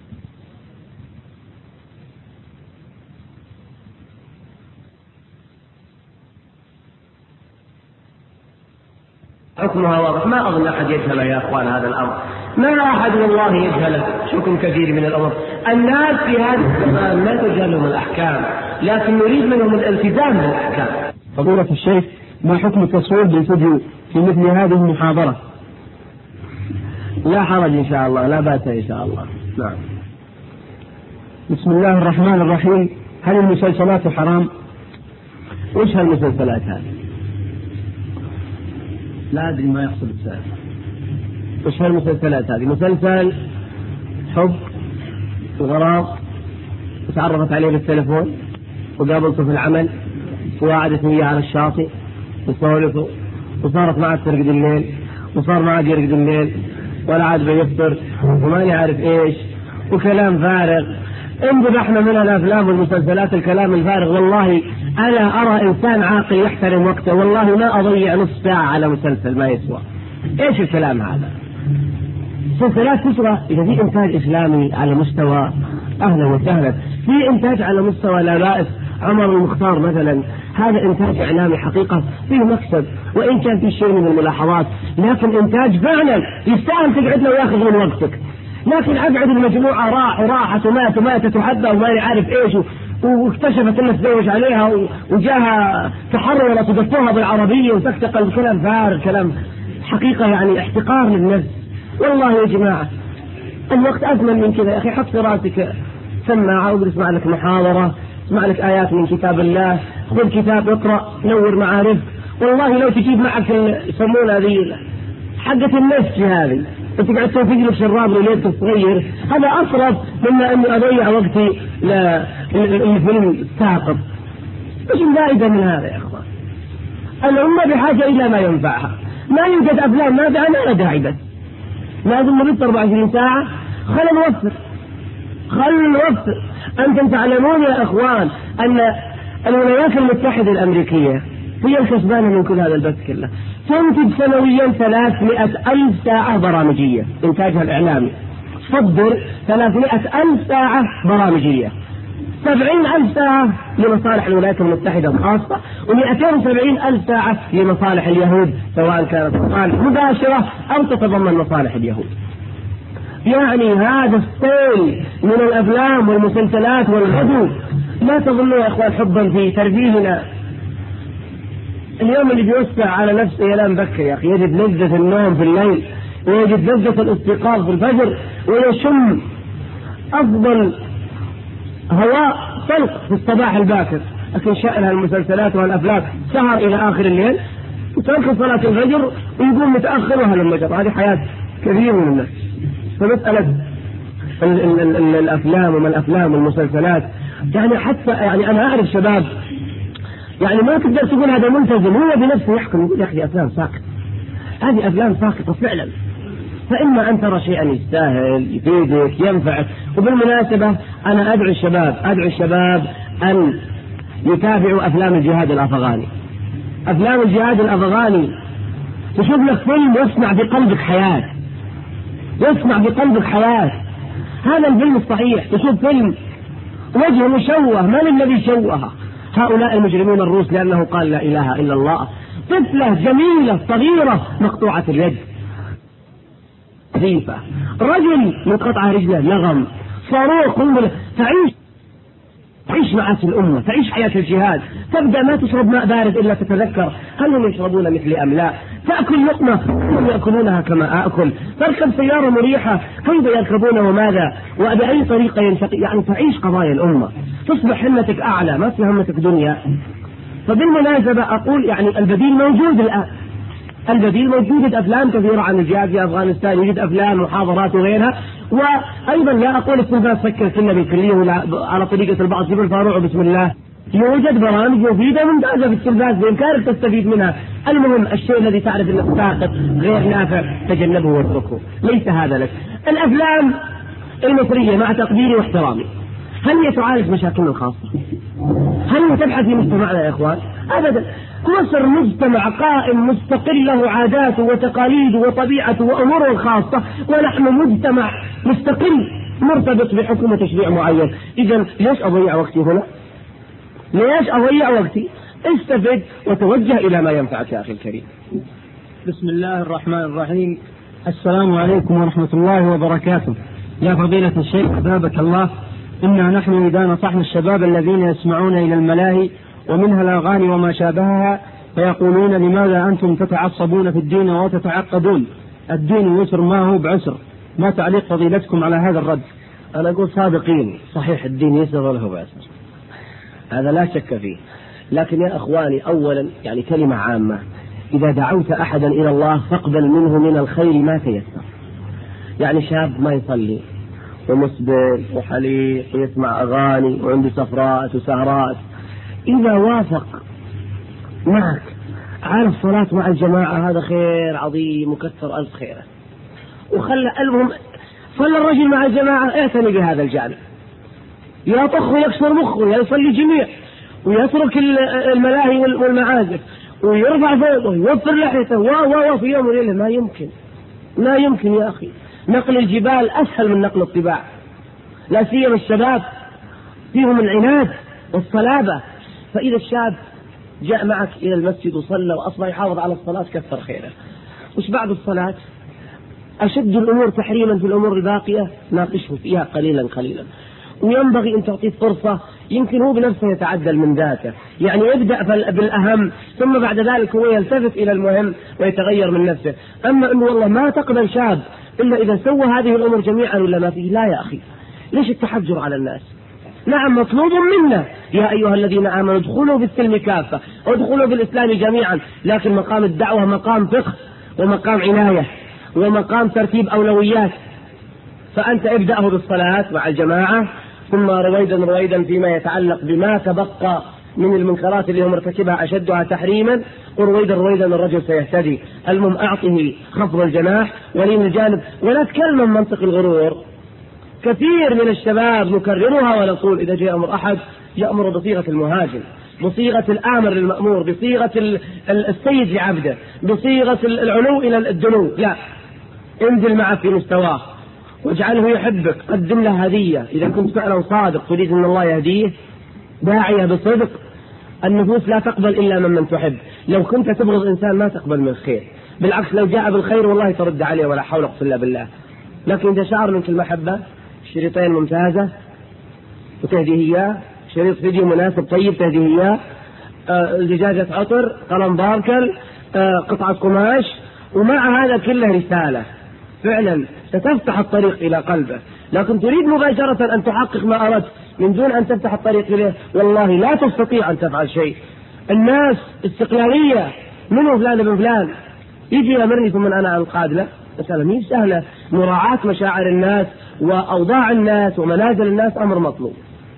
حكمها واضح، ما أظن أحد يجهله يا أخوان هذا الأمر، ما أحد والله يجهله. حكم كثير من الأمور الناس في هذا الزمان ما تجهلهم الأحكام، لكن نريد منهم الالتزام بالأحكام. فضيلة الشيخ، ما حكم التصوير بالفيديو في مثل هذه المحاضرة؟ لا حرج إن شاء الله، لا بأس إن شاء الله. نعم. بسم الله الرحمن الرحيم. هل المسلسلات حرام؟ وش هالمسلسلات هذه؟ لا أدري ما يحصل السؤال. وش هالمسلسلات هذه؟ مسلسل حب وغرام وتعرفت عليه بالتلفون وقابلته في العمل ووعدت وياه على الشاطئ وسولفوا وصارت معه ترقد الليل وصار معه يرقد الليل ولا عاد بيفطر وما يعرف ايش وكلام فارغ. انذبحنا من الافلام والمسلسلات الكلام الفارغ. والله انا ارى انسان عاقل يحترم وقته والله ما اضيع نص ساعة على مسلسل ما يسوى. ايش الكلام هذا؟ مسلسلات تسوى اذا في انتاج اسلامي على مستوى اهلا وسهلا، في انتاج على مستوى لا بأس. عمر المختار مثلا هذا انتاج اعلامي حقيقة فيه مكسب وان كان في شيء من الملاحظات، لكن انتاج فعلا يستاهل تقعد له وياخذ من وقتك. لكن ابعد المجموعة راحت وماتت وحبة وما يعرف ايش واكتشفت انه تزوج عليها وجاها تحررت وقفتوها بالعربية وتكتقل كلام فارغ، كلام حقيقة يعني احتقار للنفس. والله يا جماعة الوقت أثمن من كذا يا أخي. حط في راسك سماعة واسمع لك محاضرة، اسمع لك آيات من كتاب الله، خذ كتاب اقرأ نور معارف. والله لو تجيب معك يسمونها ذي حقة المسج هذه وتقعد تجلس شراب ليلك الصغير، هذا أصرف مما أني أضيع وقتي للفيلم الساقط. ايش الفائدة من هذا يا اخوان؟ الأمة بحاجة إلى ما ينفعها. ما يوجد أفلام نافعة لا داعي بس لازم نبث 24 ساعة. خلوا نوفر. أنتم تعلمون يا أخوان أن الولايات المتحدة الأمريكية هي الكسبانة من كل هذا البث كله. تنتج سنويا 300,000 ساعة برامجية إنتاجها الإعلامي. صدر 300,000 ساعة برامجية، 70,000 ساعة لمصالح الولايات المتحدة الخاصة، و270,000 ساعة لمصالح اليهود، سواء كانت مصالح مباشرة أو تتضمن مصالح اليهود. يعني هذا السيل من الأفلام والمسلسلات والغزو. لا تظنوا يا إخوان حبا في ترفيهنا. اليوم اللي بيوسع على نفسه ينام بكر يا أخي، يجد لذة النوم في الليل، ويجد لذة الاستيقاظ في الفجر، ويشم أفضل هواء طلق في الصباح الباكر. لكن شأنها المسلسلات والأفلام سهر إلى آخر الليل، وترك صلاة الفجر ويقوم متأخر وهالمجر. هذه حياة كثير من الناس. فمسألة الأفلام وما الأفلام والمسلسلات، يعني حتى يعني أنا أعرف شباب يعني ما تقدر تقول هذا ملتزم، هو بنفسه يحكم يقول يا أخي أفلام ساقطة، هذه أفلام ساقطة فعلا. فإما أن ترى شيئا يستاهل يفيدك ينفعك. وبالمناسبة أنا أدعو الشباب أن يتابعوا أفلام الجهاد الأفغاني. أفلام الجهاد الأفغاني تشوف لك فيلم يصنع بقلبك حياة. هذا الفيلم الصحيح. تشوف فيلم وجه مشوه، من الذي شوه؟ هؤلاء المجرمون الروس، لأنه قال لا إله إلا الله. طفلة جميلة صغيرة مقطوعة اليد، ضيفة، رجل منقطع رجله، لغم، صاروخ، تعيش معاك الأمة، تعيش حياة الجهاد. تبدأ ما تشرب ماء بارد إلا تتذكر هل هم يشربون مثلي أم لا؟ تأكل لقمة هم يأكلونها كما أكل. تركب سيارة مريحة كيف يركبون وماذا وبأي طريقة ينتقي. يعني تعيش قضايا الأمة، تصبح همتك أعلى، ما في همتك دنيا. فبالمناسبة أقول يعني البديل موجود الآن. البديل موجود، أفلام كثيرة عن الجهاد في أفغانستان، يوجد أفلام محاضرات وغيرها. وأيضا لا أقول التلفاز سكر كله بالكلية ولا على طريقة البعض جيب الفاروع بسم الله. يوجد برامج مفيدة ممتازة في التلفاز بإمكانك تستفيد منها. المهم الشيء الذي تعرف أنه ساقط غير نافع تجنبه واتركه، ليس هذا لك. الأفلام المصرية مع تقديري واحترامي هل هي تعالج مشاكلنا الخاصة؟ هل هي تبحث في مجتمعنا يا إخوان؟ أبدا. مصر مجتمع قائم مستقل له عاداته وتقاليده وطبيعته وأموره الخاصة، ونحن مجتمع مستقل مرتبط بحكم وتشريع معين. إذن ليش أضيع وقتي هنا؟ ليش أضيع وقتي؟ استفد وتوجه إلى ما ينفعك يا أخي الكريم. بسم الله الرحمن الرحيم. السلام عليكم ورحمة الله وبركاته. يا فضيلة الشيخ أثابك الله، إنا نحن إذا نصحنا الشباب الذين يسمعون إلى الملاهي ومنها الأغاني وما شابهها فيقولون لماذا أنتم تتعصبون في الدين وتتعقدون؟ الدين يسر ما هو بعسر. ما تعليق فضيلتكم على هذا الرد؟ أنا أقول صادقين، صحيح الدين يسر وله بعسر، هذا لا شك فيه. لكن يا أخواني أولا يعني كلمة عامة، إذا دعوت أحدا إلى الله فاقبل منه من الخير ما تيسر. يعني شاب ما يصلي ومسبل وحليق ويسمع أغاني وعنده سفرات وسهرات، إذا وافق معك على الصلاة مع الجماعة هذا خير عظيم وكثر ألف خيره. وخلى المهم صلى الرجل مع الجماعة اعتني بهذا الجانب، يطخ ويكسر مخه، يصلي جميع ويترك الملاهي والمعازف ويرفع فوقه ويوفر لحيته في يوم وليلة. ما يمكن يا أخي. نقل الجبال أسهل من نقل الطباع، لا سيما الشباب فيهم العناد والصلابة. فإذا الشاب جاء معك إلى المسجد وصلى وأصبح يحافظ على الصلاة كثر خيره. وش بعد الصلاة؟ أشد الأمور تحريما في الأمور الباقية ناقشه فيها قليلا، وينبغي أن تعطيه فرصة يمكن هو بنفسه يتعدل من ذاته. يعني يبدأ بالأهم ثم بعد ذلك هو يلتفت إلى المهم ويتغير من نفسه. أما أنه والله ما تقبل شاب إلا إذا سوى هذه الأمور جميعا ولا ما فيه، لا يا أخي. ليش التحجر على الناس؟ نعم مطلوب منا يا أيها الذين آمنوا ادخلوا بالسلم كافة وادخلوا بالإسلام جميعا، لكن مقام الدعوة مقام فقه ومقام عناية ومقام ترتيب أولويات. فأنت ابدأه بالصلاة مع الجماعة، ثم رويدا فيما يتعلق بما تبقى من المنكرات اللي هم مرتكبها أشدها تحريما، رويدا رويدا الرجل سيهتدي. المهم أعطه خفض الجناح ولين الجانب، ولا تكلم منطق الغرور. كثير من الشباب نكررها ونقول إذا جاء أمر أحد يأمر بصيغة المهاجم، بصيغة الآمر للمأمور، بصيغة السيد لعبده، بصيغة العلو إلى الدنو. لا، انزل معه في مستواه واجعله يحبك، قدم له هدية. إذا كنت فعلا صادق تريد أن الله يهديه، داعية بصدق. النفوس لا تقبل إلا من تحب. لو كنت تبغض إنسان ما تقبل من الخير، بالعكس لو جاء بالخير والله ترد عليه ولا حول إلا بالله. لكن إذا شعر منك المحبة، شريطين ممتازة وتهديه إياه، شريط فيديو مناسب طيب تهديه إياه، زجاجة عطر، قلم باركل، قطعة قماش، ومع هذا كله رسالة فعلا ستفتح الطريق إلى قلبه. لكن تريد مباشرة أن تحقق ما أردت من دون أن تفتح الطريق إليه، والله لا تستطيع أن تفعل شيء. الناس استقلالية، منه فلان ابن فلان يجي يمرني ثم أنا أنقاد له. مسألة مش سهلة. مراعاة مشاعر الناس وأوضاع الناس ومنازل الناس أمر مطلوب.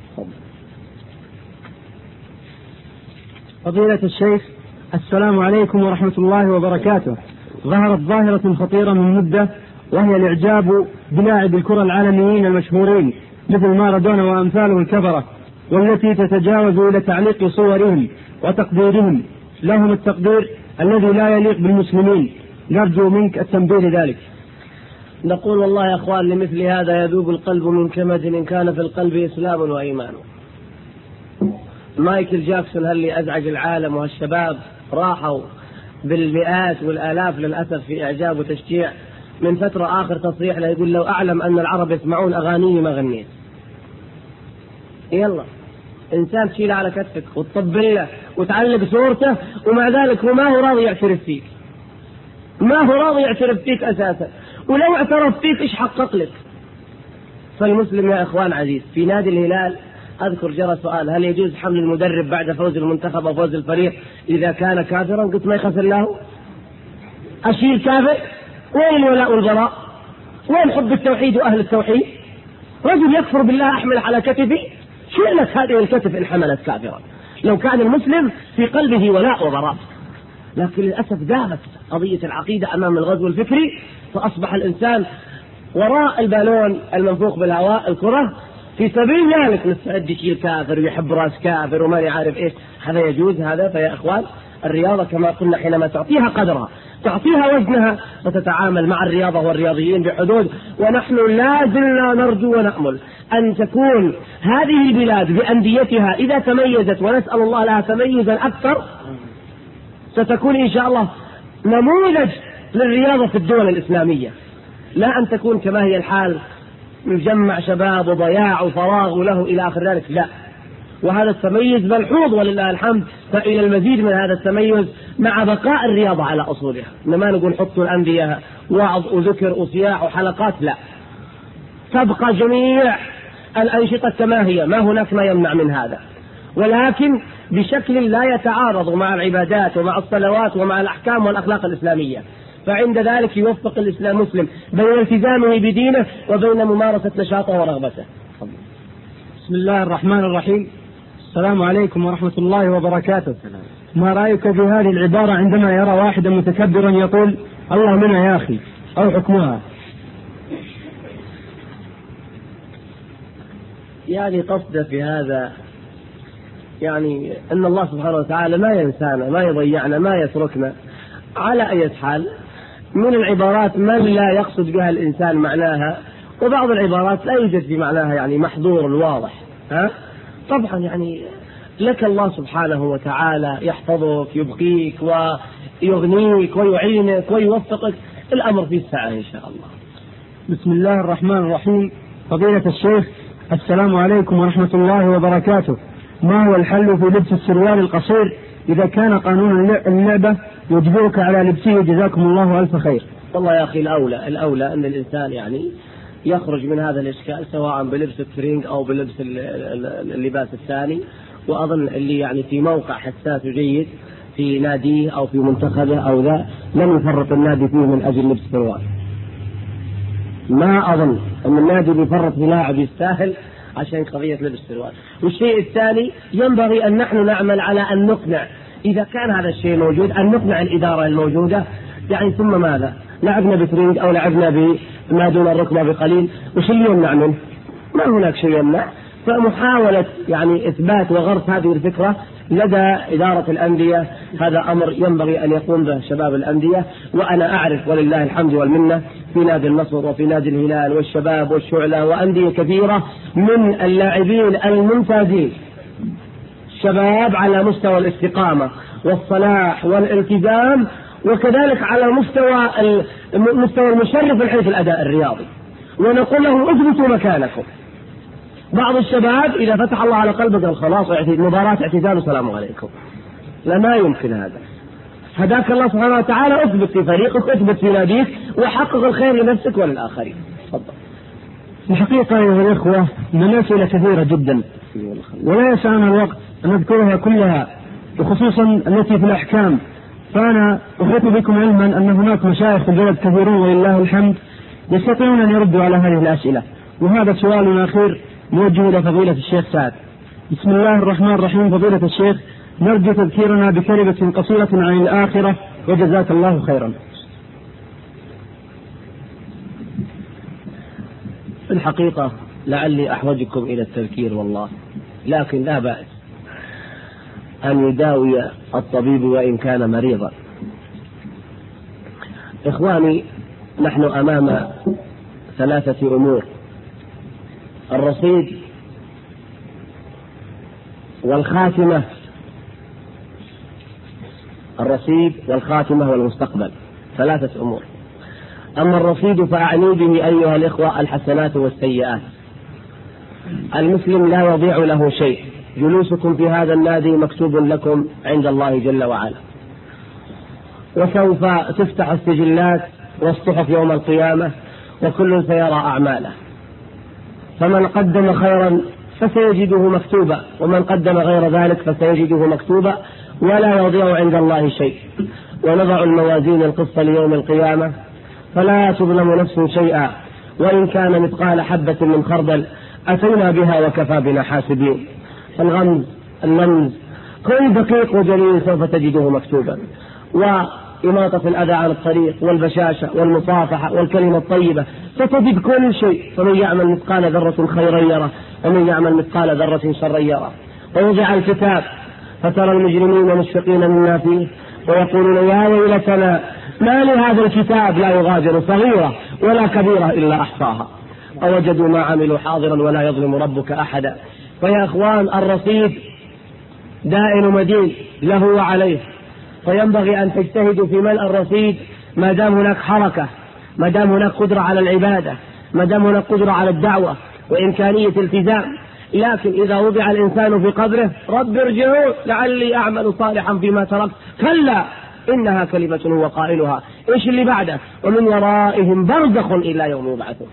فضيلة الشيخ، السلام عليكم ورحمة الله وبركاته. ظهرت ظاهرة خطيرة من مدة، وهي الإعجاب بلاعب الكرة العالميين المشهورين مثل مارادونا وأمثاله الكبرة، والتي تتجاوز إلى تعليق صورهم وتقديرهم لهم التقدير الذي لا يليق بالمسلمين. نرجو منك التنبيه ذلك. نقول والله يا أخوان لمثل هذا يذوب القلب من كمد إن كان في القلب إسلام وإيمان. مايكل جاكسون اللي أزعج العالم والشباب راحوا بالمئات والآلاف للأسف في إعجاب وتشجيع. من فترة آخر تصريح له يقول لو أعلم أن العرب يسمعون أغانيه ما غنيت. يلا إنسان تشيله على كتفك وتطبل له وتعلق صورته، ومع ذلك هو ما هو راضي يعترف فيك، ما هو راضي يعترف فيك أساسا. ولو اعترف فيك إيش حقق لك؟ فالمسلم يا إخوان عزيز في نادي الهلال أذكر جرى سؤال: هل يجوز حمل المدرب بعد فوز المنتخب أو فوز الفريق إذا كان كافرا؟ قلت ما يخسر له. أشيل كافر؟ وين الولاء والبراء؟ وين حب التوحيد وأهل التوحيد؟ رجل يكفر بالله أحمل على كتفي، شلت هذه الكتف إن حملت كافرا. لو كان المسلم في قلبه ولاء وبراء. لكن للأسف ذهبت قضية العقيدة أمام الغزو الفكري، فأصبح الإنسان وراء البالون المنفوخ بالهواء الكرة، في سبيل ذلك مستعد يشيل كافر ويحب راس كافر وما يعرف إيش. هذا يجوز هذا؟ فيا إخوان الرياضة كما قلنا حينما تعطيها قدرها تعطيها وزنها وتتعامل مع الرياضة والرياضيين بحدود. ونحن لا زلنا نرجو ونأمل أن تكون هذه البلاد بأنديتها إذا تميزت، ونسأل الله لها تميزا أكثر، ستكون إن شاء الله نموذج للرياضة في الدول الإسلامية، لا أن تكون كما هي الحال نجمع شباب وضياع وفراغ وله إلى آخر ذلك. لا، وهذا التميز ملحوظ ولله الحمد، فإلى المزيد من هذا التميز مع بقاء الرياضة على أصولها. إنما نقول حطوا الأندية وعظ وذكر وصياح وحلقات، لا، تبقى جميع الأنشطة كما هي، ما هناك ما يمنع من هذا، ولكن بشكل لا يتعارض مع العبادات ومع الصلوات ومع الأحكام والأخلاق الإسلامية. فعند ذلك يوفق الإسلام مسلم بين التزامه بدينه وبين ممارسة نشاطه ورغبته. بسم الله الرحمن الرحيم. السلام عليكم ورحمة الله وبركاته. ما رأيك في هذه العبارة عندما يرى واحدا متكبرا يقول الله منا يا أخي، أو حكمها؟ يعني قصده في هذا يعني أن الله سبحانه وتعالى ما ينسانا، ما يضيعنا، ما يتركنا. على أي حال من العبارات من لا يقصد بها الإنسان معناها، وبعض العبارات لا يوجد في معناها يعني محظور الواضح. طبعا يعني لك الله سبحانه وتعالى يحفظك يبقيك ويغنيك ويعينك ويوفقك، الأمر في السعة إن شاء الله. بسم الله الرحمن الرحيم. فضيلة الشيخ، السلام عليكم ورحمة الله وبركاته. ما هو الحل في لبس السروال القصير إذا كان قانون اللعبة يجبرك على لبسه؟ جزاكم الله ألف خير. والله يا أخي الأولى أن الإنسان يعني يخرج من هذا الإشكال سواء بلبس الترينج أو بلبس اللباس الثاني. وأظن اللي يعني في موقع حساس وجيد في ناديه أو في منتخبه أو ذا لم يفرط النادي فيه من أجل لبس سروال. ما أظن أن النادي بيفرط في لاعب يستاهل عشان قضية لبس السروال. والشيء الثاني ينبغي أن نحن نعمل على أن نقنع، إذا كان هذا الشيء موجود، أن نقنع الإدارة الموجودة. يعني ثم ماذا؟ لعبنا بترينج أو لعبنا بما دون الركبة بقليل، وش اللي يمنع منه؟ ما هناك شيء يمنع. فمحاولة يعني إثبات وغرس هذه الفكرة لدى إدارة الأندية هذا أمر ينبغي أن يقوم به شباب الأندية. وأنا أعرف ولله الحمد والمنة في نادي النصر وفي نادي الهلال والشباب والشعلة وأندية كثيرة من اللاعبين الممتازين، شباب على مستوى الاستقامة والصلاح والالتزام، وكذلك على مستوى المشرف من حيث الأداء الرياضي، ونقول لهم اثبتوا مكانكم. بعض الشباب إذا فتح الله على قلبك قال خلاص مباراة اعتزال والسلام عليكم، لا، ما يمكن هذا. هداك الله سبحانه وتعالى، اثبت في فريقك، اثبت في ناديك، وحقق الخير لنفسك وللآخرين. تفضل. الحقيقة أيها الإخوة من الأسئلة كثيرة جدا ولا يسعنا الوقت أن نذكرها كلها، وخصوصا التي في الأحكام. فأنا أحيط بكم علما أن هناك مشايخ في البلد كثيرون ولله الحمد يستطيعون أن يردوا على هذه الأسئلة. وهذا سؤال أخير موجه إلى فضيلة الشيخ سعد. بسم الله الرحمن الرحيم. فضيلة الشيخ، نرجو تذكيرنا بكلمة قصيرة عن الآخرة وجزاك الله خيرا. في الحقيقة لعلي أحوجكم إلى التذكير والله، لكن لا بأس أن يداوي الطبيب وإن كان مريضا. إخواني، نحن أمام ثلاثة أمور: الرصيد والخاتمة، الرصيد والخاتمة والمستقبل، ثلاثة أمور. أما الرصيد فأعني به أيها الإخوة الحسنات والسيئات. المسلم لا يضيع له شيء، جلوسكم في هذا النادي مكتوب لكم عند الله جل وعلا، وسوف تفتح السجلات والصحف يوم القيامة وكل سيرى أعماله، فمن قدم خيرا فسيجده مكتوبا، ومن قدم غير ذلك فسيجده مكتوبا، ولا يضيع عند الله شيء. ونضع الموازين القسط ليوم القيامة فلا تظلم نفس شيئا، وإن كان مثقال حبة من خردل أتينا بها وكفى بنا حاسبين. الغمز، اللمز، كل دقيق وجليل سوف تجده مكتوبا، وإماطة الأذى عن الطريق والبشاشة والمصافحة والكلمة الطيبة ستجد كل شيء. فمن يعمل مثقال ذرة خيرا يره، ومن يعمل مثقال ذرة شرا يره. ووضع الكتاب فترى المجرمين مشفقين مما فيه ويقولون يا ويلتنا ما لهذا الكتاب لا يغادر صغيرة ولا كبيرة إلا أحصاها، ووجدوا ما عملوا حاضرا ولا يظلم ربك أحدا. فيا أخوان، الرصيد دائن مدين له وعليه، فينبغي أن تجتهدوا في ملء الرصيد ما دام هناك حركة، ما دام هناك قدرة على العبادة، ما دام هناك قدرة على الدعوة وإمكانية التزام. لكن إذا وضع الإنسان في قبره رب ارجعون لعلي أعمل صالحا فيما تركت، كلا إنها كلمة هو قائلها. إيش اللي بعده؟ ومن ورائهم برزخ إلى يوم يبعثون.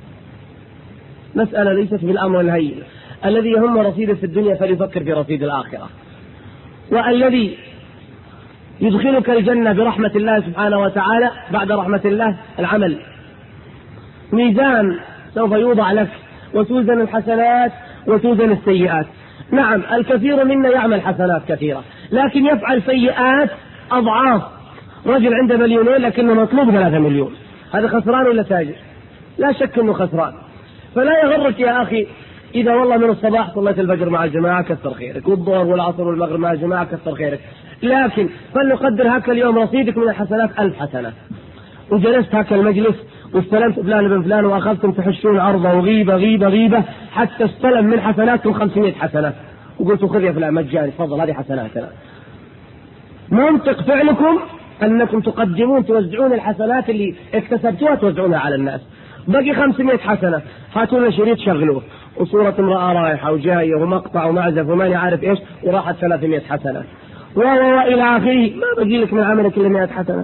مسألة ليست بالأمر الهين. الذي يهم رصيده في الدنيا فليفكر في رصيد الآخرة. والذي يدخلك الجنة برحمة الله سبحانه وتعالى بعد رحمة الله العمل. ميزان سوف يوضع لك وتوزن الحسنات وتوزن السيئات. نعم، الكثير منا يعمل حسنات كثيرة لكن يفعل سيئات أضعاف. رجل عنده 2 مليون لكنه مطلوب 3 مليون، هذا خسران ولا تاجر؟ لا شك أنه خسران. فلا يغرك يا أخي إذا والله من الصباح صليت الفجر مع الجماعة كثر خيرك، والظهر والعصر والمغرب مع الجماعة كثر خيرك، لكن فلنقدر هكا اليوم رصيدك من الحسنات 1000 حسنة، وجلست هكا المجلس واستلمت فلان بن فلان وأخذتم تحشون عرضة وغيبة غيبة غيبة حتى استلم من حسناتكم 500 حسنة، وقلت خذ يا فلان مجاني تفضل هذه حسناتنا. منطق فعلكم أنكم تقدمون توزعون الحسنات اللي اكتسبتوها توزعونها على الناس. بقي 500 حسنة، هاتوا لنا شريط شغلوه وصورة امرأة رايحة وجاية ومقطع ومعزف وماني عارف ايش، وراحت 300 حسنة وإلى آخره. ما بقي لك من عملك إلا 100 حسنة.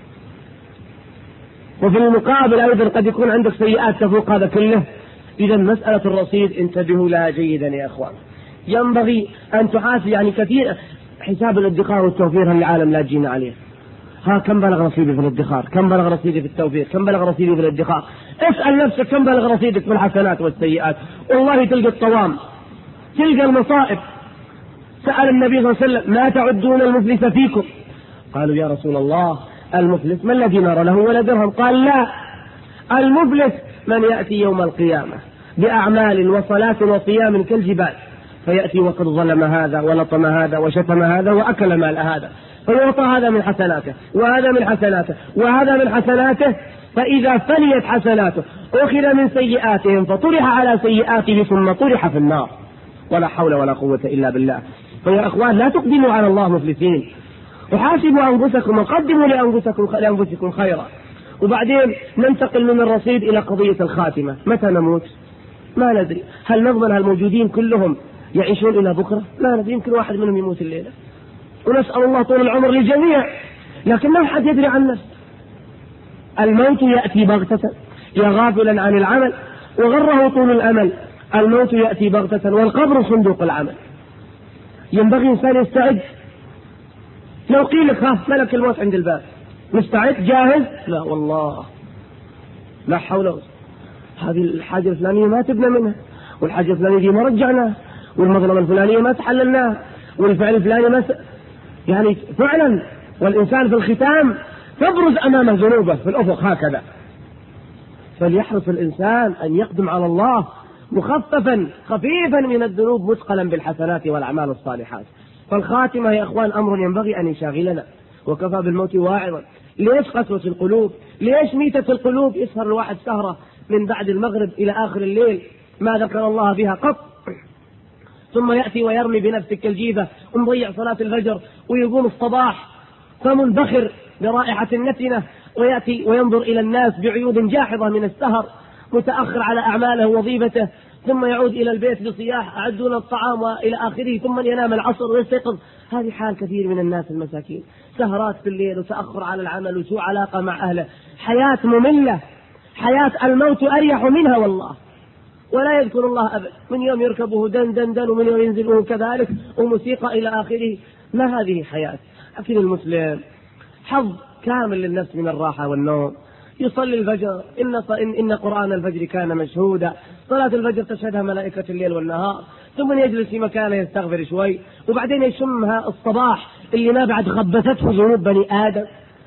وفي المقابل أيضا قد يكون عندك سيئات تفوق هذا كله. إذا مسألة الرصيد انتبهوا لها جيدا يا أخوان. ينبغي أن تحاسب يعني كثير حساب الادخار والتوفير، هالعالم لا تجينا عليه. ها كم بلغ رصيدي في الادخار، كم بلغ رصيدي في التوفير، كم بلغ رصيدي في الادخار. اسأل نفسك كم بلغ رصيدك في الحسنات والسيئات. والله تلقى الطوام، تلقى المصائب. سأل النبي صلى الله عليه وسلم ما تعدون المفلس فيكم؟ قالوا يا رسول الله المفلس من لا دينار له ولا درهم. قال لا، المفلس من يأتي يوم القيامة بأعمال وصلاة وصيام كالجبال، فيأتي وقد ظلم هذا ولطم هذا وشتم هذا وأكل مال هذا، فيعطى هذا من حسناته وهذا من حسناته وهذا من حسناته، فإذا فنيت حسناته أخذ من سيئاتهم فطرح على سيئاته ثم طرح في النار. ولا حول ولا قوة إلا بالله. فيا أخوان لا تقدموا على الله مفلسين، وحاسبوا أنفسكم وقدموا لأنفسكم خيرا. وبعدين ننتقل من الرصيد إلى قضية الخاتمة. متى نموت؟ ما ندري. هل نضمن هالموجودين كلهم يعيشون إلى بكرة؟ لا ندري، يمكن واحد منهم يموت الليلة، ونسأل الله طول العمر للجميع، لكن ما حد يدري عن نفسه. الموت يأتي بغتة، يا غافلا عن العمل وغره طول الأمل. الموت يأتي بغتة والقبر صندوق العمل. ينبغي إنسان يستعد. لو قيل لك ملك الموت عند الباب، مستعد جاهز؟ لا والله، لا حول ولا. هذه الحاجة الفلانية ما تبنى منها، والحاجة الفلانية دي ما رجعناها، والمظلمة الفلانية ما تحللناها، والفعل الفلاني ما يعني فعلا. والإنسان في الختام تبرز أمامه ذنوبه في الأفق هكذا. فليحرص الإنسان أن يقدم على الله مخففا خفيفا من الذنوب مثقلا بالحسنات والأعمال الصالحات. فالخاتمة يا إخوان أمر ينبغي أن يشاغلنا، وكفى بالموت واعظا. ليش قسوة القلوب؟ ليش ميتة القلوب؟ يسهر الواحد سهرة من بعد المغرب إلى آخر الليل ما ذكر الله بها قط، ثم يأتي ويرمي بنفسه كالجيفة ومضيع صلاة الفجر، ويقوم الصباح فمنبخر برائحة نتنة، ويأتي وينظر إلى الناس بعيوب جاحظة من السهر، متأخر على أعماله ووظيفته، ثم يعود إلى البيت بصياح أعدوا له الطعام وإلى آخره، ثم ينام العصر ويستيقظ. هذه حال كثير من الناس المساكين، سهرات في الليل وتأخر على العمل وسوء علاقة مع أهله، حياة مملة، حياة الموت أريح منها والله. ولا يذكر الله أبدا، من يوم يركبه دن دن دن، ومن يوم ينزله كذلك، وموسيقى إلى آخره. ما هذه حياة. لكن المسلم حظ كامل للنفس من الراحة والنوم. يصلي الفجر، إن قرآن الفجر كان مشهودا، صلاة الفجر تشهدها ملائكة الليل والنهار، ثم يجلس في مكانه يستغفر شوي، وبعدين يشمها الصباح اللي ما بعد خبثته ذنوب بني آدم،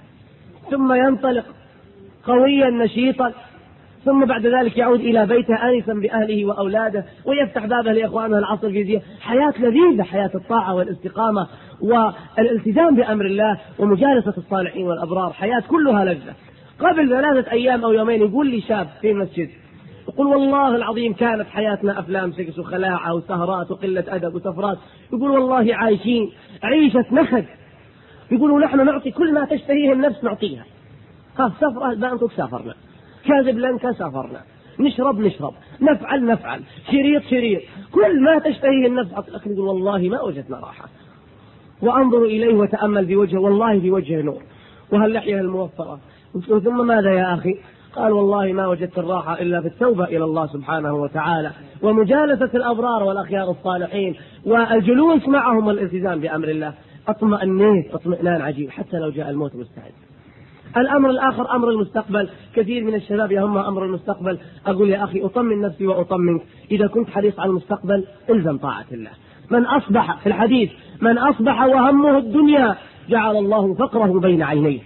ثم ينطلق قويا نشيطا، ثم بعد ذلك يعود إلى بيته آنسا بأهله وأولاده، ويفتح بابه لإخوانه العصر في دي. حياة لذيذة، حياة الطاعة والاستقامة والالتزام بأمر الله ومجالسة الصالحين والأبرار، حياة كلها لذة. قبل 3 أيام أو يومين يقول لي شاب في المسجد، يقول والله العظيم كانت حياتنا أفلام سكس وخلاعة وسهرات وقلة أدب وسفرات. يقول والله عايشين عيشة نخد. يقولوا نحن نعطي كل ما تشتهيه النفس نعطيها. سفرة بأنتك سافرنا، كاذب لنك سافرنا، نشرب نفعل شريط كل ما تشتهيه النفس. لكن يقول والله ما وجدنا راحة. وأنظر إليه وتأمل بوجهه، والله في وجهه نور، وهاللحية الموفرة. ثم ماذا يا أخي؟ قال والله ما وجدت الراحة إلا في التوبة إلى الله سبحانه وتعالى، ومجالسة الأبرار والأخيار الصالحين، والجلوس معهم والالتزام بأمر الله. اطمئنيت اطمئنان عجيب حتى لو جاء الموت مستعد. الأمر الآخر أمر المستقبل. كثير من الشباب يهم أمر المستقبل. أقول يا أخي أطمن نفسي وأطمنك، إذا كنت حريص على المستقبل إلزم طاعة الله. من أصبح في الحديث من أصبح وهمه الدنيا جعل الله فقره بين عينيه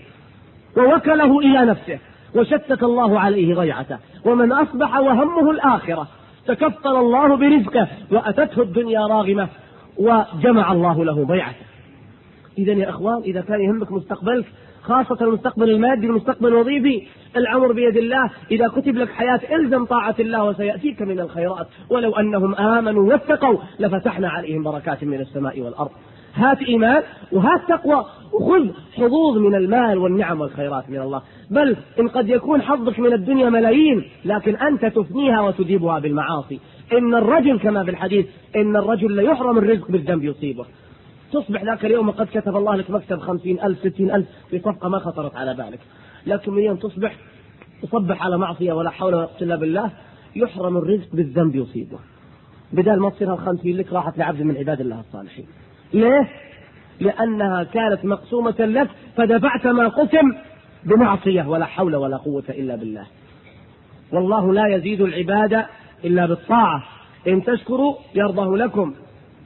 ووكله إلى نفسه وشتت الله عليه ضيعته. ومن أصبح وهمه الآخرة تكفل الله برزقه وأتته الدنيا راغمة وجمع الله له ضيعته. إذن يا أخوان إذا كان يهمك مستقبلك، خاصة المستقبل المادي المستقبل الوظيفي، العمر بيد الله. إذا كتب لك حياة إلزم طاعة الله وسيأتيك من الخيرات. ولو أنهم آمنوا واتقوا لفتحنا عليهم بركات من السماء والأرض. هات إيمان وهات تقوى وخذ حظوظ من المال والنعم والخيرات من الله. بل إن قد يكون حظك من الدنيا ملايين، لكن أنت تفنيها وتديبها بالمعاصي. إن الرجل كما في الحديث إن الرجل ليحرم الرزق بالذنب يصيبه. تصبح ذاك اليوم قد كتب الله لك مكسب 50,000 60,000 في صفقة ما خطرت على بالك، لكن من يوم تصبح تصبح على معصية ولا حول ولا قوة إلا بالله، يحرم الرزق بالذنب يصيبه. بدال ما تصير 50 لك راحت لعبد من عباد الله الصالحين. ليه؟ لأنها كانت مقسومة لك فدفعت ما قسم بمعصية، ولا حول ولا قوة إلا بالله. والله لا يزيد العباد إلا بالطاعة، إن تشكروا يرضه لكم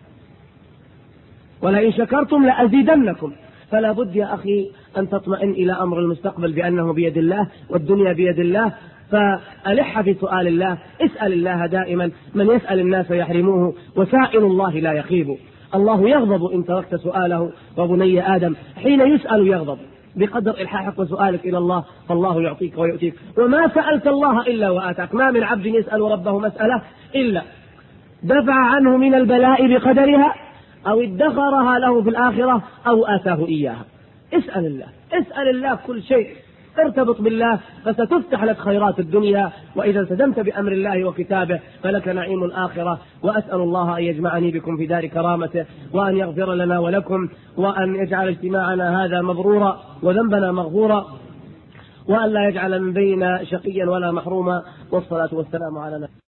ولئن شكرتم لأزيدنكم. فلا بد يا أخي أن تطمئن إلى أمر المستقبل بأنه بيد الله والدنيا بيد الله، فألح في سؤال الله، اسأل الله دائما، من يسأل الناس يحرموه وسائل الله لا يخيب. الله يغضب إن تركت سؤاله، وبني آدم حين يسأل يغضب، بقدر إلحاحك وسؤالك إلى الله فالله يعطيك ويؤتيك، وما سألت الله إلا وآتاك. ما من عبد يسأل ربه مسألة إلا دفع عنه من البلاء بقدرها، أو ادخرها له في الآخرة، أو آتاه إياها. اسأل الله، اسأل الله كل شيء، ارتبط بالله فستفتح لك خيرات الدنيا، وإذا التزمت بأمر الله وكتابه فلك نعيم الآخرة. وأسأل الله أن يجمعني بكم في دار كرامته، وأن يغفر لنا ولكم، وأن يجعل اجتماعنا هذا مبرورا وذنبنا مغفورا، وأن لا يجعل من بين شقيا ولا محروما. والصلاة والسلام على نبينا